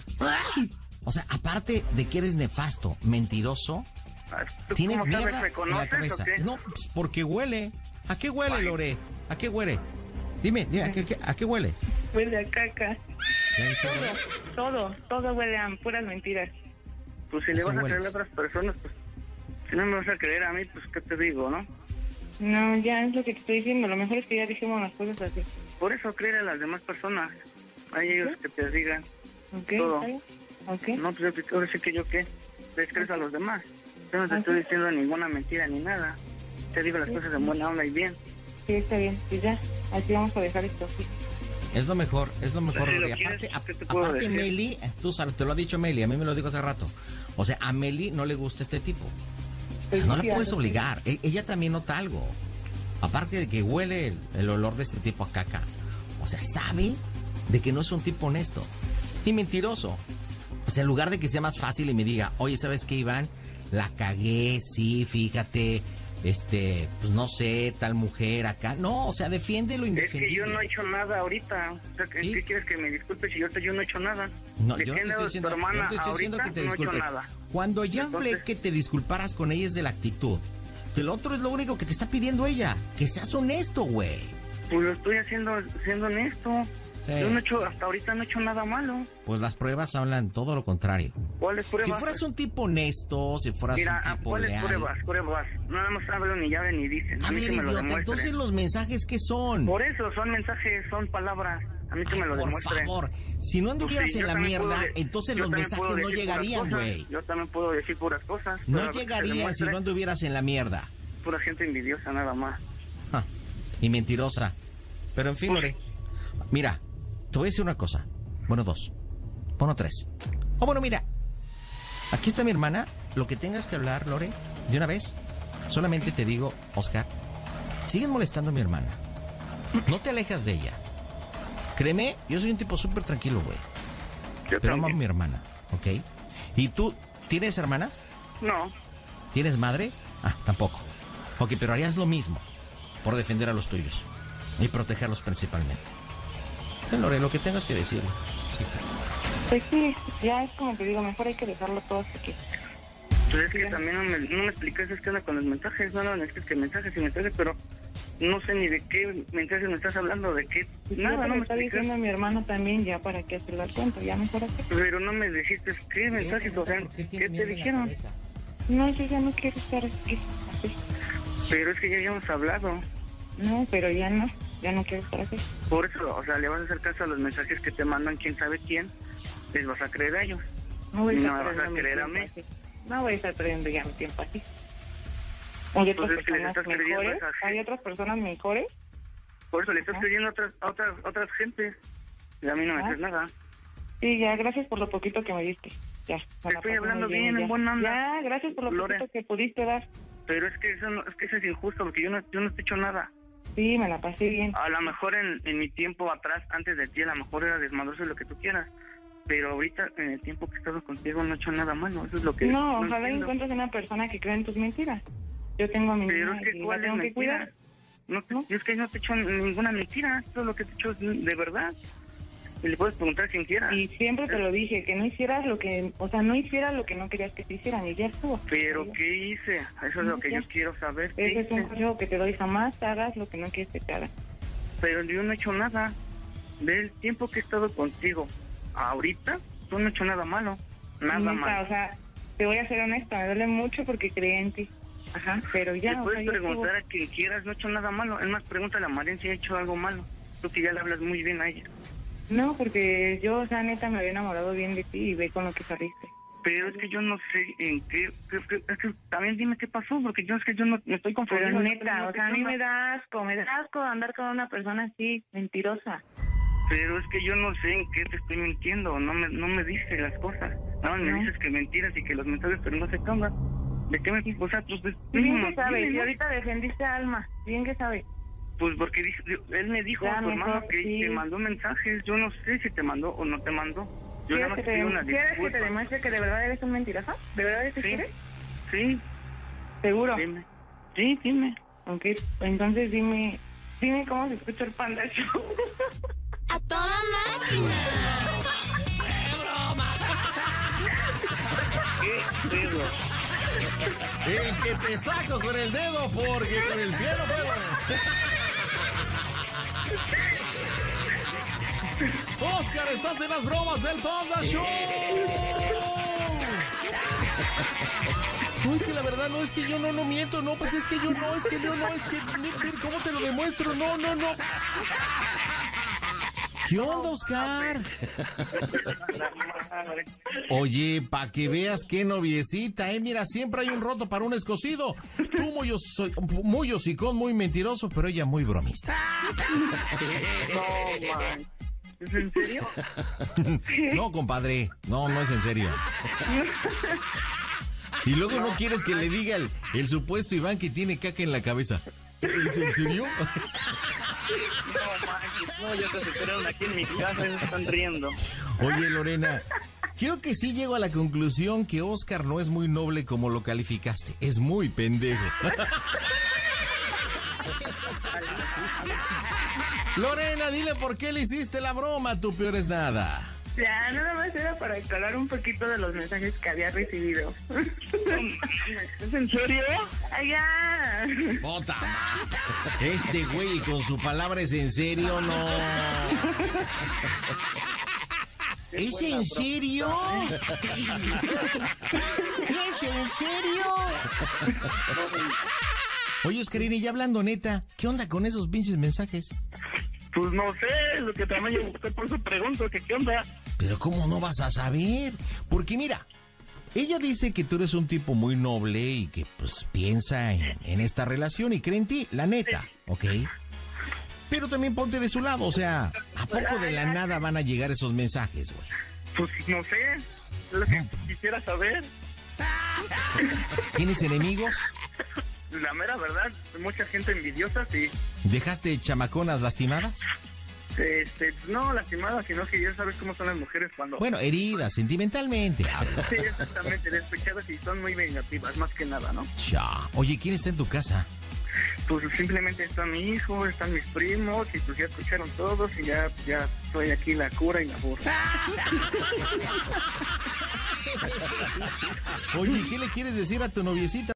O sea, aparte de que eres nefasto, mentiroso, ¿Tú tienes cómo sabes? mierda ¿Me en la conoces cabeza. o qué? No, pues porque huele. ¿A qué huele, Lore? ¿A qué huele? Dime, dime, ¿a qué, qué- a qué huele? Huele a caca. ¿Ya viste, Lore? Todo, todo, todo huele a puras mentiras. Pues si le Así vas a hueles. creer a otras personas, pues si no me vas a creer a mí, pues qué te digo, ¿no? No, ya es lo que te estoy diciendo. Lo mejor es que ya dijimos las cosas así. Por eso creer a las demás personas. Hay ellos que te digan ¿Ok? todo. ¿Está bien? ¿Ok? No, pues yo- ahora sí que yo qué. Les crees a los demás. Yo no te estoy diciendo ninguna mentira ni nada. Te digo las cosas en buena onda y bien. Sí, está bien. Y ya, así vamos a dejar esto así. Es lo mejor, es lo mejor, Si lo Lore. quieres, Aparte, ¿qué te a- puedo aparte decir? Meli, eh, tú sabes, te lo ha dicho Meli, a mí me lo dijo hace rato. O sea, a Meli no le gusta este tipo. O sea, no la puedes obligar. E- ella también nota algo. Aparte de que huele el, el olor de este tipo a caca. O sea, sabe de que no es un tipo honesto. Y mentiroso. O sea, en lugar de que sea más fácil y me diga, oye, ¿sabes qué, Iván? La cagué, sí, fíjate, este, pues no sé, tal mujer acá. No, o sea, defiende lo Es que indefendible. yo no he hecho nada ahorita. O sea, ¿qué, ¿qué quieres que me disculpe si yo, te- yo no he hecho nada? No, ¿De yo qué no te lado estoy tu diciendo, yo hermana no te estoy diciendo que ahorita? te No he hecho disculpes. nada. Cuando ya hablé Entonces- que te disculparas con ella es de la actitud. El otro es lo único que te está pidiendo ella. Que seas honesto, güey. Pues lo estoy haciendo, siendo honesto. Sí. Yo no he hecho, hasta ahorita no he hecho nada malo. Pues las pruebas hablan todo lo contrario. ¿Cuáles pruebas? Si fueras un tipo honesto, si fueras Mira, un tipo ¿cuáles leal. pruebas? Pruebas. Nada más hablan ni llaven ni dicen. A, A mí ver, que me lo idiota, demuestren. entonces los mensajes, ¿qué son? Por eso, son mensajes, son palabras. A mí que me lo Por demuestren. favor, si no anduvieras Pues sí, en yo la también mierda, puedo de- entonces yo los también mensajes puedo no decir puras llegarían, cosas. güey. Yo también puedo decir puras cosas. pero a No ver que se llegarían si demuestre. no anduvieras en la mierda. Pura gente envidiosa, nada más. Ja, y mentirosa. Pero en fin, Lore. Mira, te voy a decir una cosa. Bueno, dos. Bueno, tres. O bueno, mira. Aquí está mi hermana. Lo que tengas que hablar, Lore, de una vez. Solamente te digo, Oscar, siguen molestando a mi hermana. No te alejas de ella. Créeme, yo soy un tipo súper tranquilo, güey. Pero amo a mi hermana, ¿ok? ¿Y tú tienes hermanas? No. ¿Tienes madre? Ah, tampoco. Ok, pero harías lo mismo por defender a los tuyos y protegerlos principalmente. Sí, Lore, lo que tengas que decir. Sí. Pues sí, ya es como que digo, mejor hay que dejarlo todo hasta aquí. Pues es que también no me, no me explicas es que anda con los mensajes, no, no, no, es que mensajes y mensajes, pero no sé ni de qué mensajes me estás hablando, de qué, nada, no me está explicas. diciendo mi hermano también, ya para qué hacerlo al cuento, ya mejor así. Pero no me dijiste qué mensajes, o sea, ¿qué te dijeron? No, yo ya no quiero estar aquí, así. Pero es que ya habíamos hablado. No, pero ya no, ya no quiero estar así. Por eso, o sea, le vas a hacer caso a los mensajes que te mandan quién sabe quién, les vas a creer a ellos. No voy a Y estar no me vas a perdiendo mi creer a tiempo mí. así. No voy a estar perdiendo ya mi tiempo así. Hay otras Pues es que les personas estás creyendo a mejores, esa gente. hay otras personas mejores. Por eso le estás creyendo a otras, a otras, a otras gentes. Y a mí no me Ah. crees nada. Sí, ya, gracias por lo poquito que me diste. Ya, me Te la estoy paso hablando muy bien, ya. en buena onda. Ya, gracias por lo Lore. poquito que pudiste dar. Pero es que eso no, es que eso es injusto porque yo no, yo no te he hecho nada. Sí, me la pasé bien. A lo mejor en, en mi tiempo atrás, antes de ti, a lo mejor era desmadroso lo que tú quieras. Pero ahorita, en el tiempo que he estado contigo, no he hecho nada malo. Eso es lo que No, ojalá entiendo. encuentres una persona que cree en tus mentiras. Yo tengo a mi Pero niña es que y la ¿cuál es tengo que mentira? cuidar. No, te- yo es que no te he hecho ninguna mentira. Todo lo que te he hecho es de verdad. Y le puedes preguntar a quien quiera. Y siempre te lo dije, que no hicieras lo que, o sea, no hicieras lo que no querías que te hicieran y ya estuvo. Pero ¿qué hice? Eso es lo que Ya. yo quiero saber. ¿Qué Ese es un hice? consejo que te doy, jamás hagas lo que no quieres que te hagan. Pero yo no he hecho nada. Del tiempo que he estado contigo ahorita, tú no has hecho nada malo. Nada Neta, malo. o sea, te voy a ser honesta, me duele mucho porque creí en ti. Ajá, pero ya, Le o puedes sea, ya preguntar estuvo. a quien quieras, no he hecho nada malo. Es más, pregúntale a Marian si ha hecho algo malo. Tú que ya le hablas muy bien a ella. No, porque yo, o sea, neta, me había enamorado bien de ti y ve con lo que saliste. Pero es que yo no sé en qué, qué- qué- es que también dime qué pasó, porque yo es que yo no me estoy confundiendo. Pero no neta, tengo o sea, a mí nada. me da asco, me da asco andar con una persona así, mentirosa. Pero es que yo no sé en qué te estoy mintiendo, no me, no me dices las cosas. Nada más me No. dices que mentiras y que los mensajes, pero no sé qué onda. ¿De qué me, o sea, pues, de- Bien mínimo, que sabes, dime, y ¿no? ahorita defendiste a Alma, bien que sabes. Pues porque dice- él me dijo Ya, a tu hermano mejor, que sí. te mandó mensajes, yo no sé si te mandó o no te mandó. Yo nada ¿Quieres más que, te pido una te, ¿quieres que te disculpa. demuestre que de verdad eres un mentiroso? ¿De verdad eso Sí. quieres? Sí, ¿Seguro? dime. Sí, dime. Ok, entonces dime, dime cómo se escucha el Panda Show. ¡A toda máquina! ¿Qué pedo? El que te saco con el dedo porque con el pie no puedo. Oscar, estás en las bromas del Panda Show. No, es que la verdad no, es que yo no, no miento, no, pues es que yo no, es que yo no, es que, mira, ¿cómo te lo demuestro? No, no, no. ¿Qué onda, Oscar? Oye, pa' que veas qué noviecita, eh, mira, siempre hay un roto para un escocido. Tú muy, os- muy hocicón, muy mentiroso, pero ella muy bromista. No, man. ¿Es en serio? No, compadre, no, no es en serio. Y luego no quieres que le diga el, el supuesto Iván que tiene caca en la cabeza. ¿Es en serio? No, man. No, ya se esperaron aquí en mi casa y se están riendo. Oye, Lorena, creo que sí llego a la conclusión que Oscar no es muy noble como lo calificaste. Es muy pendejo. Lorena, dile por qué le hiciste la broma, tú peor es nada. Ya, nada más era para aclarar un poquito de los mensajes que había recibido. ¿Es en serio? ¡Allá! ¡Bota! Este güey con su palabra es en serio, no. ¿Es en serio? ¿Es en serio? Oye, Oscarín, y ya hablando neta, ¿qué onda con esos pinches mensajes? Pues no sé, lo que también yo usted por eso pregunto, que qué onda. Pero ¿cómo no vas a saber? Porque mira, ella dice que tú eres un tipo muy noble y que pues piensa en, en esta relación y cree en ti, la neta, ¿ok? Pero también ponte de su lado, o sea, ¿a poco de la nada van a llegar esos mensajes, güey? Pues no sé, es lo que quisiera saber. ¿Tienes enemigos? La mera verdad, mucha gente envidiosa, sí. ¿Dejaste chamaconas lastimadas? Este, no lastimadas, sino que ya sabes cómo son las mujeres cuando... Bueno, heridas, sentimentalmente. Sí, exactamente, despechadas y son muy vengativas, más que nada, ¿no? Ya. Oye, ¿quién está en tu casa? Pues simplemente está mi hijo, están mis primos, y pues ya escucharon todos, y ya, ya estoy aquí la cura y la burra. Oye, ¿qué le quieres decir a tu noviecita?